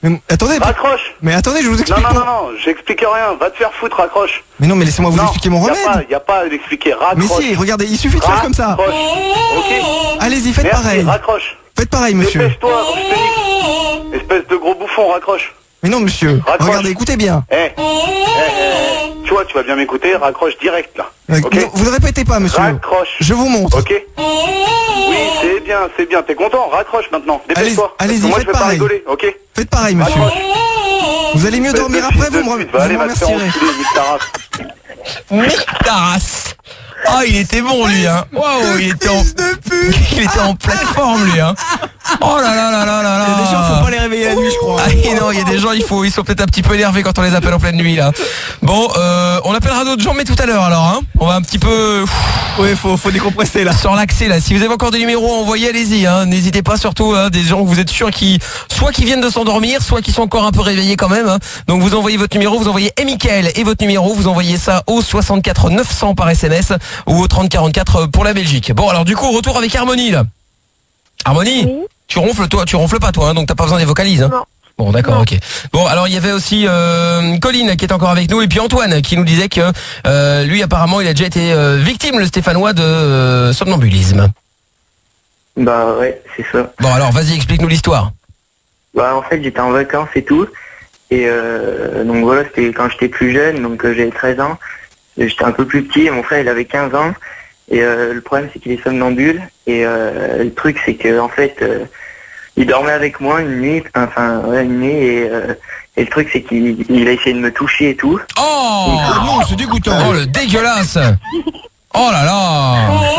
Mais attendez. Raccroche. Mais attendez, je vous explique. Non, j'explique rien. Va te faire foutre, raccroche. Mais non, mais laissez-moi vous expliquer mon remède. Y a pas à l'expliquer, raccroche. Mais si, regardez, il suffit de faire comme ça. Ok. Allez-y, faites pareil. Raccroche. Faites pareil, monsieur. Dépêche-toi avant que je te nique. Espèce de gros bouffon, raccroche. Mais non, monsieur. Raccroche. Regardez, écoutez bien. Tu vois, tu vas bien m'écouter, raccroche direct là. Ok. Non, vous ne répétez pas, monsieur. Raccroche. Je vous montre. Ok. Oui, c'est bien. T'es content? Raccroche maintenant. Dépêche-toi. Allez-y, moi, faites je vais pareil. pas rigoler, ok? Faites pareil, monsieur. Raccroche. Vous allez mieux dormir après, vous me Allez, va te faire remercierez. enculer, nique ta race. Nique ta race. Ah, il était bon, lui, hein. Waouh, il était en pleine forme, lui, hein. Oh là là là là là là. Il y a des gens, faut pas les réveiller la nuit, je crois. Ah non, il y a des gens, ils sont peut-être un petit peu énervés quand on les appelle en pleine nuit, là. Bon, on appellera d'autres gens, mais tout à l'heure, alors, hein. On va un petit peu... Oui, faut décompresser, là. Se relaxer, là. Si vous avez encore des numéros à envoyer, allez-y, hein. N'hésitez pas, surtout, hein, des gens que vous êtes sûrs soit qui viennent de s'endormir, soit qui sont encore un peu réveillés quand même, hein. Donc vous envoyez votre numéro, vous envoyez Mickaël et votre numéro, vous envoyez ça au 64 900 par SMS ou au 30 44 pour la Belgique. Bon, alors du coup, retour avec Harmonie, là. Harmonie, oui. Tu ronfles pas, toi, hein, donc t'as pas besoin des vocalises, hein. Non. Bon, d'accord, ok. Bon, alors il y avait aussi Colline qui est encore avec nous, et puis Antoine qui nous disait que lui, apparemment, il a déjà été victime, le Stéphanois, de somnambulisme. Bah ouais, c'est ça. Bon, alors vas-y, explique-nous l'histoire. Bah en fait, j'étais en vacances et tout, et donc voilà, c'était quand j'étais plus jeune, donc j'avais 13 ans, j'étais un peu plus petit, et mon frère il avait 15 ans, et le problème c'est qu'il est somnambule, et le truc c'est que en fait il dormait avec moi une nuit, et le truc c'est qu'il a essayé de me toucher et tout. Oh non, c'est dégoûtant. Oh le dégueulasse. Oh là là.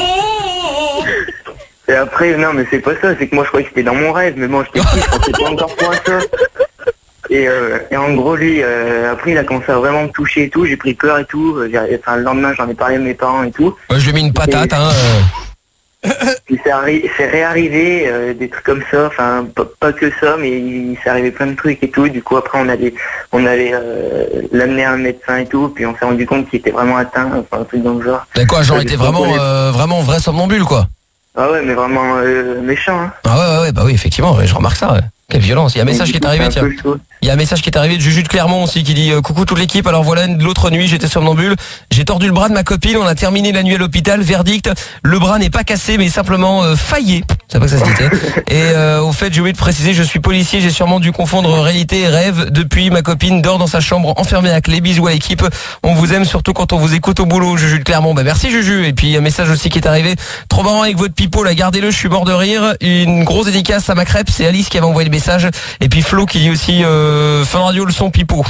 Et après, non mais c'est pas ça, c'est que moi je croyais que c'était dans mon rêve, mais bon j'étais petit, je pensais pas encore pour ça. Et en gros lui, après il a commencé à vraiment me toucher et tout, j'ai pris peur et tout, le lendemain j'en ai parlé à mes parents et tout. Ouais, je lui ai mis une patate, hein. Puis c'est réarrivé des trucs comme ça, enfin pas que ça, mais il s'est arrivé plein de trucs et tout. Du coup après on allait l'amener à un médecin et tout, puis on s'est rendu compte qu'il était vraiment atteint, enfin un truc dans le genre. D'accord, genre il était vraiment vrai somnambule, quoi. Ah ouais, mais vraiment méchant, hein. Ah ouais, bah oui, effectivement, ouais, je remarque ça, ouais. Quelle violence. Il y a un message qui est arrivé, tiens. Il y a un message qui est arrivé de Juju de Clermont aussi qui dit coucou toute l'équipe, alors voilà, l'autre nuit j'étais somnambule, j'ai tordu le bras de ma copine, on a terminé la nuit à l'hôpital, verdict, le bras n'est pas cassé mais simplement faillé, c'est pas que ça se dit. Et au fait j'ai oublié de préciser, je suis policier, j'ai sûrement dû confondre réalité et rêve, depuis ma copine dort dans sa chambre enfermée à clé, bisous à l'équipe, on vous aime surtout quand on vous écoute au boulot, Juju de Clermont. Bah merci Juju. Et puis un message aussi qui est arrivé, trop marrant avec votre pipeau, là gardez-le, je suis mort de rire, une grosse dédicace à ma crêpe, c'est Alice qui avait envoyé le message, et puis Flo qui dit aussi Fun Radio le son pipeau.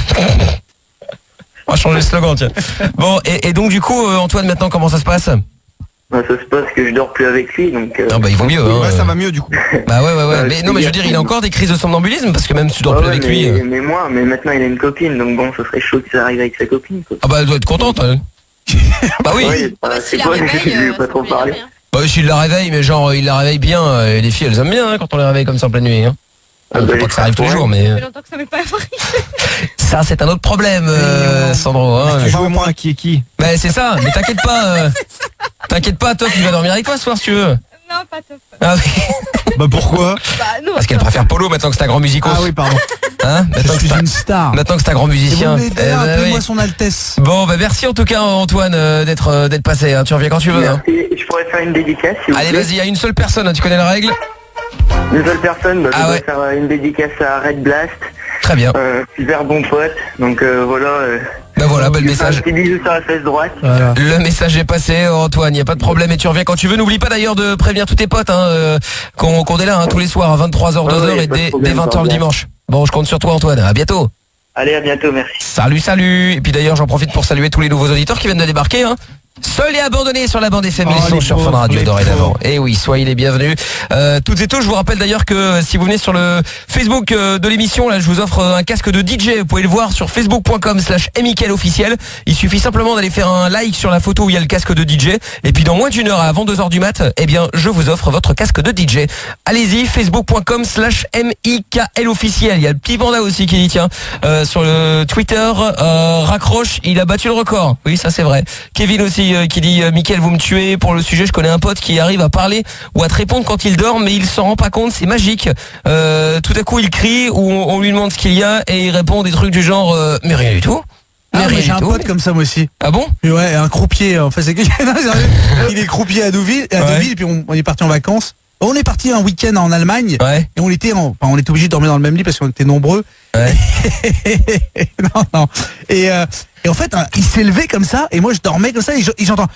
On va changer le slogan, tiens. Bon, et donc du coup Antoine, maintenant comment ça se passe? Bah, ça se passe que je dors plus avec lui, donc non, bah il vaut mieux, hein. Ouais, ça va mieux du coup. Bah ouais. Mais non, mais je veux dire, il a encore des crises de somnambulisme parce que même si tu dors plus avec lui. Mais maintenant il a une copine, donc bon, ce serait chaud que ça arrive avec sa copine, quoi. Ah bah elle doit être contente, hein. Bah oui. C'est quoi, je lui ai pas trop parlé. Bah s'il la réveille, mais genre il la réveille bien, les filles elles aiment bien, hein, quand on les réveille comme ça en pleine nuit, hein. Pas que ça arrive tous les jours, mais... Ça fait longtemps que ça m'est pas arrivé. Ça c'est un autre problème, Sandro, hein. Tu joues au moins à qui est qui. Bah c'est ça, mais t'inquiète pas, t'inquiète pas, Top il va dormir avec toi ce soir si tu veux. Non, pas Top. Ah oui. Bah pourquoi? Bah non. Parce qu'elle préfère Polo maintenant que c'est un grand musicos. Ah oui, pardon. Hein, je suis une star. Maintenant que c'est un grand musicien. Appelez-moi son Altesse. Bon, bah merci en tout cas Antoine d'être passé, hein. Tu reviens quand tu veux, hein. Je pourrais faire une dédicace si vous Allez plaît. vas-y, il y a une seule personne, hein. Tu connais la règle? Une seule personne, je vais faire une dédicace à Red Blast. Très bien. Super bon pote, donc voilà. Bah voilà, le message. Un petit bisou sur la fesse droite. Voilà. Le message est passé, Antoine, il n'y a pas de problème et tu reviens quand tu veux. N'oublie pas d'ailleurs de prévenir tous tes potes, hein, qu'on est là, hein, tous les soirs à 23h, 2h et dès 20h le dimanche. Bon, je compte sur toi Antoine, à bientôt. Allez, à bientôt, merci. Salut. Et puis d'ailleurs, j'en profite pour saluer tous les nouveaux auditeurs qui viennent de débarquer, hein. Seul et abandonné sur la bande FM, ils sont sur Fun Radio dorénavant. Et oui, soyez les bienvenus. Toutes et tous, je vous rappelle d'ailleurs que si vous venez sur le Facebook de l'émission, là, je vous offre un casque de DJ. Vous pouvez le voir sur facebook.com/mickaël-officiel. Il suffit simplement d'aller faire un like sur la photo où il y a le casque de DJ. Et puis dans moins d'une heure, avant 2h du mat, eh bien, je vous offre votre casque de DJ. Allez-y, facebook.com/mickaël-officiel. Il y a le petit panda aussi qui dit, tiens, sur le Twitter, raccroche, il a battu le record. Oui, ça c'est vrai. Kevin aussi qui dit Mickaël, vous me tuez pour le sujet. Je connais un pote qui arrive à parler ou à te répondre quand il dort, mais il s'en rend pas compte. C'est magique. Tout à coup, il crie ou on lui demande ce qu'il y a et il répond des trucs du genre mais rien du tout. Ah, j'ai un pote comme ça moi aussi. Ah bon? Ouais, un croupier. En fait, c'est non, sérieux. Il est croupier à Deauville, puis on est parti en vacances. On est parti un week-end en Allemagne et on était obligé de dormir dans le même lit parce qu'on était nombreux. Ouais. non. Et en fait, il s'est levé comme ça et moi je dormais comme ça et j'entends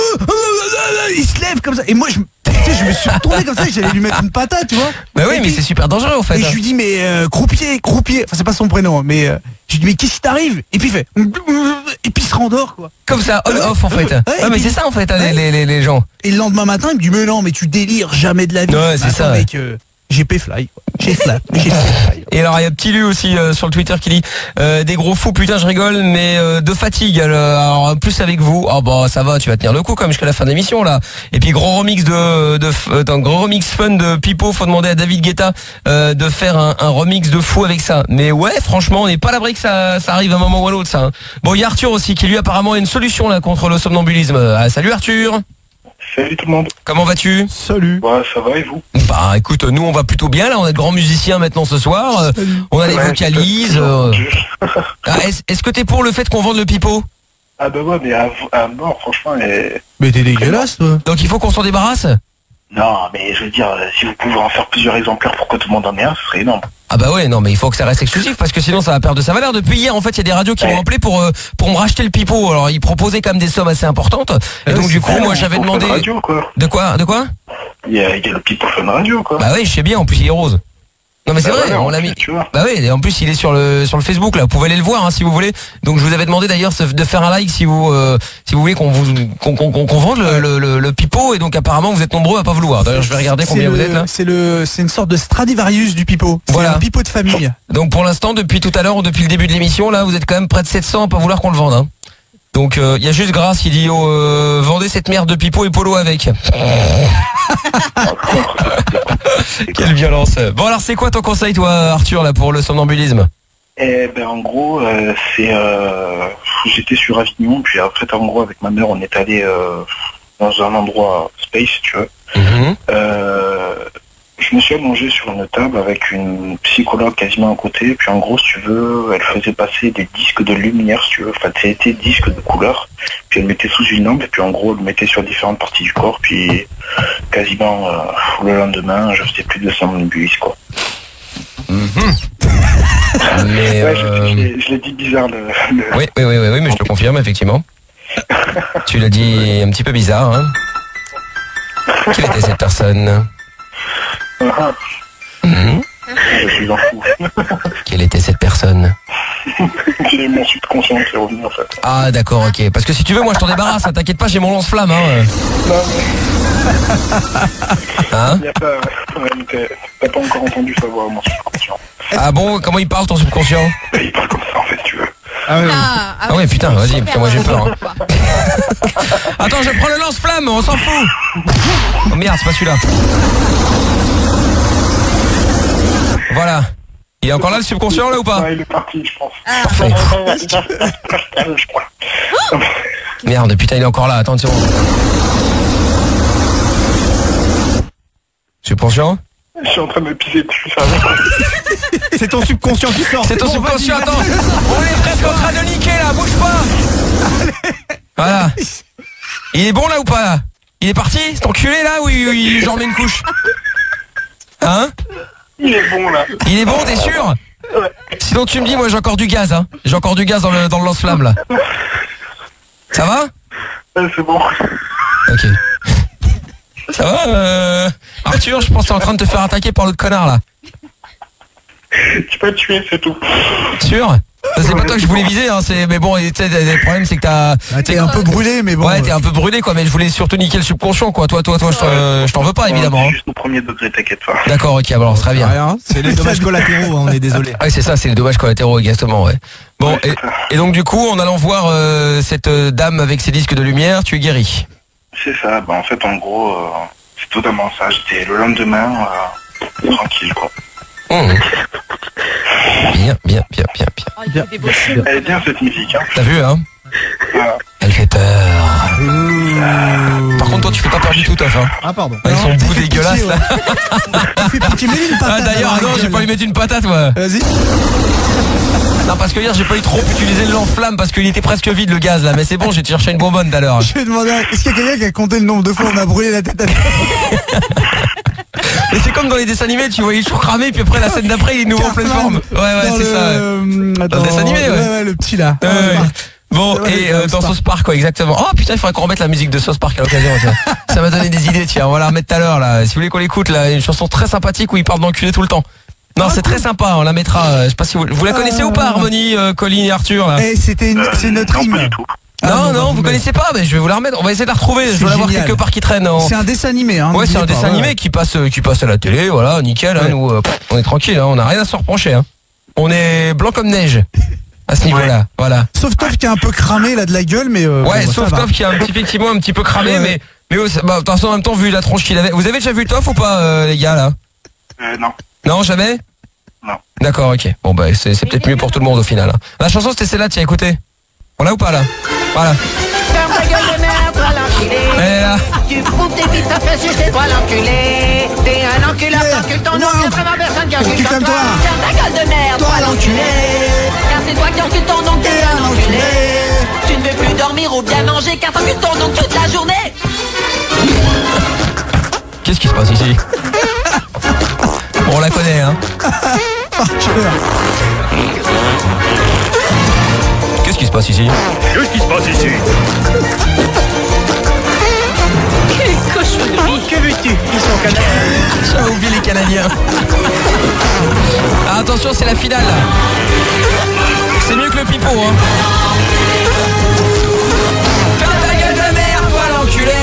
il se lève comme ça et moi je me suis retourné comme ça et j'allais lui mettre une patate, tu vois. Bah oui, mais c'est super dangereux en fait. Et je lui dis mais croupier, enfin c'est pas son prénom, mais je lui dis mais qu'est-ce qui t'arrive? Et puis il fait et puis il se rendort quoi. Comme ça, on-off en fait. Ouais, mais c'est ça en fait les gens. Et le lendemain matin, il me dit mais non, mais tu délires jamais de la vie. Ouais, c'est ça. Mec, j'ai P-Fly. Et alors il y a Petit Lu aussi sur le Twitter qui dit des gros fous, putain je rigole, mais de fatigue. Alors plus avec vous. Ah bah ça va, tu vas tenir le coup comme jusqu'à la fin de l'émission là. Et puis gros remix gros remix fun de Pipo. Faut demander à David Guetta de faire un remix de fou avec ça. Mais ouais, franchement, on n'est pas à l'abri que ça arrive à un moment ou à l'autre ça. Hein. Bon, il y a Arthur aussi qui lui apparemment a une solution là contre le somnambulisme. Salut Arthur. Salut tout le monde. Comment vas-tu? Salut. Ouais, ça va et vous? Bah écoute, nous on va plutôt bien là, on est de grands musiciens maintenant ce soir. On a les vocalises. Est-ce que t'es pour le fait qu'on vende le pipeau? Ah bah ouais, mais à mort franchement. Mais t'es dégueulasse toi. Donc il faut qu'on s'en débarrasse? Non, mais je veux dire, si vous pouvez en faire plusieurs exemplaires pour que tout le monde en ait un, ce serait énorme. Ah bah ouais, non mais il faut que ça reste exclusif parce que sinon ça va perdre de sa valeur. Depuis hier en fait il y a des radios qui m'ont appelé pour me racheter le pipeau. Alors ils proposaient quand même des sommes assez importantes. Et donc du coup moi j'avais demandé... Radio, quoi. De quoi? Il y a le pipeau Fun Radio quoi. Bah oui, je sais bien, en plus il est rose. Non mais c'est vrai, on l'a mis. Bah oui, et en plus il est sur le Facebook là, vous pouvez aller le voir hein, si vous voulez. Donc je vous avais demandé d'ailleurs de faire un like si vous voulez qu'on vende le pipeau et donc apparemment vous êtes nombreux à pas vouloir. D'ailleurs je vais regarder combien vous êtes là. C'est une sorte de Stradivarius du pipeau. Voilà. C'est un pipeau de famille. Donc pour l'instant depuis tout à l'heure ou depuis le début de l'émission là, vous êtes quand même près de 700 à pas vouloir qu'on le vende hein. Donc il y a juste Grace qui dit vendez cette merde de pipeau et polo avec. Quelle violence. Bon alors c'est quoi ton conseil toi Arthur là pour le somnambulisme? Eh ben en gros j'étais sur Avignon puis après en gros avec ma mère on est allé dans un endroit space tu vois. Je me suis allongé sur une table avec une psychologue quasiment à côté, puis en gros, si tu veux, elle faisait passer des disques de lumière, si tu veux, enfin, c'était des disques de couleur, puis elle mettait sous une lampe, et puis en gros, elle mettait sur différentes parties du corps, puis quasiment le lendemain, je faisais plus de somnambulisme, quoi. Mais ouais, je l'ai dit bizarre. Oui, mais je te confirme, effectivement. Tu l'as dit un petit peu bizarre, hein. Quelle était cette personne? Je suis en fou. Quelle était cette personne? C'est mon subconscient qui est revenu en fait. Ah d'accord, ok. Parce que si tu veux, moi je t'en débarrasse, hein. T'inquiète pas, j'ai mon lance-flamme. Hein. Non, mais... Hein? T'as pas encore entendu sa voix, mon subconscient. Ah bon, comment il parle ton subconscient? Il parle comme ça en fait, tu veux. Ah oui, ah ouais, putain, vas-y, putain, moi j'ai peur. Hein. Attends, je prends le lance-flamme, on s'en fout. Oh merde, c'est pas celui-là. Voilà. Il est encore là le subconscient là ou pas? Ouais, il est parti, je pense. Parfait. Merde, putain, il est encore là, attends une seconde. Subconscient? Je suis en train de me pisser dessus, ça. C'est ton subconscient qui sort. C'est ton subconscient, attends. On est presque en train de niquer là, bouge pas. Voilà. Il est bon là ou pas là? Il est parti, cet enculé là ou j'en mets une couche? Hein? Il est bon là. Il est bon, t'es sûr? Ouais. Sinon tu me dis, moi j'ai encore du gaz hein. J'ai encore du gaz dans le lance-flamme là. Ça va? Ouais, c'est bon. Ok. Ça va Arthur, je pense que t'es en train de te faire attaquer par l'autre connard là. Tu peux tuer, c'est tout. Sûr? C'est pas toi que je voulais viser hein, mais bon, tu sais, le problème c'est que t'es un peu brûlé, mais bon. Ouais, t'es un peu brûlé quoi, mais je voulais surtout niquer le subconscient quoi. Toi, je t'en veux pas évidemment. Juste au premier degré, t'inquiète pas. D'accord, ok, alors très bien. C'est les dommages collatéraux, on est désolé. Ouais, c'est ça, c'est les dommages collatéraux exactement, ouais. Bon, et donc du coup, en allant voir cette dame avec ses disques de lumière, tu es guéri. C'est ça, bah en fait en gros, c'est totalement ça. J'étais le lendemain tranquille quoi. Bien. Elle est bien cette musique hein. T'as vu hein? Voilà. Elle fait peur. Par contre, toi, tu fais pas peur du tout, Toff. Hein. Ah, pardon. Avec son bout dégueulasse, là. Tu fais pitié, mets une patate. Ah, d'ailleurs, non, j'ai pas lui mettre une patate, moi. Vas-y. Non, parce que hier, j'ai pas eu trop utilisé le lance-flamme parce qu'il était presque vide, le gaz, là. Mais c'est bon, j'ai cherché une bonbonne tout à l'heure. Je vais demander, est-ce qu'il y a quelqu'un qui a compté le nombre de fois où on a brûlé la tête à Mais c'est comme dans les dessins animés, tu vois, il est toujours cramé, puis après la scène d'après, il est nouveau en pleine forme. Ouais, c'est ça. Dans le dessin animé, ouais, le petit là. Bon, et dans South Park, quoi, exactement. Oh putain, il faudrait qu'on remette la musique de South Park à l'occasion. Ça m'a donné des idées, tiens, on va la remettre tout à l'heure, là. Si vous voulez qu'on l'écoute, là, une chanson très sympathique où il parle d'enculé tout le temps. Non, c'est très sympa, on la mettra. Je sais pas si vous la connaissez ou pas, Harmonie, Colin et Arthur, là. C'est notre hymne. Non, vous connaissez pas, mais je vais vous la remettre. On va essayer de la retrouver. Je dois la voir quelque part qui traîne. C'est un dessin animé, hein. Ouais, c'est un dessin animé qui passe à la télé, voilà, nickel. Hein, nous, on est tranquille, hein, on n'a rien à se reprocher. Hein. On est blanc comme neige à ce niveau-là, voilà. Sauf Toff qui est un peu cramé là de la gueule, mais. Ouais, sauf Toff qui est effectivement un petit peu cramé, mais bah, en même temps vu la tronche qu'il avait. Vous avez déjà vu Toff ou pas, les gars là? Non. Non, jamais? Non. D'accord, ok. Bon bah c'est peut-être mieux pour tout le monde au final. Hein. La chanson c'était celle-là, tiens, écoutez. On l'a ou pas là? Voilà. Ferme ta gueule de merde, toi l'enculé. Elle est là. Tu fous tes vies, t'as fait sucer, toi l'enculé. T'es un enculé, t'encules ton nom, y'a vraiment personne qui encule comme toi. Ferme ta gueule de merde, toi l'enculé. Car c'est toi qui encules ton nom, t'es un enculé. Tu ne veux plus dormir ou bien manger, car t'encules ton nom toute la journée. Qu'est-ce qui se passe ici? Bon, on la connaît, hein. Qu'est-ce qui se passe ici? Qu'est-ce qui se passe ici? Quelle cochonnerie! Que veux-tu? Ils sont canadiens. J'avais oublié les Canadiens. Ah, attention, c'est la finale là. C'est mieux que le pipeau, hein. Ferme ta gueule de merde, toi l'enculé.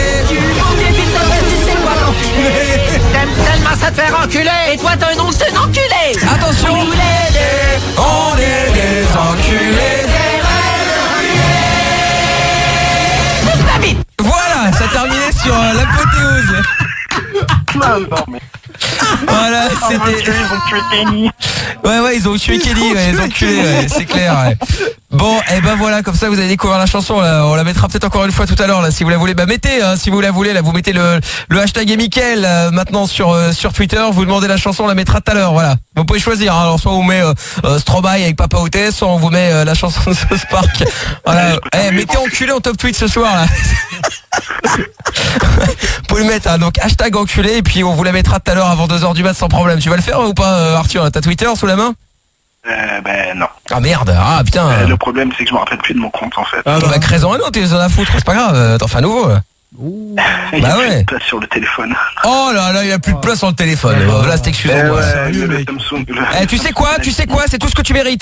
T'aimes tellement ça te faire enculer. Et toi t'as un nom, c'est un enculé. Attention. On est des enculés. Voilà, ça terminait sur l'apothéose. Voilà, c'était... Ils ont tué Kenny. Ouais, ils ont tué Kenny, ouais, ils ont tué, ouais, c'est clair. Ouais. Bon, et ben voilà, comme ça vous allez découvrir la chanson. Là. On la mettra peut-être encore une fois tout à l'heure, là, si vous la voulez. Bah mettez, hein, si vous la voulez, là, vous mettez le hashtag et Mickaël maintenant sur Twitter. Vous demandez la chanson, on la mettra tout à l'heure. Voilà. Vous pouvez choisir. Hein. Alors soit on vous met Stromae avec Papa Outé, soit on vous met la chanson de South Park. Voilà. Mettez enculé en top tweet ce soir là. Vous pouvez le mettre, hein, donc hashtag enculé, et puis on vous la mettra tout à l'heure avant 2h du mat sans problème. Tu vas le faire ou pas, Arthur? T'as Twitter sous la main? Ben non. Ah merde, ah putain. Le problème c'est que je me rappelle plus de mon compte en fait. Ah bah crée-en un autre, t'es en a foutre, c'est pas grave, t'en fais un nouveau. Il y a Bah plus ouais. de place sur le téléphone. Oh là là, il y a plus de place sur le téléphone. Voilà, c'est excuse-moi. Tu sais quoi, c'est tout ce que tu mérites.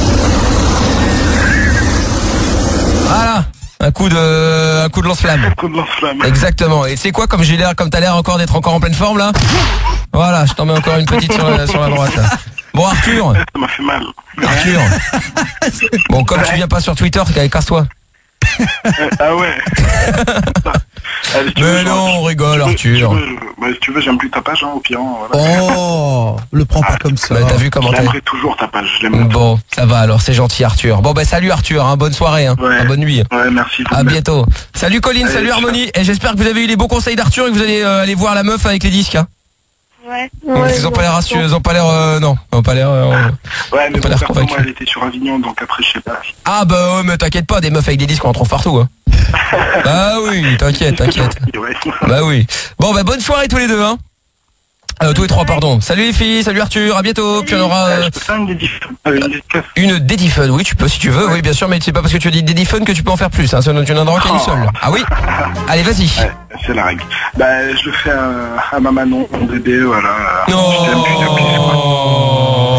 Voilà. Un coup de lance-flamme. Un coup de lance-flamme. Exactement. Et tu sais quoi, comme t'as l'air encore d'être encore en pleine forme là. Voilà, je t'en mets encore une petite sur la droite là. Bon Arthur. Ça m'a fait mal. Arthur. Bon, comme tu viens pas sur Twitter, casse-toi. Ah ouais. Mais non, on rigole Arthur. Si tu veux, j'aime plus ta page, hein, au pire. Voilà. Oh, le prends pas comme ça. Bah, t'as vu comment t'es. J'aimerais toujours ta page. Bon, ça va alors, c'est gentil Arthur. Bon bah salut Arthur, hein, bonne soirée, hein, bonne nuit. Ouais, merci. À bientôt. Salut Colline, salut Harmonie. Et j'espère que vous avez eu les bons conseils d'Arthur et que vous allez aller voir la meuf avec les disques. Hein. Ouais. Ils ont pas l'air rassurés, ils ont pas l'air non, ils ont pas l'air ouais, mais pas l'air moi convaincus. elle était sur Avignon, donc après je sais pas. Ah bah ouais, mais t'inquiète pas, des meufs avec des disques on en trouve partout hein. Bah oui, t'inquiète. Bah oui. Bon bah bonne soirée tous les deux hein. Tous les trois, pardon. Salut les filles, salut Arthur, à bientôt. Puis on aura une Daddyfun, oui tu peux si tu veux, oui bien sûr, mais c'est pas parce que tu as dit Daddyfun que tu peux en faire plus, hein. Tu n'en auras qu'une seule. Ah oui. Allez vas-y. Ouais, c'est la règle. Bah je le fais à ma Manon, mon bébé, voilà. Non.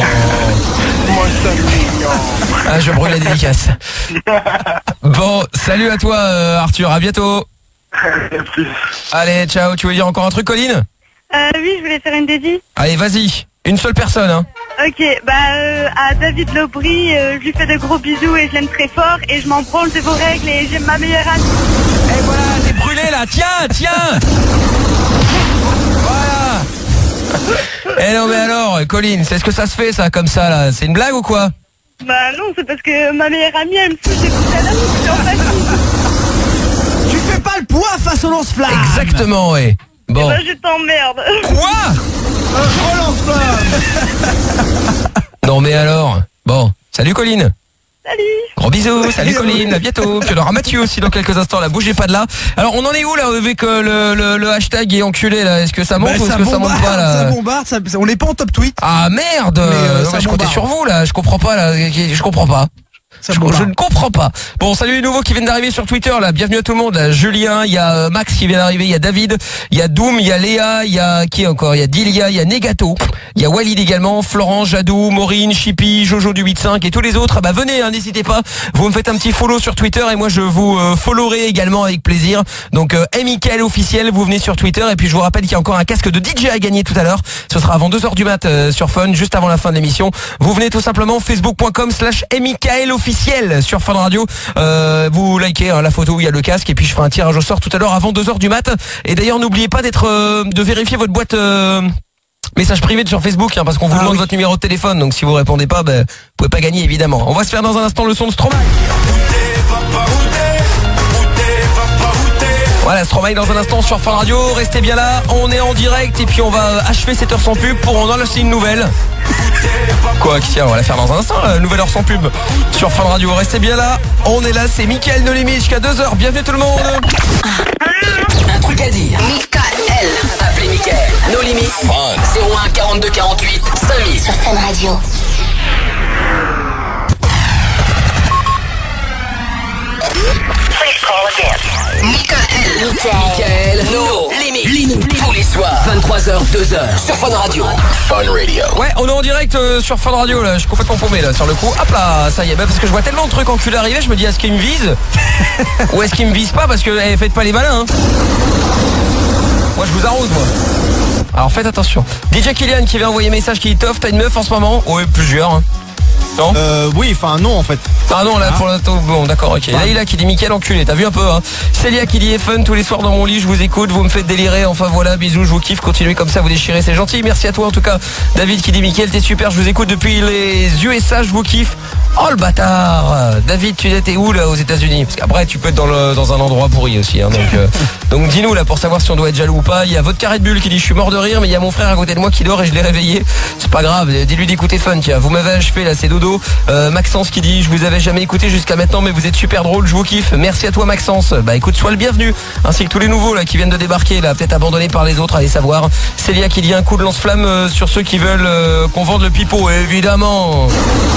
Ah je brûle la dédicace. Bon, salut à toi Arthur, à bientôt. Allez, ciao, tu veux dire encore un truc Colline? Oui, je voulais faire une dédie. Allez, vas-y. Une seule personne, hein. Ok, à David Lobry, je lui fais de gros bisous et je l'aime très fort et je m'en branle de vos règles et j'aime ma meilleure amie. Et voilà, t'es brûlé là, tiens. Voilà. Eh non mais alors, Colline, c'est ce que ça se fait ça, comme ça là? C'est une blague ou quoi? Bah non, c'est parce que ma meilleure amie, elle me fout des coups à la bouche, en fait. Tu fais pas le poids face au lance-flamme. Exactement, ouais. Bon. Bah, je t'emmerde. Quoi? Oh, lance-flamme. Non mais alors. Bon, salut Colline. Salut. Gros bisous, salut Colline, à bientôt. Puis il y aura Mathieu aussi dans quelques instants, là, bougez pas de là. Alors on en est où là avec le hashtag est enculé là? Est-ce que ça monte ou est-ce que ça monte pas là? Ça bombarde, on n'est pas en top tweet. Ah merde, non, je comptais sur vous là, je comprends pas là, je comprends pas. Je ne comprends pas. Bon, salut les nouveaux qui viennent d'arriver sur Twitter là. Bienvenue à tout le monde. Là, Julien, il y a Max qui vient d'arriver, il y a David, il y a Doom, il y a Léa, il y a qui encore? Il y a Dilia, il y a Negato, il y a Walid également, Florent, Jadou, Maureen, Chippy, Jojo du 8.5 et tous les autres. Ah bah venez, hein, n'hésitez pas. Vous me faites un petit follow sur Twitter et moi je vous followerai également avec plaisir. Donc Mickaël officiel, vous venez sur Twitter et puis je vous rappelle qu'il y a encore un casque de DJ à gagner tout à l'heure. Ce sera avant 2h du mat sur Fun, juste avant la fin de l'émission. Vous venez tout simplement facebook.com/Mickaël officiel sur Fun Radio, vous likez la photo où il y a le casque et puis je ferai un tirage au sort tout à l'heure avant 2h du mat. Et d'ailleurs n'oubliez pas de vérifier votre boîte message privé sur Facebook parce qu'on vous demande votre numéro de téléphone, donc si vous répondez pas, vous pouvez pas gagner évidemment. On va se faire dans un instant le son de Stromae. Voilà, Stromae dans un instant sur Fun Radio, restez bien là, on est en direct et puis on va achever cette heure sans pub pour en lancer une nouvelle. Quoi, tiens, on va la faire dans un instant, la nouvelle heure sans pub sur Fun Radio, restez bien là, on est là, c'est Mickaël No Limit jusqu'à 2h, bienvenue tout le monde. Un truc à dire. Mickaël, appelez Mickaël, No Limit, 01 42 48 5000 sur Fun Radio. Mickaël, No Limit, tous les soirs, 23h, 2h, sur Fun Radio. Fun Radio. Ouais, on est en direct sur Fun Radio là, je suis complètement paumé là sur le coup. Hop là, ça y est, parce que je vois tellement de trucs enculés arriver, je me dis est-ce qu'il me vise ou est-ce qu'il me vise pas, parce que faites pas les malins hein. Moi je vous arrose moi. Alors faites attention. DJ Kylian qui vient envoyer message qui dit Toff, t'as une meuf en ce moment? Ouais, plusieurs hein. Non oui, enfin non en fait. Ah non là pour la bon d'accord ok. Laïla qui dit Mickaël enculé, t'as vu un peu hein. Célia qui dit fun tous les soirs dans mon lit, je vous écoute, vous me faites délirer, enfin voilà, bisous, je vous kiffe, continuez comme ça, vous déchirez, c'est gentil, merci à toi en tout cas. David qui dit Mickaël t'es super, je vous écoute depuis les USA, je vous kiffe. Oh le bâtard. David, tu étais où là aux États-Unis? Parce qu'après tu peux être dans un endroit pourri aussi hein, donc dis-nous là pour savoir si on doit être jaloux ou pas. Il y a votre carré de bulle qui dit je suis mort de rire mais il y a mon frère à côté de moi qui dort et je l'ai réveillé. C'est pas grave, dis-lui d'écouter Fun, tiens, vous m'avez achevé là, c'est dodo. Maxence qui dit je vous avais jamais écouté jusqu'à maintenant mais vous êtes super drôle, je vous kiffe. Merci à toi Maxence. Bah écoute, sois le bienvenu, ainsi que tous les nouveaux là qui viennent de débarquer là, peut-être abandonnés par les autres, allez savoir. Célia qui dit un coup de lance-flamme sur ceux qui veulent qu'on vende le pipeau, évidemment.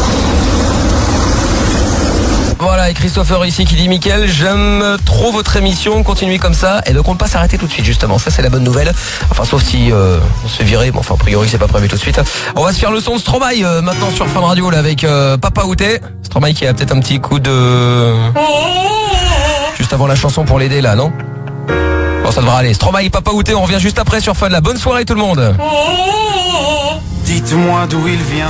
Voilà, et Christopher ici qui dit Mickaël, j'aime trop votre émission, continuez comme ça. Et donc on ne peut pas s'arrêter tout de suite justement, ça c'est la bonne nouvelle. Enfin sauf si on se fait virer, bon enfin a priori c'est pas prévu tout de suite. On va se faire le son de Stromae maintenant sur Fun Radio là avec Papa Outé. Stromae qui a peut-être un petit coup de... Juste avant la chanson pour l'aider là, non? Bon ça devrait aller. Stromae, Papa Outé, on revient juste après sur Fun là. Bonne soirée tout le monde. Dites-moi d'où il vient.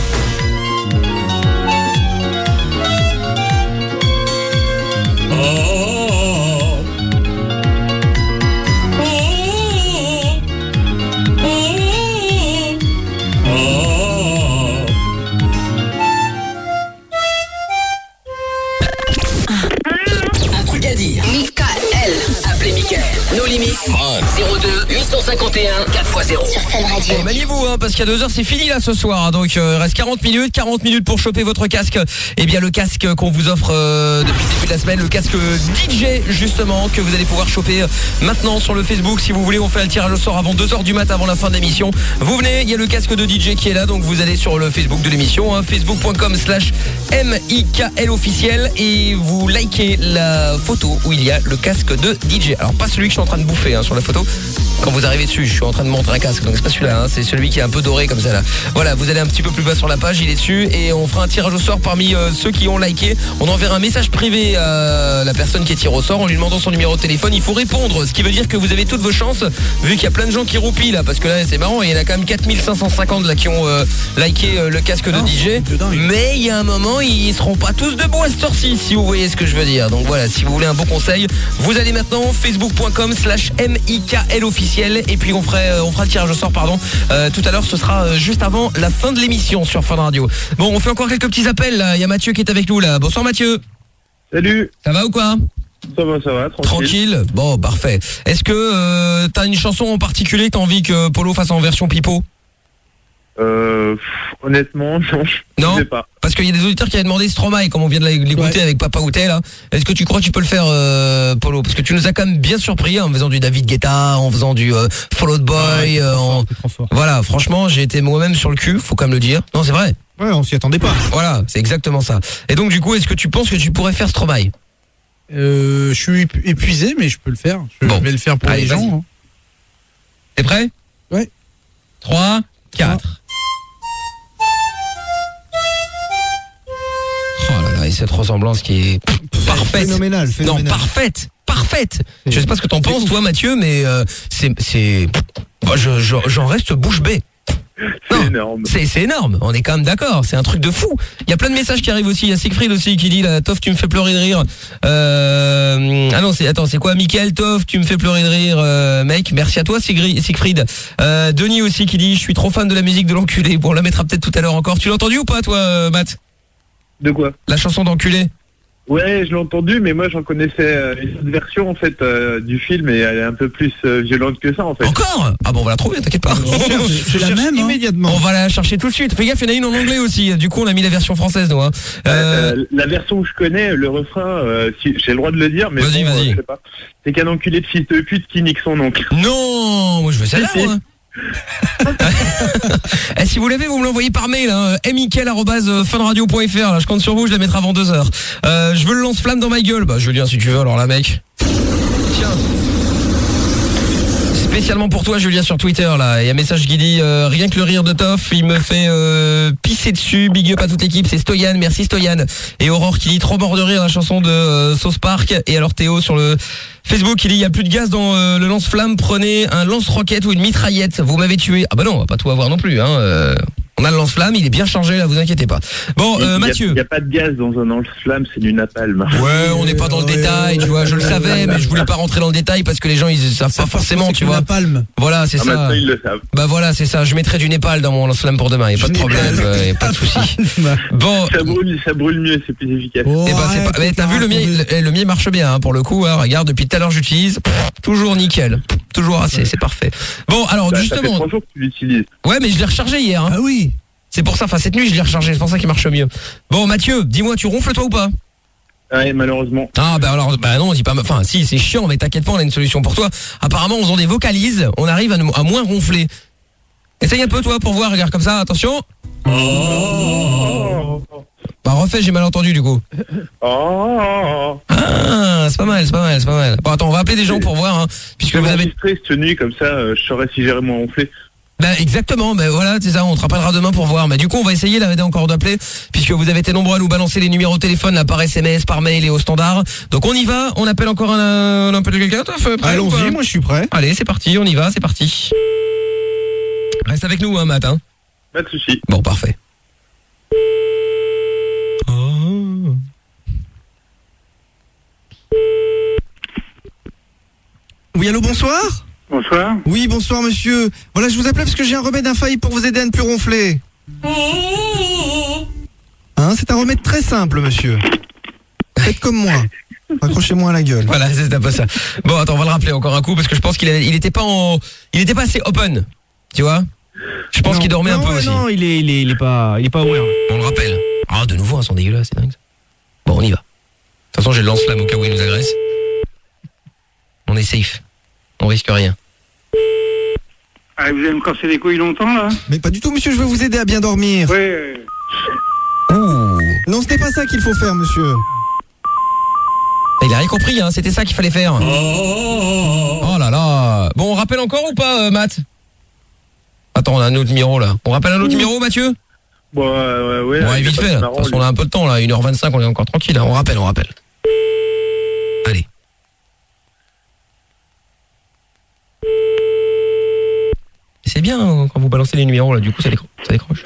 Un truc à dire. Mickaël, appelez Mickaël. No Limit, 02 851 4x0 sur Fun Radio. Et maniez-vous parce qu'à 2h c'est fini là ce soir hein, donc il reste 40 minutes pour choper votre casque. Et bien le casque qu'on vous offre depuis le début de la semaine, le casque DJ justement que vous allez pouvoir choper maintenant sur le Facebook. Si vous voulez, on fait le tirage au sort avant 2h du mat, avant la fin de l'émission. Vous venez, il y a le casque de DJ qui est là, donc vous allez sur le Facebook de l'émission hein, facebook.com/Mickaël officiel et vous likez la photo où il y a le casque de DJ. Alors pas celui que je suis en train de bouffer hein, sur la photo. Quand vous arrivez dessus, je suis en train de montrer un casque, donc c'est pas celui-là, hein, c'est celui qui est un peu doré comme ça là. Voilà, vous allez un petit peu plus bas sur la page, il est dessus et on fera un tirage au sort parmi ceux qui ont liké. On enverra un message privé à la personne qui est tirée au sort en lui demandant son numéro de téléphone. Il faut répondre, ce qui veut dire que vous avez toutes vos chances, vu qu'il y a plein de gens qui roupillent là, parce que là c'est marrant, il y en a quand même 4550 là qui ont liké le casque de DJ. Mais il y a un moment, ils seront pas tous debout à cette heure-ci, si vous voyez ce que je veux dire. Donc voilà, si vous voulez un bon conseil, vous allez maintenant facebook.com/Mickaël officiel et puis on fera le tirage au sort tout à l'heure, ce sera juste avant la fin de l'émission sur Fun Radio. Bon, on fait encore quelques petits appels là. Il y a Mathieu qui est avec nous là. Bonsoir Mathieu. Salut. Ça va ou quoi? Ça va, Tranquille. Bon, parfait. Est-ce que t'as une chanson en particulier que t'as envie que Polo fasse en version pipeau? Honnêtement, non. Non, je sais pas. Parce qu'il y a des auditeurs qui avaient demandé Stromae, comme on vient de l'écouter avec Papa Outé là. Est-ce que tu crois que tu peux le faire, Polo? Parce que tu nous as quand même bien surpris en faisant du David Guetta, en faisant du Fall Out Boy. Voilà, franchement, j'ai été moi-même sur le cul, faut quand même le dire. Non, c'est vrai. Ouais, on s'y attendait pas. Voilà, c'est exactement ça. Et donc du coup, est-ce que tu penses que tu pourrais faire Stromae? Je suis épuisé, mais je peux le faire. Je vais le faire pour les gens. Hein. T'es prêt? Ouais. 3, 4. Oh là là, et cette ressemblance qui est parfaite. Phénoménal. Non, parfaite. Je sais pas ce que t'en penses, toi, Mathieu, mais moi, j'en reste bouche bée. C'est énorme. C'est énorme, on est quand même d'accord, c'est un truc de fou. Il y a plein de messages qui arrivent aussi, il y a Siegfried aussi qui dit là, Toff tu me fais pleurer de rire. Ah non, c'est quoi Mickaël, Toff tu me fais pleurer de rire, mec, merci à toi Siegfried. Denis aussi qui dit je suis trop fan de la musique de l'enculé. Bon, on la mettra peut-être tout à l'heure encore. Tu l'as entendu ou pas toi, Matt? De quoi? La chanson d'enculé. Ouais, je l'ai entendu, mais moi j'en connaissais une autre version en fait du film et elle est un peu plus violente que ça en fait. Encore? Ah bon, on va la trouver, t'inquiète pas. C'est la même immédiatement. On va la chercher tout de suite. Fais gaffe, il y en a une en anglais aussi. Du coup, on a mis la version française, nous. Hein. La version que je connais, le refrain, si, j'ai le droit de le dire, mais vas-y. Je sais pas. C'est qu'un enculé de fils de pute qui nique son oncle. Non, moi je veux celle-là. Si vous l'avez, vous me l'envoyez par mail, hein, michael@funradio.fr. Là, je compte sur vous, je la mettrai avant 2h. Je veux le lance-flamme dans ma gueule. Bah, Julien, si tu veux, alors là, mec. Tiens. Spécialement pour toi, Julien, sur Twitter, là. Il y a un message qui dit rien que le rire de Toff, il me fait pisser dessus. Big up à toute l'équipe, c'est Stoyan, merci Stoyan. Et Aurore qui dit trop mort de rire, la chanson de Sauce Park. Et alors Théo sur le Facebook, il dit il y a plus de gaz dans le lance-flamme, prenez un lance-roquette ou une mitraillette, vous m'avez tué. Ah bah non, on va pas tout avoir non plus, hein. On a le lance-flamme, il est bien chargé là, vous inquiétez pas. Bon, Mathieu. Il n'y a pas de gaz dans un lance-flamme, c'est du napalm. Ouais, on n'est pas dans le détail, tu vois, je le savais, mais je voulais pas rentrer dans le détail parce que les gens ils savent pas forcément, tu vois. Napalm. Voilà, c'est ça. Maintenant, ils le savent. Bah voilà, c'est ça. Je mettrai du Népal dans mon lance-flamme pour demain, y a pas de problème, y a pas de souci. Bon, ça brûle mieux, c'est plus efficace. Et bah c'est pas. Mais t'as vu le mien marche bien hein, pour le coup. Hein, regarde, depuis tout à l'heure j'utilise, toujours nickel, toujours assez, c'est parfait. Bon, alors justement. Ça fait 3 jours que tu l'utilises. Ouais, mais je l'ai rechargé hier. Hein. Ah oui. C'est pour ça, enfin cette nuit je l'ai rechargé, c'est pour ça qu'il marche mieux. Bon Mathieu, dis-moi, tu ronfles toi ou pas? Ouais, malheureusement. Ah bah alors, bah non, dis pas, enfin si, c'est chiant, mais t'inquiète pas, on a une solution pour toi. Apparemment, en faisant des vocalises, on arrive à moins ronfler. Essaye un peu toi pour voir, regarde comme ça, attention. Bah refais, j'ai mal entendu du coup. Ah, c'est pas mal. Bon attends, on va appeler des gens pour voir, hein, puisque vous avez enregistré cette nuit, comme ça, je saurais si j'ai vraiment ronflé. Ben exactement, ben voilà, c'est ça, on te rappellera demain pour voir. Mais du coup, on va essayer là encore d'appeler, puisque vous avez été nombreux à nous balancer les numéros de téléphone là, par SMS, par mail et au standard. Donc on y va, on appelle encore un peu de quelqu'un. Allons-y, moi je suis prêt. Allez, c'est parti, on y va, c'est parti. Reste avec nous, hein, Matt. Hein. Pas de soucis. Bon, parfait. Oui, allô, bonsoir. Bonsoir. Oui, bonsoir monsieur. Voilà, je vous appelais parce que j'ai un remède infaillible pour vous aider à ne plus ronfler. Hein, c'est un remède très simple, monsieur. Faites comme moi. Accrochez-moi à la gueule. Voilà, c'est un peu ça. Bon, attends, on va le rappeler encore un coup parce que je pense qu'il était pas assez open. Tu vois? Je pense qu'il dormait un peu aussi. Non, il est pas ouvert. On le rappelle. Ah, de nouveau un son dégueulasse, c'est dingue. Bon, on y va. De toute façon, j'ai le lance-flamme au cas où il nous agresse. On est safe. On risque rien. Ah, vous allez me casser les couilles longtemps, là? Mais pas du tout, monsieur, je veux vous aider à bien dormir. Oui. Non, ce n'est pas ça qu'il faut faire, monsieur. Il a rien compris, hein, c'était ça qu'il fallait faire. Oh là là. Bon, on rappelle encore ou pas, Matt? Attends, on a un autre numéro, là. On rappelle un autre numéro, Mathieu? Ouais, vite fait, là. Parce qu'on a un peu de temps, là. 1h25, on est encore tranquille, là. On rappelle. Allez. C'est bien hein, quand vous balancez les numéros là, du coup ça décroche.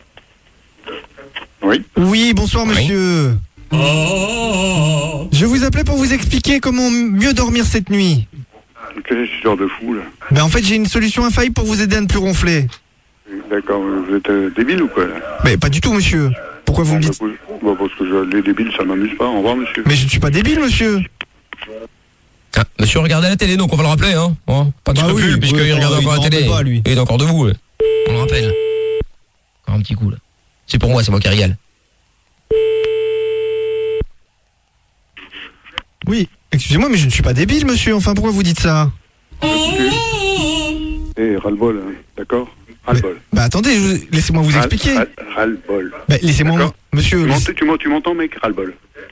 Oui, bonsoir monsieur. Je vous appelais pour vous expliquer comment mieux dormir cette nuit. Quelle histoire de fou là? Ben en fait j'ai une solution infaillible pour vous aider à ne plus ronfler. D'accord, vous êtes débile ou quoi là? Mais pas du tout monsieur. Pourquoi vous me dites? Parce que les débiles ça m'amuse pas, au revoir monsieur. Mais je ne suis pas débile monsieur. Ah, monsieur regardait la télé, donc on va le rappeler, hein. Bon, pas de scrupule, puisqu'il regarde encore la télé. Il est encore debout. On le rappelle. Encore un petit coup, là. C'est pour moi, c'est moi qui régale. Oui, excusez-moi, mais je ne suis pas débile, monsieur. Enfin, pourquoi vous dites ça? Ras-le-bol, hein. D'accord. Ras-le-bol. Bah attendez, laissez-moi vous expliquer. Ras-le-bol. Bah, laissez-moi, monsieur. Tu m'entends, mec? Ras-le-bol.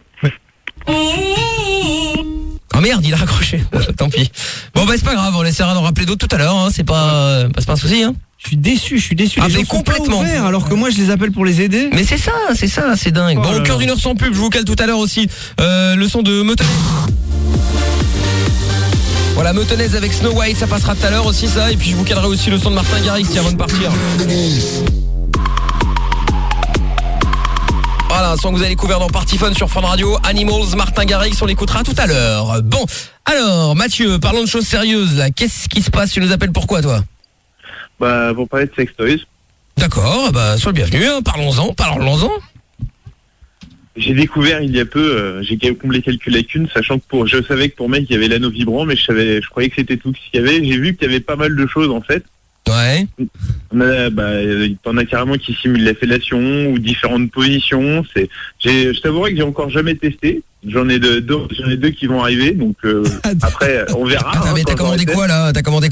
Oh merde, il a raccroché. Tant pis. Bon bah c'est pas grave, on essaiera d'en rappeler d'autres tout à l'heure, hein. C'est pas un souci, hein. Je suis déçu. Ah, Les gens mais complètement. sont pas ouverts, alors que moi je les appelle pour les aider. Mais c'est ça, c'est dingue. Bon, au cœur d'une heure sans pub, je vous cale tout à l'heure aussi le son de Motonaise. Voilà, Motonaise avec Snow White, ça passera tout à l'heure aussi ça. Et puis je vous calerai aussi le son de Martin Garrix avant de partir. Voilà, un son que vous allez découvrir dans Party Fun sur Fun Radio. Animals, Martin Garrix, on l'écoutera tout à l'heure. Bon, alors Mathieu, parlons de choses sérieuses là. Qu'est-ce qui se passe? Tu nous appelles pourquoi toi? Bah pour parler de sextoys. D'accord, bah sois le bienvenu, hein. Parlons-en. J'ai découvert il y a peu, j'ai comblé quelques lacunes, sachant que je savais que pour mec il y avait l'anneau vibrant, mais je croyais que c'était tout ce qu'il y avait. J'ai vu qu'il y avait pas mal de choses en fait. Ouais. T'en as carrément qui simulent la fellation ou différentes positions. Je t'avouerai que j'ai encore jamais testé. J'en ai deux qui vont arriver, donc après on verra. Attends, mais t'as commandé quoi là?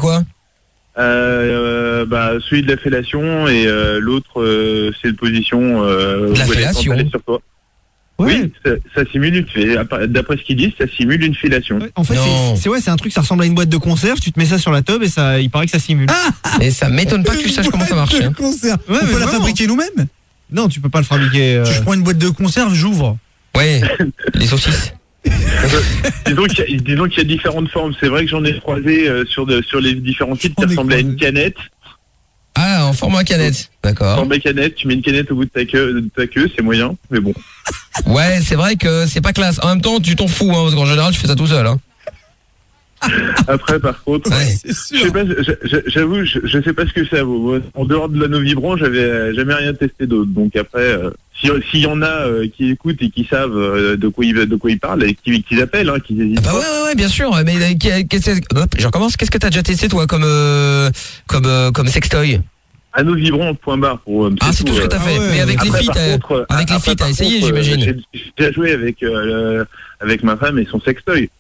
Celui de la fellation et l'autre c'est une position de la fellation sur toi. Ouais. Oui, ça simule d'après ce qu'ils disent, ça simule une fellation. Ouais, en fait, c'est un truc, ça ressemble à une boîte de conserve, tu te mets ça sur la tub et il paraît que ça simule. Et ça m'étonne pas que tu saches comment ça marche. Hein. On peut la fabriquer nous-mêmes? Non, tu peux pas le fabriquer. Je prends une boîte de conserve, j'ouvre. Ouais, les saucisses. disons qu'il y a différentes formes. C'est vrai que j'en ai croisé sur les différents sites qui ressemblaient à une canette. Ah, en format canette, d'accord. En format canette, tu mets une canette au bout de ta queue, c'est moyen, mais bon. Ouais, c'est vrai que c'est pas classe. En même temps, tu t'en fous, hein, parce qu'en général, tu fais ça tout seul. Hein. Après, par contre, j'avoue, je sais pas ce que ça vaut. En dehors de l'anneau vibrant, j'avais jamais rien testé d'autre. Donc après, s'il y en a qui écoutent et qui savent de quoi ils parlent, et qui appellent, hein, qui hésitent pas. Ouais, bien sûr. Mais je recommence. Qu'est-ce que t'as déjà testé toi comme sextoy? Anneau vibrant, point barre. C'est tout ce que t'as fait. Mais avec les filles, t'as essayé, j'imagine. J'ai déjà joué avec ma femme et son sextoy.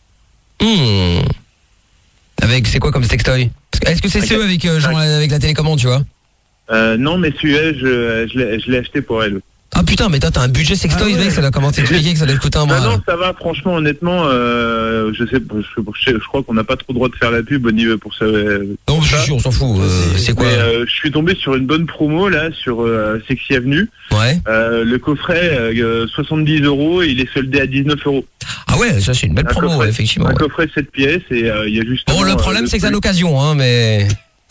C'est quoi comme sextoy? Est-ce que c'est ceux avec la télécommande, tu vois? Non, mais celui-là, je l'ai acheté pour elle. Ah putain, mais t'as un budget sextoy, mec, ça doit comment t'expliquer que ça doit coûter un bras. Non, ça va, franchement, honnêtement, je crois qu'on n'a pas trop le droit de faire la pub au niveau pour ça. Non, je suis sûr, on s'en fout. C'est quoi? Je suis tombé sur une bonne promo là sur Sexy Avenue. Ouais. Le coffret 70 €, il est soldé à 19 €. Ah ouais, ça c'est une belle promo, coffret, effectivement. Un coffret 7 pièces et il y a juste. Bon, le problème c'est que c'est à l'occasion, hein, mais.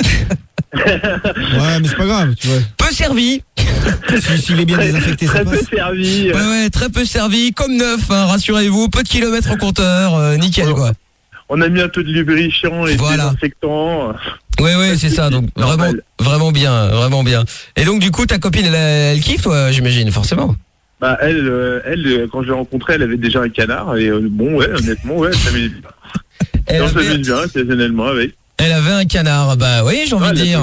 Ouais, mais c'est pas grave, tu vois. Peu servi. S'il est bien désinfecté, ça passe. Très peu servi. Ouais, très peu servi, comme neuf, hein, rassurez-vous, peu de kilomètres au compteur, nickel quoi. On a mis un peu de lubrifiant et désinfectant. Ouais, c'est ça, donc vraiment bien. Et donc du coup, ta copine, elle kiffe, toi, j'imagine, forcément. Bah elle, quand je l'ai rencontrée, elle avait déjà un canard et honnêtement, elle s'amuse bien. Elle s'amuse bien, occasionnellement avec. Elle avait un canard, bah oui, j'ai envie de dire.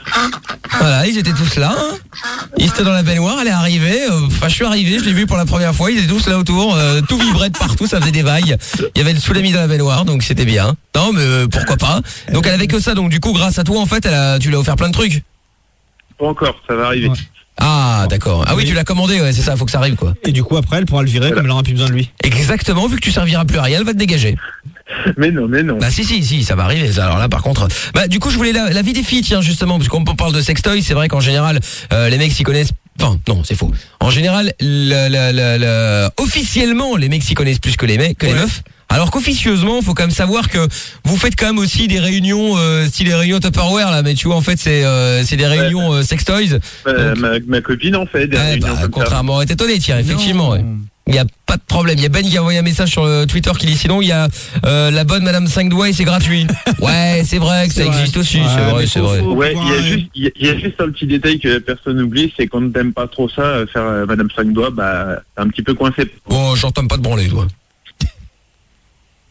Voilà, ils étaient tous là. Hein. Ils étaient dans la baignoire, elle est arrivée. Je suis arrivé, je l'ai vu pour la première fois. Ils étaient tous là autour, tout vibrait de partout, ça faisait des vagues. Il y avait le tsunami dans la baignoire, donc c'était bien. Non, mais pourquoi pas. Donc elle avait que ça, donc du coup, grâce à toi, en fait, tu lui as offert plein de trucs. Pas encore, ça va arriver. Ah d'accord. Ah oui, tu l'as commandé, ouais, c'est ça, faut que ça arrive quoi. Et du coup après elle pourra le virer comme elle aura plus besoin de lui. Exactement, vu que tu serviras plus à rien, elle va te dégager. Mais non. Bah si, ça va arriver ça. Alors là par contre, du coup je voulais la vie des filles, tiens justement, parce qu'on parle de sextoy, c'est vrai qu'en général les mecs s'y connaissent. Enfin non, c'est faux. En général, officiellement les mecs s'y connaissent plus que les meufs. Alors qu'officieusement, faut quand même savoir que vous faites quand même aussi des réunions, style les réunions Tupperware là, mais tu vois en fait c'est des réunions sextoys. Ma copine en fait. Contrairement à t'étonner, tiens, effectivement. Ouais. Il n'y a pas de problème. Il y a Ben qui a envoyé un message sur Twitter qui dit sinon il y a la bonne Madame 5 doigts et c'est gratuit. Ouais, c'est vrai que ça existe aussi. C'est vrai. Ouais, il y a juste un petit détail que personne n'oublie, c'est quand t'aimes pas trop ça, faire Madame 5 doigts, bah t'es un petit peu coincé. Oh, j'entends pas de branler, toi.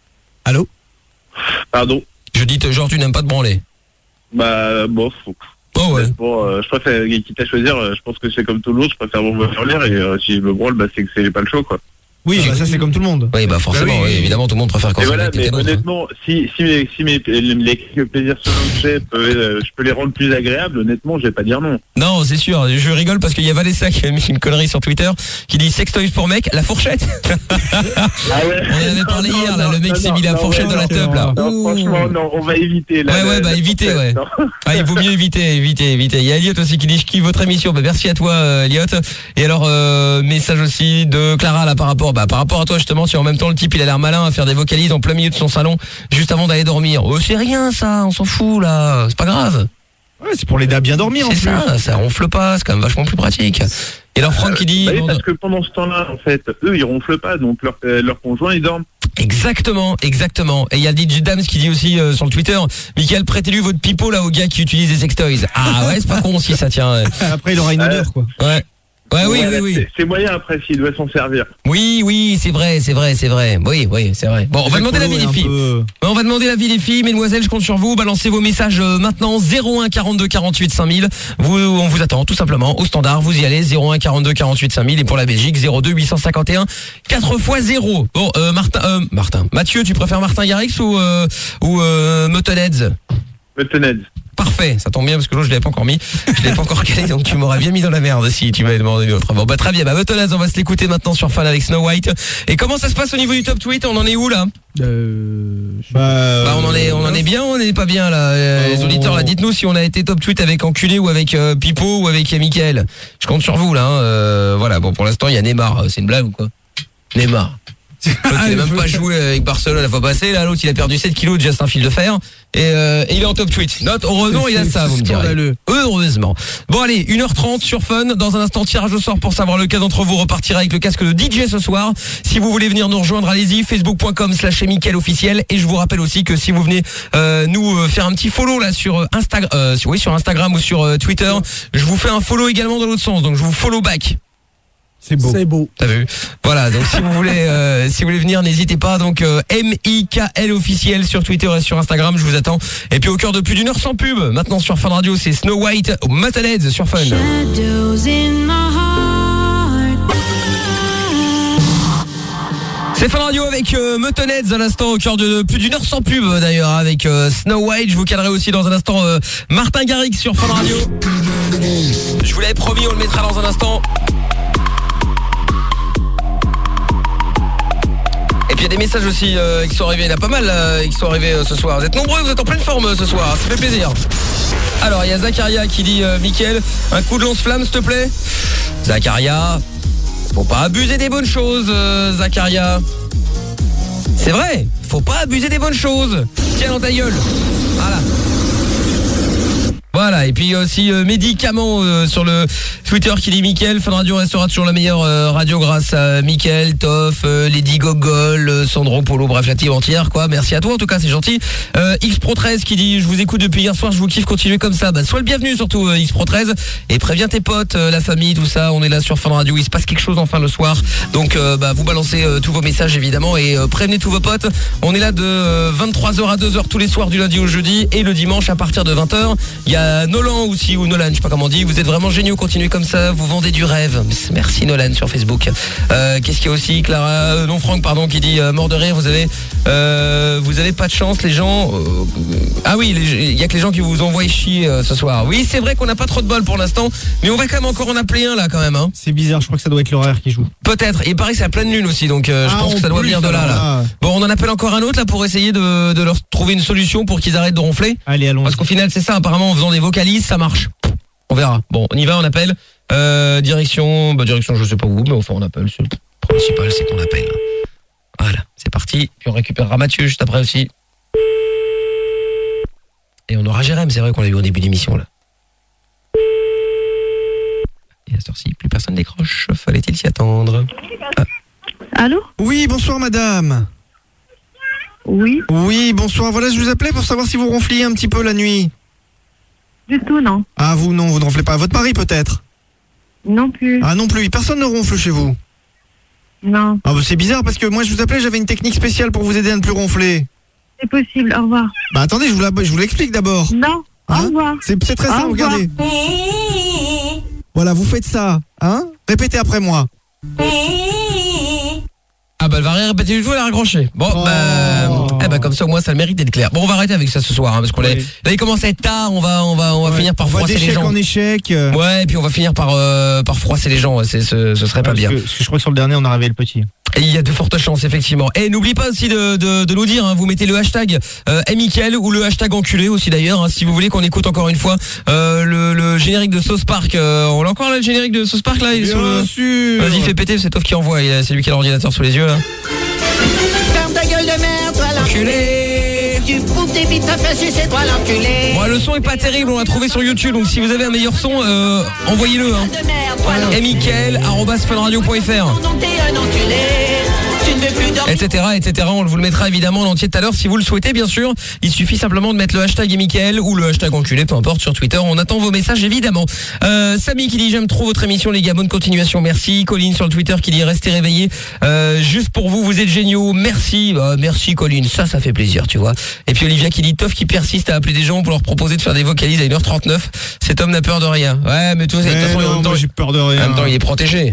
Allô? Pardon. Je dis genre tu n'aimes pas te branler. Bah bof. Oh ouais. Bon, je préfère, quitte à choisir, je pense que c'est comme tout le monde, je préfère m'envoyer en l'air et si je me branle, bah c'est que c'est pas le show quoi. Oui, bah ça c'est comme tout le monde. Oui, bah forcément, oui, évidemment, tout le monde préfère quand et c'est voilà, avec mais quelqu'un d'autre. honnêtement, si les quelques plaisirs sur le je peux les rendre plus agréables, honnêtement, je vais pas dire non. Non, c'est sûr, je rigole parce qu'il y a Vanessa qui a mis une connerie sur Twitter qui dit sextoys pour mec, la fourchette. Ah ouais. On en avait parlé hier, là, le mec s'est mis la fourchette dans la teub, là. Non, franchement, non, on va éviter, là. Ouais, bah évitez, ouais. Ah, il vaut mieux éviter. Il y a Elliot aussi qui dit je kiffe votre émission. Bah merci à toi, Elliot. Et alors, message aussi de Clara, là, par rapport à toi, justement, si en même temps le type il a l'air malin à faire des vocalises en plein milieu de son salon juste avant d'aller dormir. Oh, c'est rien ça, on s'en fout là, c'est pas grave. Ouais, c'est pour l'aider à bien dormir en plus. C'est ça ronfle pas, c'est quand même vachement plus pratique. Et alors Franck qui dit... Oui, parce que pendant ce temps-là, en fait, eux ils ronflent pas, donc leur conjoint ils dorment. Exactement. Et il y a le DJ Dams qui dit aussi sur le Twitter, Mickaël, prêtez-lui votre pipeau là aux gars qui utilisent des sextoys. Ah ouais, c'est pas con aussi ça, tiens. Après il aura une odeur quoi. Ouais. Ouais, oui. C'est moyen après s'il doit s'en servir. Oui, c'est vrai. Oui, c'est vrai. Bon, on va demander l'avis des filles. On va demander l'avis des filles, mesdemoiselles, je compte sur vous. Balancez vos messages maintenant 01 42 48 5000. On vous attend tout simplement au standard. Vous y allez 01 42 48 5000 et pour la Belgique 02 851 4x0. Bon, Mathieu, tu préfères Martin Garrix ou Muttonheads? Muttonheads. Parfait, ça tombe bien parce que l'autre je l'avais pas encore mis, je l'avais pas encore calé, donc tu m'aurais bien mis dans la merde si tu m'avais demandé une autre. Bon bah très bien, Muttonheads, on va se l'écouter maintenant sur Fun avec Snow White. Et comment ça se passe au niveau du top tweet? On en est où là? On en est bien, on n'est pas bien là. Les auditeurs là, dites-nous si on a été top tweet avec Enculé ou avec Pipo ou avec Mickaël. Je compte sur vous là. Voilà, bon pour l'instant il y a Neymar, c'est une blague ou quoi? Neymar. L'autre, il a même pas joué avec Barcelone la fois passée, là l'autre il a perdu 7 kilos de juste un fil de fer et il est en top tweet. Note, heureusement il a ça, vous me direz. Heureusement. Bon allez, 1h30 sur Fun, dans un instant tirage au sort pour savoir lequel d'entre vous repartira avec le casque de DJ ce soir. Si vous voulez venir nous rejoindre, allez-y, facebook.com/Mickaël officiel. Et je vous rappelle aussi que si vous venez nous faire un petit follow là sur Instagram, sur Instagram ou sur Twitter, je vous fais un follow également dans l'autre sens, donc je vous follow back. C'est beau. T'as vu? Voilà, donc si vous voulez venir, n'hésitez pas. Donc MIKL officiel sur Twitter et sur Instagram, je vous attends. Et puis au cœur de plus d'une heure sans pub, maintenant sur Fun Radio, c'est Snow White au Muttonheads sur Fun. C'est Fun Radio avec Muttonheads à l'instant au cœur de plus d'une heure sans pub d'ailleurs avec Snow White. Je vous calerai aussi dans un instant Martin Garrix sur Fun Radio. Je vous l'avais promis, on le mettra dans un instant. Et puis il y a des messages aussi qui sont arrivés, il y en a pas mal qui sont arrivés ce soir. Vous êtes nombreux, vous êtes en pleine forme ce soir, ça fait plaisir. Alors il y a Zacharia qui dit Mickaël, un coup de lance-flamme s'il te plaît. Zacharia, faut pas abuser des bonnes choses, Zacharia. C'est vrai, faut pas abuser des bonnes choses. Tiens dans ta gueule. Voilà, et puis aussi médicaments sur le Twitter qui dit Mickaël, Fun Radio restera toujours la meilleure radio grâce à Mickaël, Toff, Lady Gogol, Sandro Polo, bref la team entière quoi. Merci à toi en tout cas, c'est gentil. Xpro13 qui dit je vous écoute depuis hier soir, je vous kiffe, continuez comme ça. Bah sois le bienvenu surtout Xpro13 et préviens tes potes, la famille, tout ça. On est là sur Fun Radio, il se passe quelque chose enfin le soir. Donc vous balancez tous vos messages évidemment et prévenez tous vos potes. On est là de 23h à 2h tous les soirs du lundi au jeudi et le dimanche à partir de 20h. Il y a Nolan aussi ou Nolan, je sais pas comment on dit. Vous êtes vraiment géniaux, continuez comme ça, vous vendez du rêve. Merci Nolan sur Facebook. Qu'est-ce qu'il y a aussi Clara, Franck pardon, qui dit mort de rire, vous avez pas de chance les gens. Ah oui, il y a que les gens qui vous envoient chier ce soir. Oui, c'est vrai qu'on n'a pas trop de bol pour l'instant, mais on va quand même encore en appeler un là quand même hein. C'est bizarre, je crois que ça doit être l'horaire qui joue. Peut-être, et il paraît que c'est à pleine lune aussi, donc je pense que ça doit venir de là. Bon, on en appelle encore un autre là pour essayer de leur trouver une solution pour qu'ils arrêtent de ronfler. Allez, allons. Parce qu'au final c'est ça, apparemment en faisant des vocalises ça marche. On verra. Bon, on y va, on appelle. Direction je sais pas où, mais enfin on appelle. Le principal c'est qu'on appelle. Voilà, c'est parti. Puis on récupérera Mathieu juste après aussi. Et on aura Jérém, c'est vrai qu'on l'a vu au début d'émission là. Et à cette heure-ci, plus personne décroche. Fallait-il s'y attendre? Allô? Oui, bonsoir madame. Oui. Oui, bonsoir. Voilà, je vous appelais pour savoir si vous ronfliez un petit peu la nuit. Du tout, non. Ah, vous ne ronflez pas. Votre mari peut-être? Non plus. Ah non plus, personne ne ronfle chez vous? Non. Ah bah c'est bizarre parce que moi je vous appelais, j'avais une technique spéciale pour vous aider à ne plus ronfler. C'est possible, au revoir. Bah attendez, je vous l'explique d'abord. Non, au revoir. C'est très simple, regardez. Voilà, vous faites ça, hein? Répétez après moi. Ah bah elle va rien répéter du tout, elle a raccroché. Bon comme ça au moins ça le mérite d'être clair. Bon, on va arrêter avec ça ce soir, hein, parce qu'on là il commence à être tard, on va finir par froisser les gens. En échec. Ouais, et puis on va finir par froisser les gens, ce serait pas bien. Parce que je crois que sur le dernier on a rêvé le petit. Et il y a de fortes chances, effectivement. Et n'oublie pas aussi de nous dire, hein, vous mettez le hashtag Mickaël ou le hashtag enculé aussi d'ailleurs, hein, si vous voulez qu'on écoute encore une fois le générique de South Park. On l'a encore là, le générique de South Park là, il est sur le... sûr. Vas-y, fais péter, c'est Toff qui envoie, c'est lui qui a l'ordinateur sous les yeux là. Ferme ta gueule de merde, toi l'enculé. Tu fous tes bites, t'as fait sucer, toi l'enculé. Bon, le son est pas terrible, on l'a trouvé sur YouTube, donc si vous avez un meilleur son, envoyez-le. Hein. Mickaël@funradio.fr. etc. On vous le mettra évidemment en entier tout à l'heure si vous le souhaitez, bien sûr. Il suffit simplement de mettre le hashtag Mickaël ou le hashtag enculé, peu importe, sur Twitter. On attend vos messages évidemment. Samy qui dit j'aime trop votre émission les gars, bonne continuation, merci. Colline sur le Twitter qui dit restez réveillés, juste pour vous, vous êtes géniaux, merci. Merci Colline, ça fait plaisir, tu vois. Et puis Olivia qui dit Toff qui persiste à appeler des gens pour leur proposer de faire des vocalises à 1h39. Cet homme n'a peur de rien. Ouais, mais toi, de toute façon, en même temps, j'ai peur de rien. En même temps, il est protégé.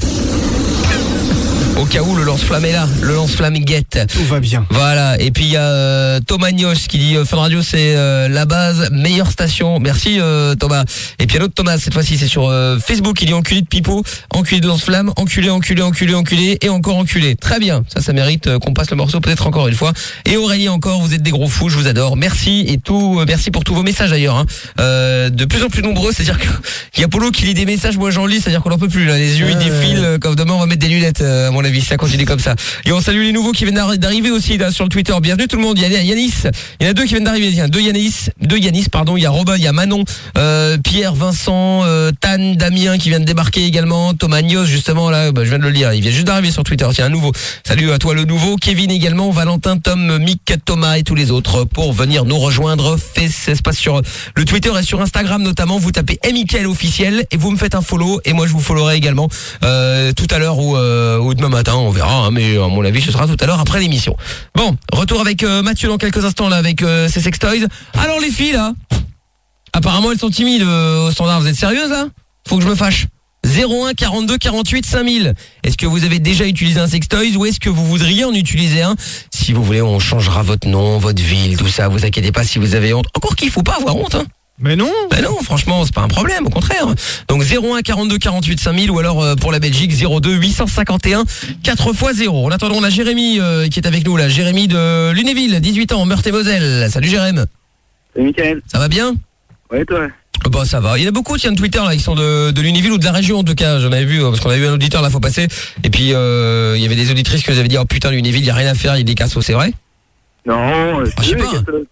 Au cas où le lance-flamme est là, le lance-flamme guette. Tout va bien. Voilà, et puis il y a Thomagnos qui dit Fun Radio c'est la base, meilleure station. Merci Thomas. Et puis il y a l'autre Thomas, cette fois-ci c'est sur Facebook, il dit enculé de pipeau, enculé de lance-flamme, enculé et encore enculé. Très bien, ça mérite qu'on passe le morceau peut-être encore une fois. Et Aurélie encore, vous êtes des gros fous, je vous adore. Merci et merci pour tous vos messages d'ailleurs. Hein. De plus en plus nombreux, c'est-à-dire qu'il y a Polo qui lit des messages, moi j'en lis, c'est-à-dire qu'on n'en peut plus là. Les yeux ils défilent, comme demain on va mettre des lunettes à mon avis, ça continue comme ça. Et on salue les nouveaux qui viennent d'arriver aussi là sur le Twitter. Bienvenue tout le monde. Il y a Yanis, il y en a deux qui viennent d'arriver. Tiens, deux Yanis, pardon. Il y a Robin, il y a Manon, Pierre, Vincent, Tan, Damien qui vient de débarquer également. Thomagnos justement là, je viens de le lire. Il vient juste d'arriver sur Twitter. Tiens, un nouveau. Salut à toi le nouveau. Kevin également, Valentin, Tom, Mick, Thomas et tous les autres pour venir nous rejoindre. Ça se passe sur le Twitter et sur Instagram notamment. Vous tapez Mickaël officiel et vous me faites un follow et moi je vous followerai également tout à l'heure ou demain matin. On verra, hein, mais à mon avis ce sera tout à l'heure après l'émission. Bon, retour avec Mathieu dans quelques instants là avec ses sextoys. Alors les filles là, apparemment elles sont timides au standard. Vous êtes sérieuses là? Faut que je me fâche. 01 42 48 5000. Est-ce que vous avez déjà utilisé un sextoys ou est-ce que vous voudriez en utiliser un? Si vous voulez, on changera votre nom, votre ville, tout ça. Vous inquiétez pas si vous avez honte. Encore qu'il faut pas avoir honte, hein. Mais non, franchement, c'est pas un problème, au contraire. Donc 01 42 48 5000 ou alors pour la Belgique 02 851 4x0. En attendant, on a Jérémy qui est avec nous là. Jérémy de Lunéville, 18 ans, Meurthe-et-Moselle. Salut Jérémy. Salut Mickaël. Ça va bien? Ouais, toi. Bah ça va. Il y en a beaucoup tiens de Twitter là qui sont de Lunéville ou de la région en tout cas. J'en avais vu parce qu'on avait eu un auditeur là faut passer. Et puis il y avait des auditrices qui nous avaient dit oh putain Lunéville, il y a rien à faire, il y a des cassos, c'est vrai? Non, je sais pas.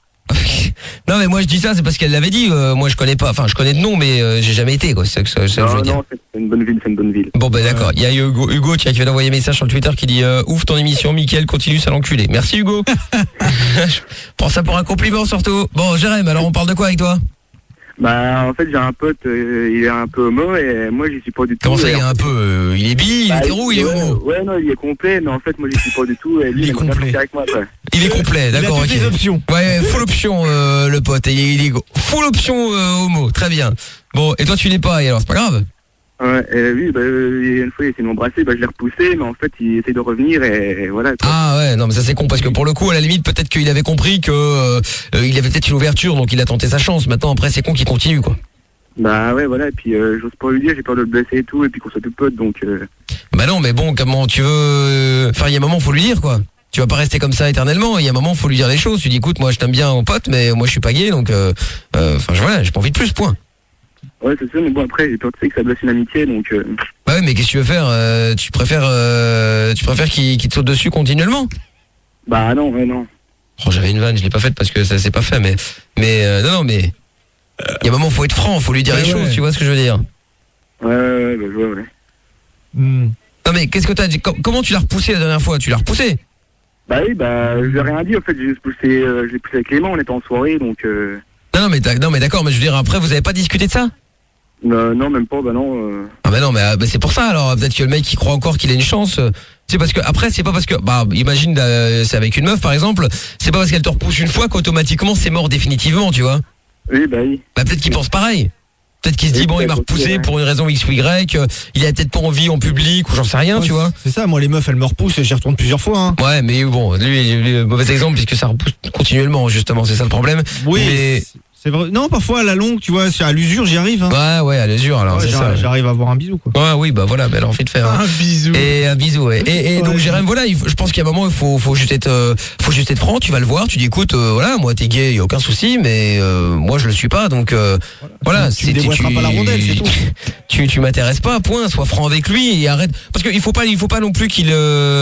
Non mais moi je dis ça c'est parce qu'elle l'avait dit. Moi je connais pas, enfin je connais de nom mais j'ai jamais été quoi. C'est ça que je veux dire. Non, c'est une bonne ville, Bon ben d'accord. Il y a Hugo qui vient d'envoyer un message sur le Twitter qui dit ouf ton émission, Mickaël continue ça l'enculé. Merci Hugo. Je prends ça pour un compliment surtout. Bon Jérémy, alors on parle de quoi avec toi? Bah en fait j'ai un pote, il est un peu homo et moi j'y suis pas du tout. Comment ça il est un peu il est bi, il est hétéro, il est homo? Ouais non il est complet mais en fait moi j'y suis pas du tout et lui il est complet avec moi quoi. Il est complet, d'accord. Il a toutes les options. Ouais, full option le pote, il est full option homo, très bien. Bon et toi tu l'es pas et alors c'est pas grave? Ouais, oui, une fois il essayé de m'embrasser, je l'ai repoussé, mais en fait il essaie de revenir et voilà. Ah ouais, non mais ça c'est con parce que pour le coup à la limite peut-être qu'il avait compris que il avait peut-être une ouverture donc il a tenté sa chance. Maintenant après c'est con qu'il continue quoi. Bah ouais voilà et puis j'ose pas lui dire, j'ai peur de le blesser et tout et puis qu'on soit plus potes donc. Bah non mais bon comment tu veux, enfin il y a un moment faut lui dire quoi. Tu vas pas rester comme ça éternellement, il y a un moment faut lui dire les choses. Tu dis écoute moi je t'aime bien en pote mais moi je suis pas gay donc enfin voilà j'ai pas envie de plus point. Ouais c'est sûr mais bon après j'ai peur de ça que ça blesse une amitié donc. Bah ouais mais qu'est-ce que tu veux faire tu préfères qu'il te saute dessus continuellement? Bah non ouais non. Oh j'avais une vanne je l'ai pas faite parce que ça s'est pas fait mais non mais il y a un moment faut être franc, faut lui dire les choses, tu vois ce que je veux dire? Ouais bah je vois ouais. Non mais qu'est-ce que t'as dit? Comment tu l'as repoussé la dernière fois? Tu l'as repoussé? Bah oui je lui ai rien dit en fait, j'ai juste poussé j'ai poussé avec Clément, on était en soirée donc Non mais d'accord, mais je veux dire après vous avez pas discuté de ça? Non même pas, bah non. Ah bah non mais c'est pour ça alors peut-être que le mec il croit encore qu'il a une chance. C'est parce que après c'est pas parce que imagine c'est avec une meuf par exemple, c'est pas parce qu'elle te repousse une fois qu'automatiquement c'est mort définitivement, tu vois. Oui, bah oui. Bah peut-être qu'il pense pareil. Peut-être qu'il se dit il m'a repoussé pour une raison X ou Y, il a peut-être pas envie en public ou j'en sais rien, tu vois. C'est ça, moi les meufs elles me repoussent et j'y retourne plusieurs fois. Hein. Ouais, mais bon, lui mauvais exemple puisque ça repousse continuellement justement, c'est ça le problème. Oui. Mais c'est vrai. Non, parfois à la longue, tu vois, à l'usure, j'y arrive. Hein. Ouais, à l'usure, alors c'est ça. J'arrive à avoir un bisou, quoi. Ouais, oui, bah voilà, elle a envie de faire. Un bisou. Et un bisou, ouais. Et donc, Jérém, voilà, je pense qu'à un moment, il faut juste être franc, tu vas le voir, tu dis, écoute, voilà, moi, t'es gay, y a aucun souci, mais moi, je le suis pas, donc, voilà. Tu déboîteras pas la rondelle, c'est tout. Tu m'intéresses pas, point, sois franc avec lui et arrête. Parce qu'il faut pas non plus qu'il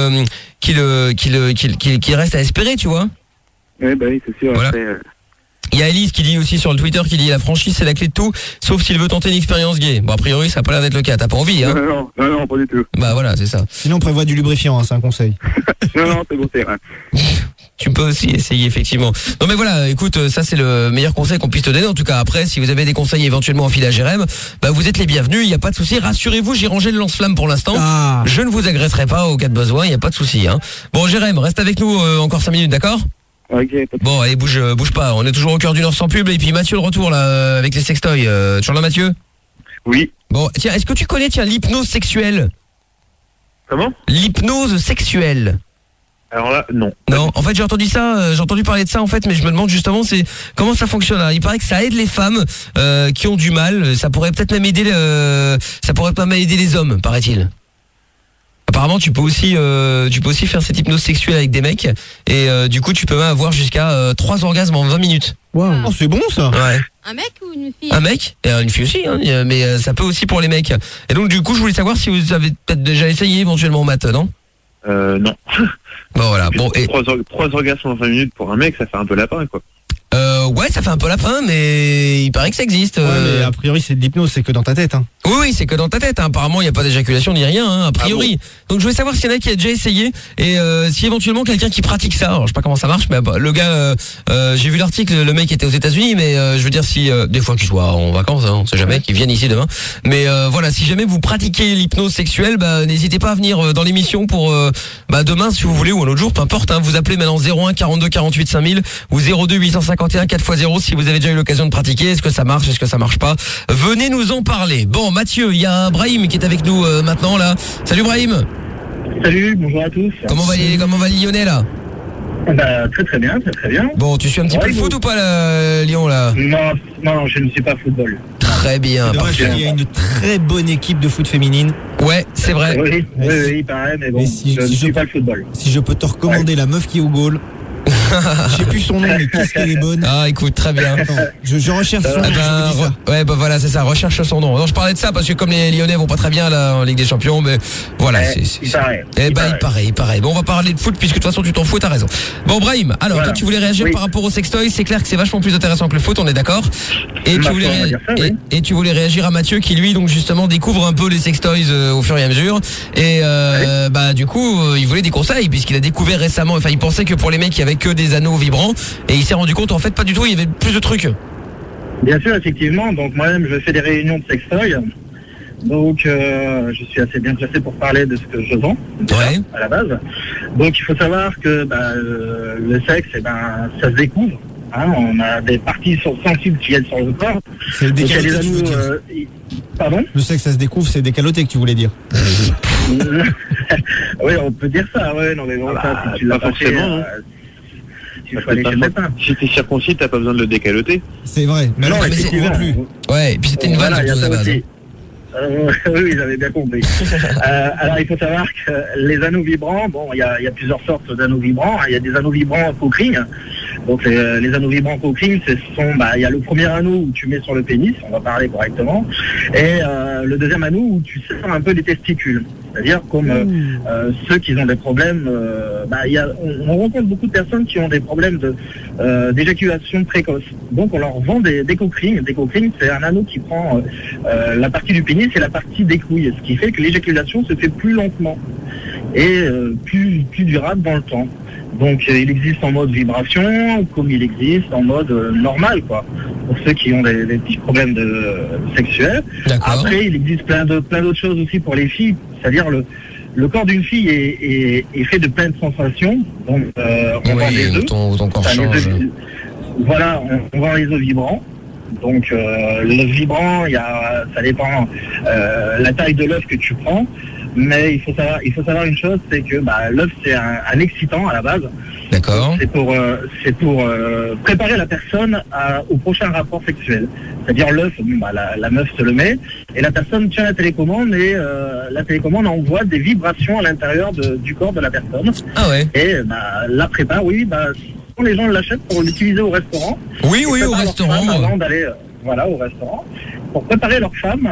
reste à espérer, tu vois. Ouais, bah oui, c'est sûr, voilà. après, Il y a Alice qui dit aussi sur le Twitter qui dit la franchise c'est la clé de tout, sauf s'il veut tenter une expérience gay. Bon a priori ça a pas l'air d'être le cas, t'as pas envie hein. Non, pas du tout. Bah voilà c'est ça. Sinon on prévoit du lubrifiant, hein, c'est un conseil. non, c'est bon, c'est vrai. Tu peux aussi essayer effectivement. Non mais voilà, écoute, ça c'est le meilleur conseil qu'on puisse te donner. En tout cas après, si vous avez des conseils éventuellement en fil à Jérém, bah vous êtes les bienvenus, il n'y a pas de souci. Rassurez-vous, j'ai rangé le lance-flamme pour l'instant. Je ne vous agresserai pas au cas de besoin, il n'y a pas de souci. Hein. Bon Jérém, reste avec nous encore 5 minutes, d'accord ? Okay, bon allez bouge pas, on est toujours au cœur du Nord sans pub et puis Mathieu le retour là avec les sextoys, toujours là Mathieu ? Oui. Bon tiens, est-ce que tu connais l'hypnose sexuelle ? Comment ? L'hypnose sexuelle. Alors là, non. Non, en fait j'ai entendu parler de ça en fait, mais je me demande justement comment ça fonctionne. Alors, il paraît que ça aide les femmes qui ont du mal, ça pourrait peut-être même aider les hommes, paraît-il. Apparemment, tu peux aussi faire cette hypnose sexuelle avec des mecs et du coup, tu peux même avoir jusqu'à 3 orgasmes en 20 minutes. Wow. Oh, c'est bon ça. Ouais. Un mec ou une fille ? Un mec et une fille aussi, hein, mais ça peut aussi pour les mecs. Et donc du coup, je voulais savoir si vous avez peut-être déjà essayé éventuellement Matt, non ? Non. Bon voilà. Bon et 3 orgasmes en 20 minutes pour un mec, ça fait un peu lapin quoi. Ouais, ça fait un peu lapin, mais il paraît que ça existe. Ouais, mais a priori, c'est de l'hypnose, c'est que dans ta tête. Hein. Oui, c'est que dans ta tête. Hein. Apparemment, il n'y a pas d'éjaculation ni rien, hein, a priori. Ah bon. Donc, je voulais savoir s'il y en a qui a déjà essayé et si éventuellement quelqu'un qui pratique ça. Alors, je sais pas comment ça marche, mais le gars, j'ai vu l'article, le mec était aux États-Unis, mais je veux dire si des fois qu'il soit en vacances, hein, on sait jamais, qu'il vienne ici demain. Mais voilà, si jamais vous pratiquez l'hypnose sexuelle, n'hésitez pas à venir dans l'émission pour demain si vous voulez ou un autre jour, peu importe. Hein, vous appelez maintenant 01 42 48 5000 ou 02 851 4x0 si vous avez déjà eu l'occasion de pratiquer. Est-ce que ça marche, est-ce que ça marche pas ? Venez nous en parler. Bon, Mathieu, il y a Brahim qui est avec nous maintenant là. Salut Brahim. Salut, bonjour à tous. Comment va les Lyonnais là ? Très bien, très bien. Bon, tu suis un petit peu le foot ou pas Lyon là ? Non, je ne suis pas football. Très bien. Il y a une très bonne équipe de foot féminine. Ouais, c'est vrai. Oui, il paraît, mais bon, je ne suis pas le football. Si je peux te recommander la meuf qui est au goal. J'ai plus son nom, mais qu'est-ce qu'elle est bonne. Ah, écoute, très bien. Attends, je recherche son nom. Ouais, voilà, c'est ça, recherche son nom. Non, je parlais de ça parce que comme les Lyonnais vont pas très bien là en Ligue des Champions, mais voilà, il paraît. Il paraît. Bon, on va parler de foot puisque de toute façon tu t'en fous, t'as raison. Bon, Brahim, alors toi tu voulais réagir par rapport au sextoy, c'est clair que c'est vachement plus intéressant que le foot, on est d'accord. Et tu voulais réagir à Mathieu qui lui donc justement découvre un peu les sextoys au fur et à mesure et du coup, il voulait des conseils puisqu'il a découvert récemment, enfin il pensait que pour les mecs il y avait que des anneaux vibrants et il s'est rendu compte en fait pas du tout, il y avait plus de trucs. Bien sûr, effectivement, donc moi-même je fais des réunions de sextoy, donc je suis assez bien placé pour parler de ce que je vends à la base. Donc il faut savoir que le sexe, ça se découvre, hein, on a des parties sensibles qui viennent sur le corps. C'est le décaloté que tu veux dire. Pardon ? Le sexe ça se découvre, c'est décaloté que tu voulais dire. Oui, on peut dire ça, ouais, non mais bon, ça, si tu l'as pas forcément. Si t'es circoncis, t'as pas besoin de le décaloter. C'est vrai, mais non, mais c'est plus. Ouais, et puis c'était une vanne à la base. Oui, j'avais bien compris. Alors il faut savoir que les anneaux vibrants, il y a plusieurs sortes d'anneaux vibrants. Il y a des anneaux vibrants coquring. Donc les anneaux vibrants coquring, il y a le premier anneau où tu mets sur le pénis, on va parler correctement, et le deuxième anneau où tu serres un peu les testicules. C'est-à-dire comme ceux qui ont des problèmes, on rencontre beaucoup de personnes qui ont des problèmes d'éjaculation précoce. Donc on leur vend des coquerings. Des coquerings, c'est un anneau qui prend la partie du pénis et la partie des couilles, ce qui fait que l'éjaculation se fait plus lentement et plus durable dans le temps. Donc il existe en mode vibration, comme il existe en mode normal, quoi, pour ceux qui ont des petits problèmes sexuels. Après, il existe plein d'autres choses aussi pour les filles, c'est-à-dire le corps d'une fille est fait de plein de sensations. Donc, on vend des œufs. Ton corps change. Voilà, on vend les œufs vibrants. Donc, l'œuf vibrant, ça dépend la taille de l'œuf que tu prends. Mais il faut savoir une chose, c'est que l'œuf, c'est un excitant à la base. D'accord. C'est pour préparer la personne au prochain rapport sexuel. C'est-à-dire l'œuf, la meuf se le met, et la personne tient la télécommande, et la télécommande envoie des vibrations à l'intérieur du corps de la personne. Ah ouais. Et la prépare, oui, les gens l'achètent pour l'utiliser au restaurant. Oui, au restaurant. Avant d'aller au restaurant, pour préparer leur femme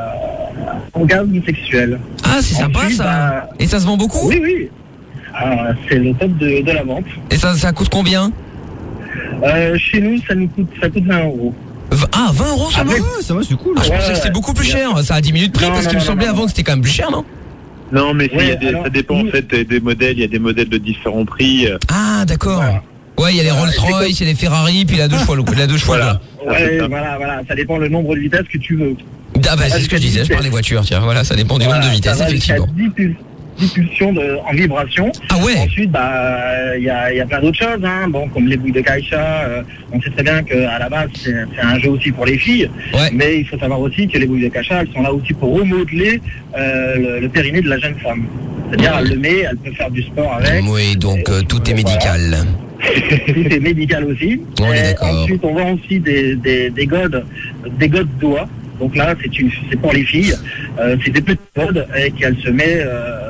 au orgasme sexuel. Ah, c'est sympa ça. Et ça se vend beaucoup? Oui. C'est le top de la vente. Et ça coûte combien? Chez nous, ça coûte 20 €. Ah, 20 € seulement? Ça va, c'est cool. Je pensais que c'était beaucoup plus cher. Ça a diminué de prix parce qu'il me semblait avant que c'était quand même plus cher, non? Non, mais ça dépend en fait des modèles. Il y a des modèles de différents prix. Ah, d'accord. Ouais, il y a les Rolls-Royce, il y a les Ferrari, puis la 2 chevaux. Voilà. Voilà. Ça dépend le nombre de vitesses que tu veux. Ah c'est ce que je disais, je parle des voitures, tiens. Voilà, ça dépend du nombre de vitesses, effectivement. 10 pulsions en vibration. Ah ouais. Ensuite, il y a plein d'autres choses, hein. Bon, comme les bouilles de Kaisha. On sait très bien qu'à la base, c'est un jeu aussi pour les filles. Ouais. Mais il faut savoir aussi que les bouilles de Kaisha, elles sont là aussi pour remodeler le périnée de la jeune femme. C'est-à-dire, elle le met, elle peut faire du sport avec. Oui, donc tout est médical. Tout est médical aussi. On est d'accord. Ensuite, on vend aussi des godes doigts. Donc là, c'est pour les filles. C'est des petites godes et qu'elle se met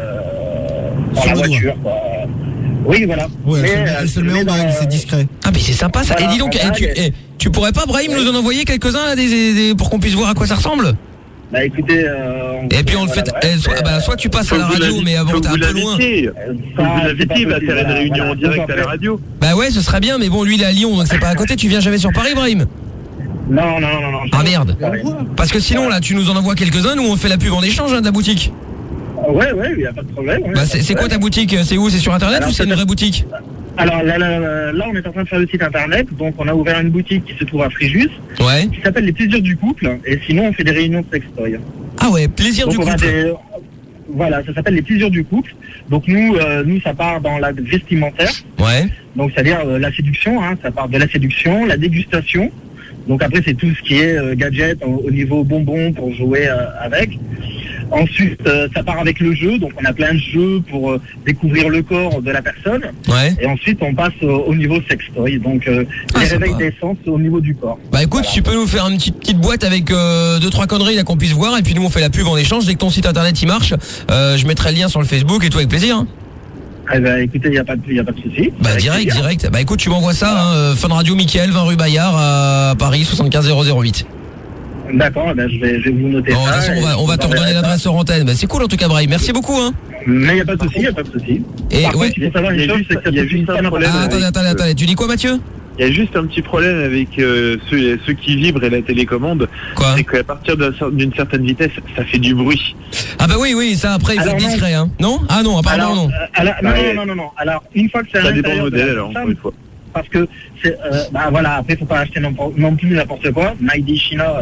dans la voiture. Oui, voilà. Ouais, elle se le met en bague, c'est discret. Ah, mais c'est sympa ça. Voilà, et dis donc, tu pourrais pas, Brahim, nous en envoyer quelques-uns là, pour qu'on puisse voir à quoi ça ressemble? Écoutez, et puis on le fait. Soit tu passes à la radio, mais avant t'es un peu loin. Vous l'invitez, il va faire une réunion en direct à la radio. Bah ouais, ce serait bien, mais bon, lui il est à Lyon, donc c'est pas à côté. Tu viens jamais sur Paris, Brahim? Non. Ah merde. Parce que sinon là, tu nous en envoies quelques-uns, nous on fait la pub en échange de la boutique. Ouais, il n'y a pas de problème. C'est quoi ta boutique? C'est où? C'est sur internet ou c'est une vraie boutique? Alors là, on est en train de faire le site internet, donc on a ouvert une boutique qui se trouve à Fréjus, qui s'appelle Les Plaisirs du Couple, et sinon on fait des réunions de sextoy. Ah ouais, Plaisir du Couple. Voilà, ça s'appelle Les Plaisirs du Couple. Donc nous ça part dans la vestimentaire. Ouais. Donc c'est-à-dire la séduction, hein, ça part de la séduction, la dégustation. Donc après c'est tout ce qui est gadget au niveau bonbons pour jouer avec. Ensuite, ça part avec le jeu, donc on a plein de jeux pour découvrir le corps de la personne. Ouais. Et ensuite, on passe au niveau sextoy, donc les réveils d'essence au niveau du corps. Bah écoute, tu peux nous faire une petite boîte avec 2-3 conneries là qu'on puisse voir, et puis nous on fait la pub en échange. Dès que ton site internet il marche, je mettrai le lien sur le Facebook et tout avec plaisir. Eh ben, écoutez, il n'y a pas de souci. Bah direct. Bah écoute, tu m'envoies ça, Fun Radio Mickaël, 20 rue Bayard à Paris, 75 008. D'accord, ben je vais vous noter ça. De toute façon, on va te redonner l'adresse sur antenne. Bah, c'est cool en tout cas, Brahim. Merci beaucoup. Hein. Mais il n'y a pas de souci, Et par contre, il faut savoir une chose, c'est que ça peut juste un problème. Attendez. Tu dis quoi, Mathieu? Il y a juste un petit problème avec ceux qui vibrent et la télécommande. C'est qu'à partir d'une certaine vitesse, ça fait du bruit. Ah bah oui, ça après il faut être discret, hein. Non? Ah non, apparemment non. Non. Alors, une fois que c'est à l'intérieur, ça dépend du modèle, alors, encore une fois. Parce que c'est voilà, après faut pas acheter non plus n'importe quoi. Maïdi China,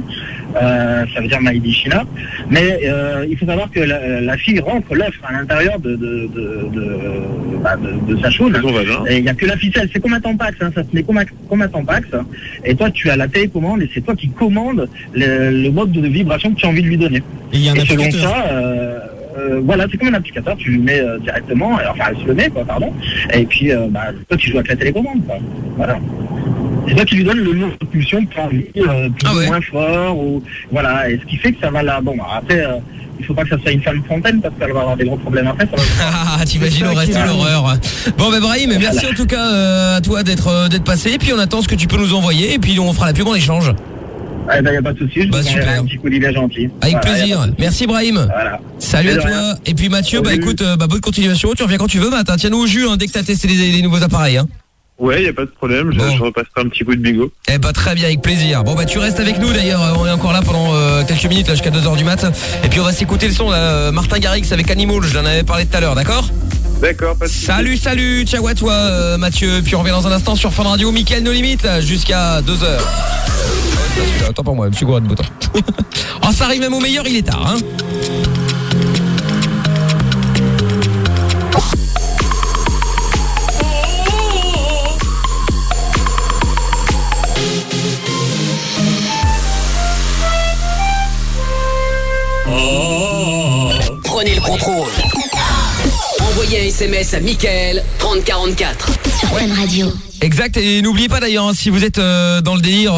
ça veut dire Maïdi China. Mais il faut savoir que la fille rentre l'œuf à l'intérieur de sa chose. Et il n'y a que la ficelle, c'est comme un tampax, hein, ça se met comme un tampax. Et toi tu as la télécommande et c'est toi qui commandes le mode de vibration que tu as envie de lui donner. Et il y a un selon ça, voilà, c'est comme un applicateur, tu le mets directement, enfin elle se le met, pardon, et puis toi tu joues avec la télécommande, voilà. C'est toi qui lui donne le nombre de pulsions que tu as envie, plus ou moins fort, ou voilà, et ce qui fait que ça va là, bon, après, il faut pas que ça soit une femme fontaine, parce qu'elle va avoir des gros problèmes après, ça va... t'imagines le reste de l'horreur. Bon, Brahim, merci en tout cas à toi d'être passé, et puis on attend ce que tu peux nous envoyer, et puis on fera la pub en échange. Eh ben, y a pas de souci, je vous enverrai un petit colis bien gentil. Avec plaisir. Merci Brahim. Voilà. Salut à toi. Et puis Mathieu, écoute, bonne continuation. Tu reviens quand tu veux, Matin. Tiens-nous au jus, dès que t'as testé les nouveaux appareils. Hein. Ouais, y a pas de problème. Je repasserai un petit coup de bigot. Eh bah très bien, avec plaisir. Bon tu restes avec nous d'ailleurs. On est encore là pendant quelques minutes là, jusqu'à 2h du mat. Et puis on va s'écouter le son là, Martin Garrix avec Animal. Je l'en avais parlé tout à l'heure, d'accord? D'accord, pas de soucis. Salut, ciao à toi Mathieu. Puis on revient dans un instant sur Fun Radio, Mickaël No Limit là, jusqu'à 2h. Attends pour moi, je me suis gouré de bouton. Oh, ça arrive même au meilleur, il est tard, hein. SMS à Mickaël, 3044. Sur Fun Radio. Exact, et n'oubliez pas d'ailleurs, si vous êtes dans le délire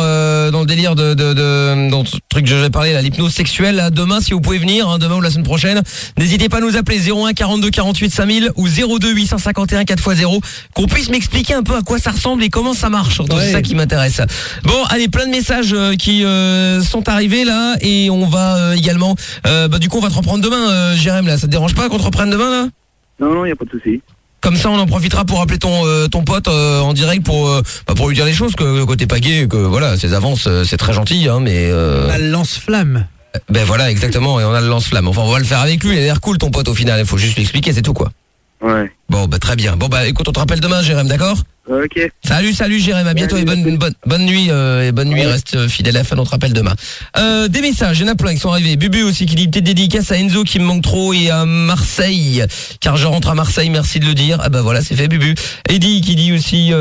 dans le truc que j'ai parlé, là, l'hypnose sexuelle, là, demain, si vous pouvez venir, hein, demain ou la semaine prochaine, n'hésitez pas à nous appeler 01 42 48 5000 ou 02 851 4x0, qu'on puisse m'expliquer un peu à quoi ça ressemble et comment ça marche. Surtout, c'est ça qui m'intéresse. Bon, allez, plein de messages qui sont arrivés là, et on va également, du coup, on va te reprendre demain, Jérém, là. Ça te dérange pas qu'on te reprenne demain, là? Non, y a pas de souci. Comme ça, on en profitera pour appeler ton pote en direct pour lui dire les choses, que t'es pas gay, que voilà, ses avances, c'est très gentil, hein, mais on a le lance-flamme. Ben voilà, exactement, et on a le lance-flamme. Enfin, on va le faire avec lui, il a l'air cool ton pote au final, il faut juste lui expliquer, c'est tout quoi. Ouais. Bon, bah très bien. Bon, bah écoute, on te rappelle demain, Jérém, d'accord? Ok. Salut Jérém, à bientôt et bonne nuit, reste fidèle à la fin, on te rappelle demain. Des messages, il y en a plein qui sont arrivés. Bubu aussi qui dit petite dédicace à Enzo qui me manque trop et à Marseille, car je rentre à Marseille, merci de le dire. Ah bah voilà, c'est fait Bubu. Eddie qui dit aussi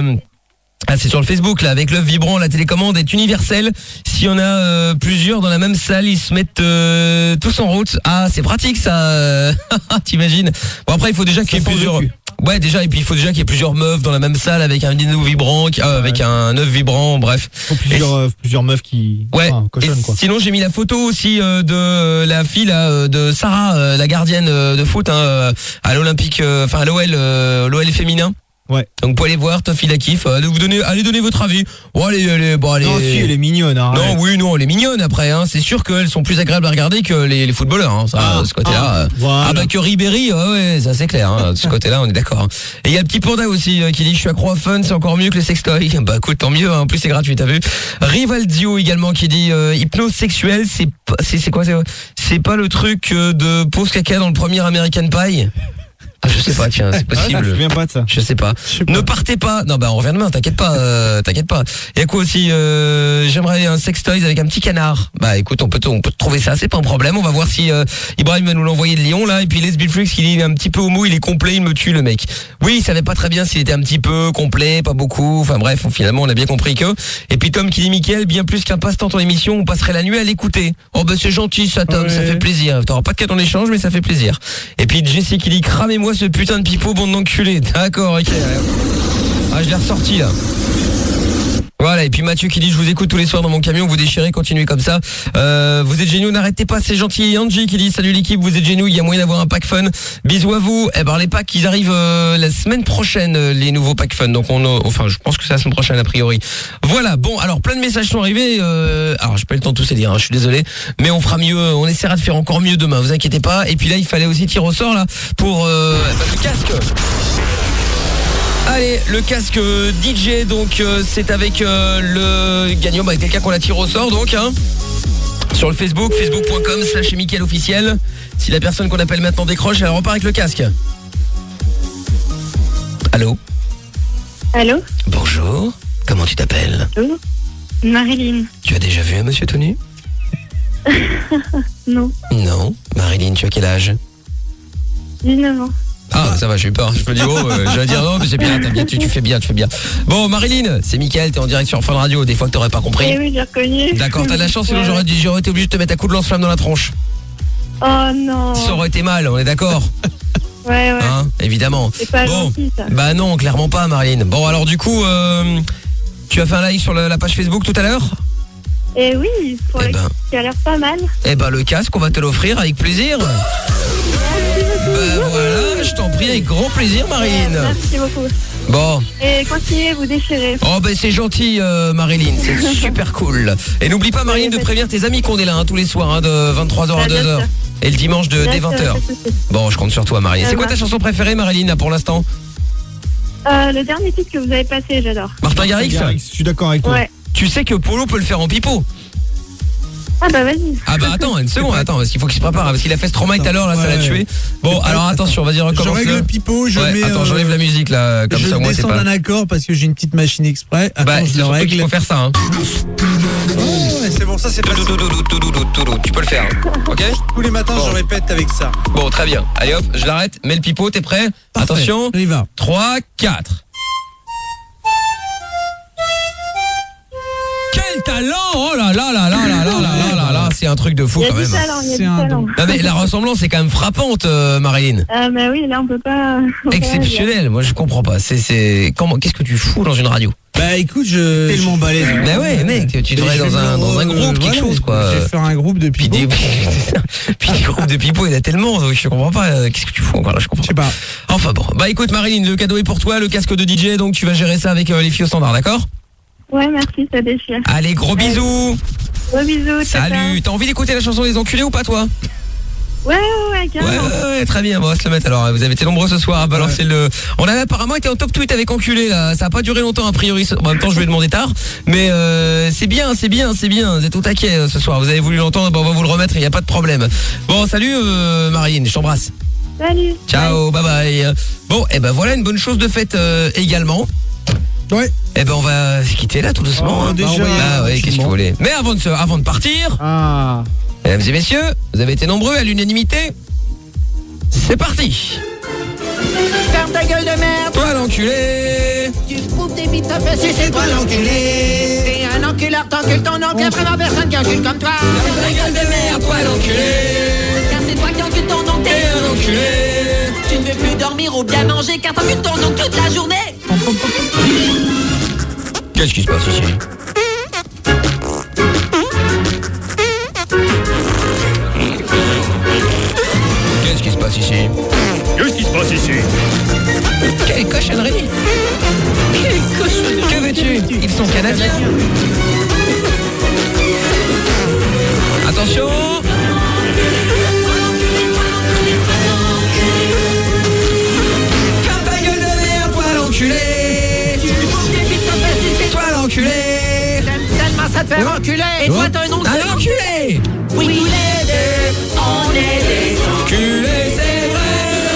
c'est sur le Facebook là, avec l'œuf vibrant, la télécommande est universelle. S'il y en a plusieurs dans la même salle, ils se mettent tous en route. Ah, c'est pratique ça. T'imagines. Bon après il faut déjà qu'il y ait plusieurs. Ouais déjà, et puis il faut déjà qu'il y ait plusieurs meufs dans la même salle avec un dino vibrant, avec un œuf vibrant, bref. Plusieurs meufs qui cochonnent, quoi. Sinon j'ai mis la photo aussi de la fille là, de Sarah, la gardienne de foot à l'Olympique, à l'OL féminin. Ouais. Donc vous pouvez aller voir, ta fille la kiffe, allez donner votre avis. Oh, allez, non, si, elle est mignonne. Hein, non, elle est mignonne après, hein. C'est sûr qu'elles sont plus agréables à regarder que les footballeurs, hein, ça, ce côté-là. Voilà. Que Ribéry, ouais, ça c'est clair, hein, de ce côté-là, on est d'accord. Et il y a le petit panda aussi qui dit je suis accro à Fun, c'est encore mieux que les sextoys. Bah écoute, tant mieux, hein, en plus c'est gratuit, t'as vu. Rivaldio également qui dit hypnose sexuelle, c'est quoi, c'est pas le truc de pause caca dans le premier American Pie? Ah, je sais pas, tiens, c'est possible. Je me souviens pas de ça. Je sais pas. Ne partez pas. Non, on revient demain, t'inquiète pas. Il y a quoi aussi, j'aimerais un sextoys avec un petit canard. Bah écoute, on peut trouver ça, c'est pas un problème. On va voir si Ibrahim va nous l'envoyer de Lyon là. Et puis Les Billflux qui dit il est un petit peu homo, il est complet, il me tue le mec. Oui, il savait pas très bien s'il était un petit peu complet, pas beaucoup. Enfin bref, finalement on a bien compris que. Et puis Tom qui dit Mickaël, bien plus qu'un passe-temps ton émission, on passerait la nuit à l'écouter. Oh bah c'est gentil ça Tom, ça fait plaisir. T'auras pas de cadeau en échange, mais ça fait plaisir. Et puis Jessie qui dit cramez-moi ce putain de pipeau, bande d'enculés. D'accord, ok. Ah, je l'ai ressorti là. Voilà, et puis Mathieu qui dit je vous écoute tous les soirs dans mon camion, vous déchirez, continuez comme ça. Vous êtes géniaux, n'arrêtez pas, c'est gentil. Angie qui dit salut l'équipe, vous êtes géniaux, il y a moyen d'avoir un pack fun. Bisous à vous. Les packs ils arrivent la semaine prochaine, les nouveaux packs fun. Donc je pense que c'est la semaine prochaine a priori. Voilà, bon, alors plein de messages sont arrivés. Alors j'ai pas eu le temps de tous les dire, hein, je suis désolé, mais on fera mieux, on essaiera de faire encore mieux demain, vous inquiétez pas. Et puis là il fallait aussi tirer au sort là pour le casque. Allez, le casque DJ, donc c'est avec le gagnant, quelqu'un qu'on a tiré au sort donc, hein, sur le facebook.com/Mickaël officiel. Si la personne qu'on appelle maintenant décroche, elle repart avec le casque. Allô? Allô? Bonjour, comment tu t'appelles? Bonjour, Marilyn. Tu as déjà vu un monsieur tout nu? Non. Non, Marilyn, tu as quel âge? 19 ans. Ah, ça va, j'ai eu peur. Je me dis, je vais dire non, mais c'est bien, tu fais bien. Bon, Marilyn, c'est Mickaël, t'es en direct sur Fun Radio, des fois que t'aurais pas compris. Eh oui, j'ai reconnu. D'accord, t'as de la chance, sinon j'aurais été obligé de te mettre un coup de lance-flamme dans la tronche. Oh non. Ça aurait été mal, on est d'accord? Ouais. Hein, évidemment. C'est pas gentil, ça. Bah non, clairement pas, Marilyn. Bon, alors du coup, tu as fait un live sur la page Facebook tout à l'heure? Eh oui, qui a l'air pas mal. Le casque, on va te l'offrir avec plaisir. Voilà, je t'en prie, avec grand plaisir, Marilyn. Merci beaucoup. Bon. Et continuez, vous déchirez. Oh c'est gentil, Marilyn, c'est super cool. Et n'oublie pas, Marilyn, de prévenir tes amis qu'on est là tous les soirs, hein, de 23h à 2h. Et le dimanche dès 20h. Bon, je compte sur toi, Marilyn. C'est quoi ta chanson préférée, Marilyn, là, pour l'instant? Le dernier titre que vous avez passé, j'adore. Martin Garrix? Je suis d'accord avec toi. Ouais. Tu sais que Polo peut le faire en pipeau? Ah bah vas-y. Ah bah attends, une seconde, parce qu'il faut qu'il se prépare, parce qu'il a fait Stromae tout à l'heure, là, ça l'a tué. Bon, alors attention, vas-y, recommence. Je règle le pipeau, attends, j'enlève la musique là, comme ça, moi c'est pas. Je descends d'un accord parce que j'ai une petite machine exprès. Attends, je le règle. Il faut faire ça, hein. C'est bon, ça c'est facile. Tu peux le faire, ok? Tous les matins, je répète avec ça. Bon, très bien. Allez hop, je l'arrête, mets le pipeau, t'es prêt? Parfait. Attention. On y va. 3, 4. Quel talent. Oh là là là là là là là là là, c'est un truc de fou Il y a quand du même. talent, il y a du talent. Non mais la ressemblance est quand même frappante, Marilyn. Mais oui, là on peut pas. Exceptionnel. Moi je comprends pas. Qu'est-ce que tu fous dans une radio? Bah écoute, tellement balèze. Bah ouais, mec, tu devrais dans un groupe, quelque chose quoi. Je vais faire un groupe de pipo. Puis des groupes de pipo, il y en a tellement, donc je comprends pas. Qu'est-ce que tu fous encore là? Je comprends. Je sais pas. Enfin bon. Bah écoute, Marilyn, le cadeau est pour toi, le casque de DJ, donc tu vas gérer ça avec les filles au standard, d'accord? Ouais, merci, ça déchire. Allez, gros bisous. Gros bisous. Salut. T'as envie d'écouter la chanson des enculés ou pas, toi? Ouais, carrément. Ouais, très bien, bon, on va se le mettre alors. Vous avez été nombreux ce soir à balancer le... On avait apparemment été en top tweet avec enculé là. Ça a pas duré longtemps a priori. En même temps je vais demander tard. Mais c'est bien. Vous êtes au taquet ce soir. Vous avez voulu l'entendre, bon, on va vous le remettre, il n'y a pas de problème. Bon, salut Marine, je t'embrasse. Salut. Ciao, bye bye. Bon, et ben voilà une bonne chose de faite également. Ouais. Et ben on va se quitter là tout doucement. Déjà. Ah ouais, qu'est-ce que vous voulez. Mais avant de partir... Mesdames et messieurs, vous avez été nombreux à l'unanimité. C'est parti. Ferme ta gueule de merde. Toi l'enculé. Tu fous tes bites, t'as fait c'est toi l'enculé. T'es un enculard, t'encules ton oncle, vraiment personne qui encule comme toi. Ferme ta gueule de merde, toi l'enculé. Car c'est toi qui encules ton oncle, t'es un enculé. Tu ne veux plus dormir ou bien manger car t'encules ton oncle toute la journée. Qu'est-ce qui se passe ici? Qu'est-ce qui se passe ici? Qu'est-ce qui se passe ici? Quelle cochonnerie! Quelle cochonnerie! Que veux-tu? Ils sont canadiens. Attention! Ferme ta gueule de merde, toi l'enculé! Toi l'enculé! Tellement ça te fait enculer. Et toi t'as un nom de... Un enculé! Oui, tous les deux, on est des enculés, c'est vrai!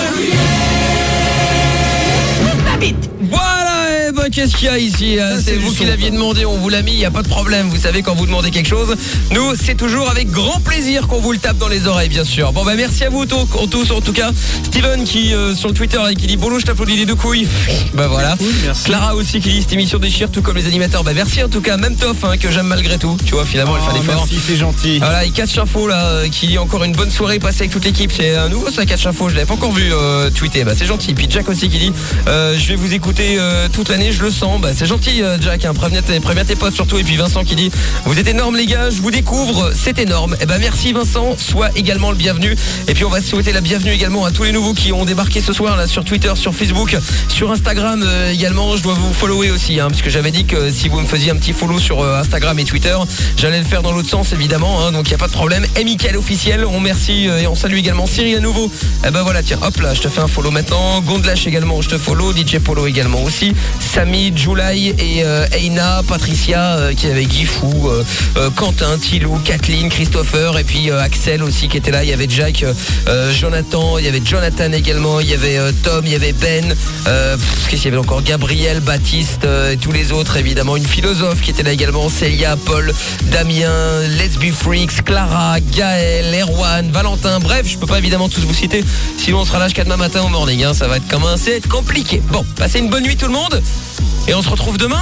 Ma bite! Voilà, et ben qu'est-ce qu'il y a ici? C'est vous qui l'aviez demandé, on vous l'a mis, il n'y a pas de problème. Vous savez quand vous demandez quelque chose, nous c'est toujours avec grand plaisir qu'on vous le tape dans les oreilles, bien sûr. Bon bah merci à vous tous en tout cas. Steven qui sur le Twitter et qui dit Bolo, je t'applaudis les deux couilles. Bah voilà. Cool, Clara aussi qui dit cette émission déchire tout comme les animateurs. Bah merci en tout cas, même Toff hein, que j'aime malgré tout. Tu vois finalement elle fait l'effort. Merci, c'est gentil. Voilà, il Catch Info là qui dit encore une bonne soirée passée avec toute l'équipe. C'est un nouveau ça Catch Info, je l'avais pas encore vu tweeter. Bah c'est gentil. Puis Jack aussi qui dit je vais vous écouter toute l'année, je le sens. Bah c'est gentil Jack, hein, préviens tes potes surtout. Et puis Vincent qui dit vous êtes énorme les gars, je vous découvre, c'est énorme. Et bah merci Vincent, sois également le bienvenu. Et puis on va souhaiter la bienvenue également à tous les nouveaux qui ont débarqué ce soir là sur Twitter, sur Facebook, sur Instagram également. Je dois vous follower aussi hein, parce que j'avais dit que si vous me faisiez un petit follow sur Instagram et Twitter, j'allais le faire dans l'autre sens évidemment hein, donc il n'y a pas de problème. Et Mickaël officiel, on remercie et on salue également Cyril à nouveau. Et bah voilà, tiens, hop là, je te fais un follow maintenant. Gondlash également, je te follow. DJ Polo également aussi. Samy, July et Eina, Patricia qui est avec Guifou, Quentin, Tilou, Kathleen, Christopher et puis Axel aussi qui était là. Il y avait Jack, Jonathan, il y avait Jonathan également, il y avait Tom, il y avait Ben, qu'est-ce qu'il y avait encore, Gabriel, Baptiste et tous les autres évidemment. Une philosophe qui était là également, Célia, Paul, Damien, Let's Be Freaks, Clara, Gaël, Erwan, Valentin. Bref, je peux pas évidemment tous vous citer, sinon on sera là jusqu'à demain matin au morning hein. Ça va être commencer, être compliqué. Bon, passez une bonne nuit tout le monde et on se retrouve demain.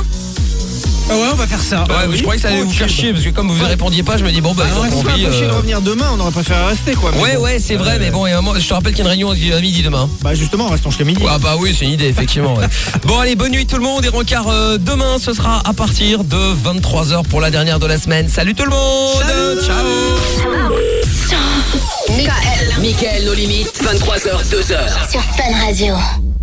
Ah ouais, on va faire ça. Ouais, je croyais que ça allait vous faire chier parce que comme vous ne répondiez pas, je me dis bon bah on aurait de revenir demain, on aurait préféré rester quoi. Ouais, c'est vrai, mais bon, je te rappelle qu'il y a une réunion à midi demain. Bah justement, restons jusqu'à midi. Ah bah oui, c'est une idée effectivement. Ouais. Bon allez, bonne nuit tout le monde et rencard demain, ce sera à partir de 23h pour la dernière de la semaine. Salut tout le monde. Ciao. Mickaël, nos limites, 23h, 2h. Sur Fun Radio.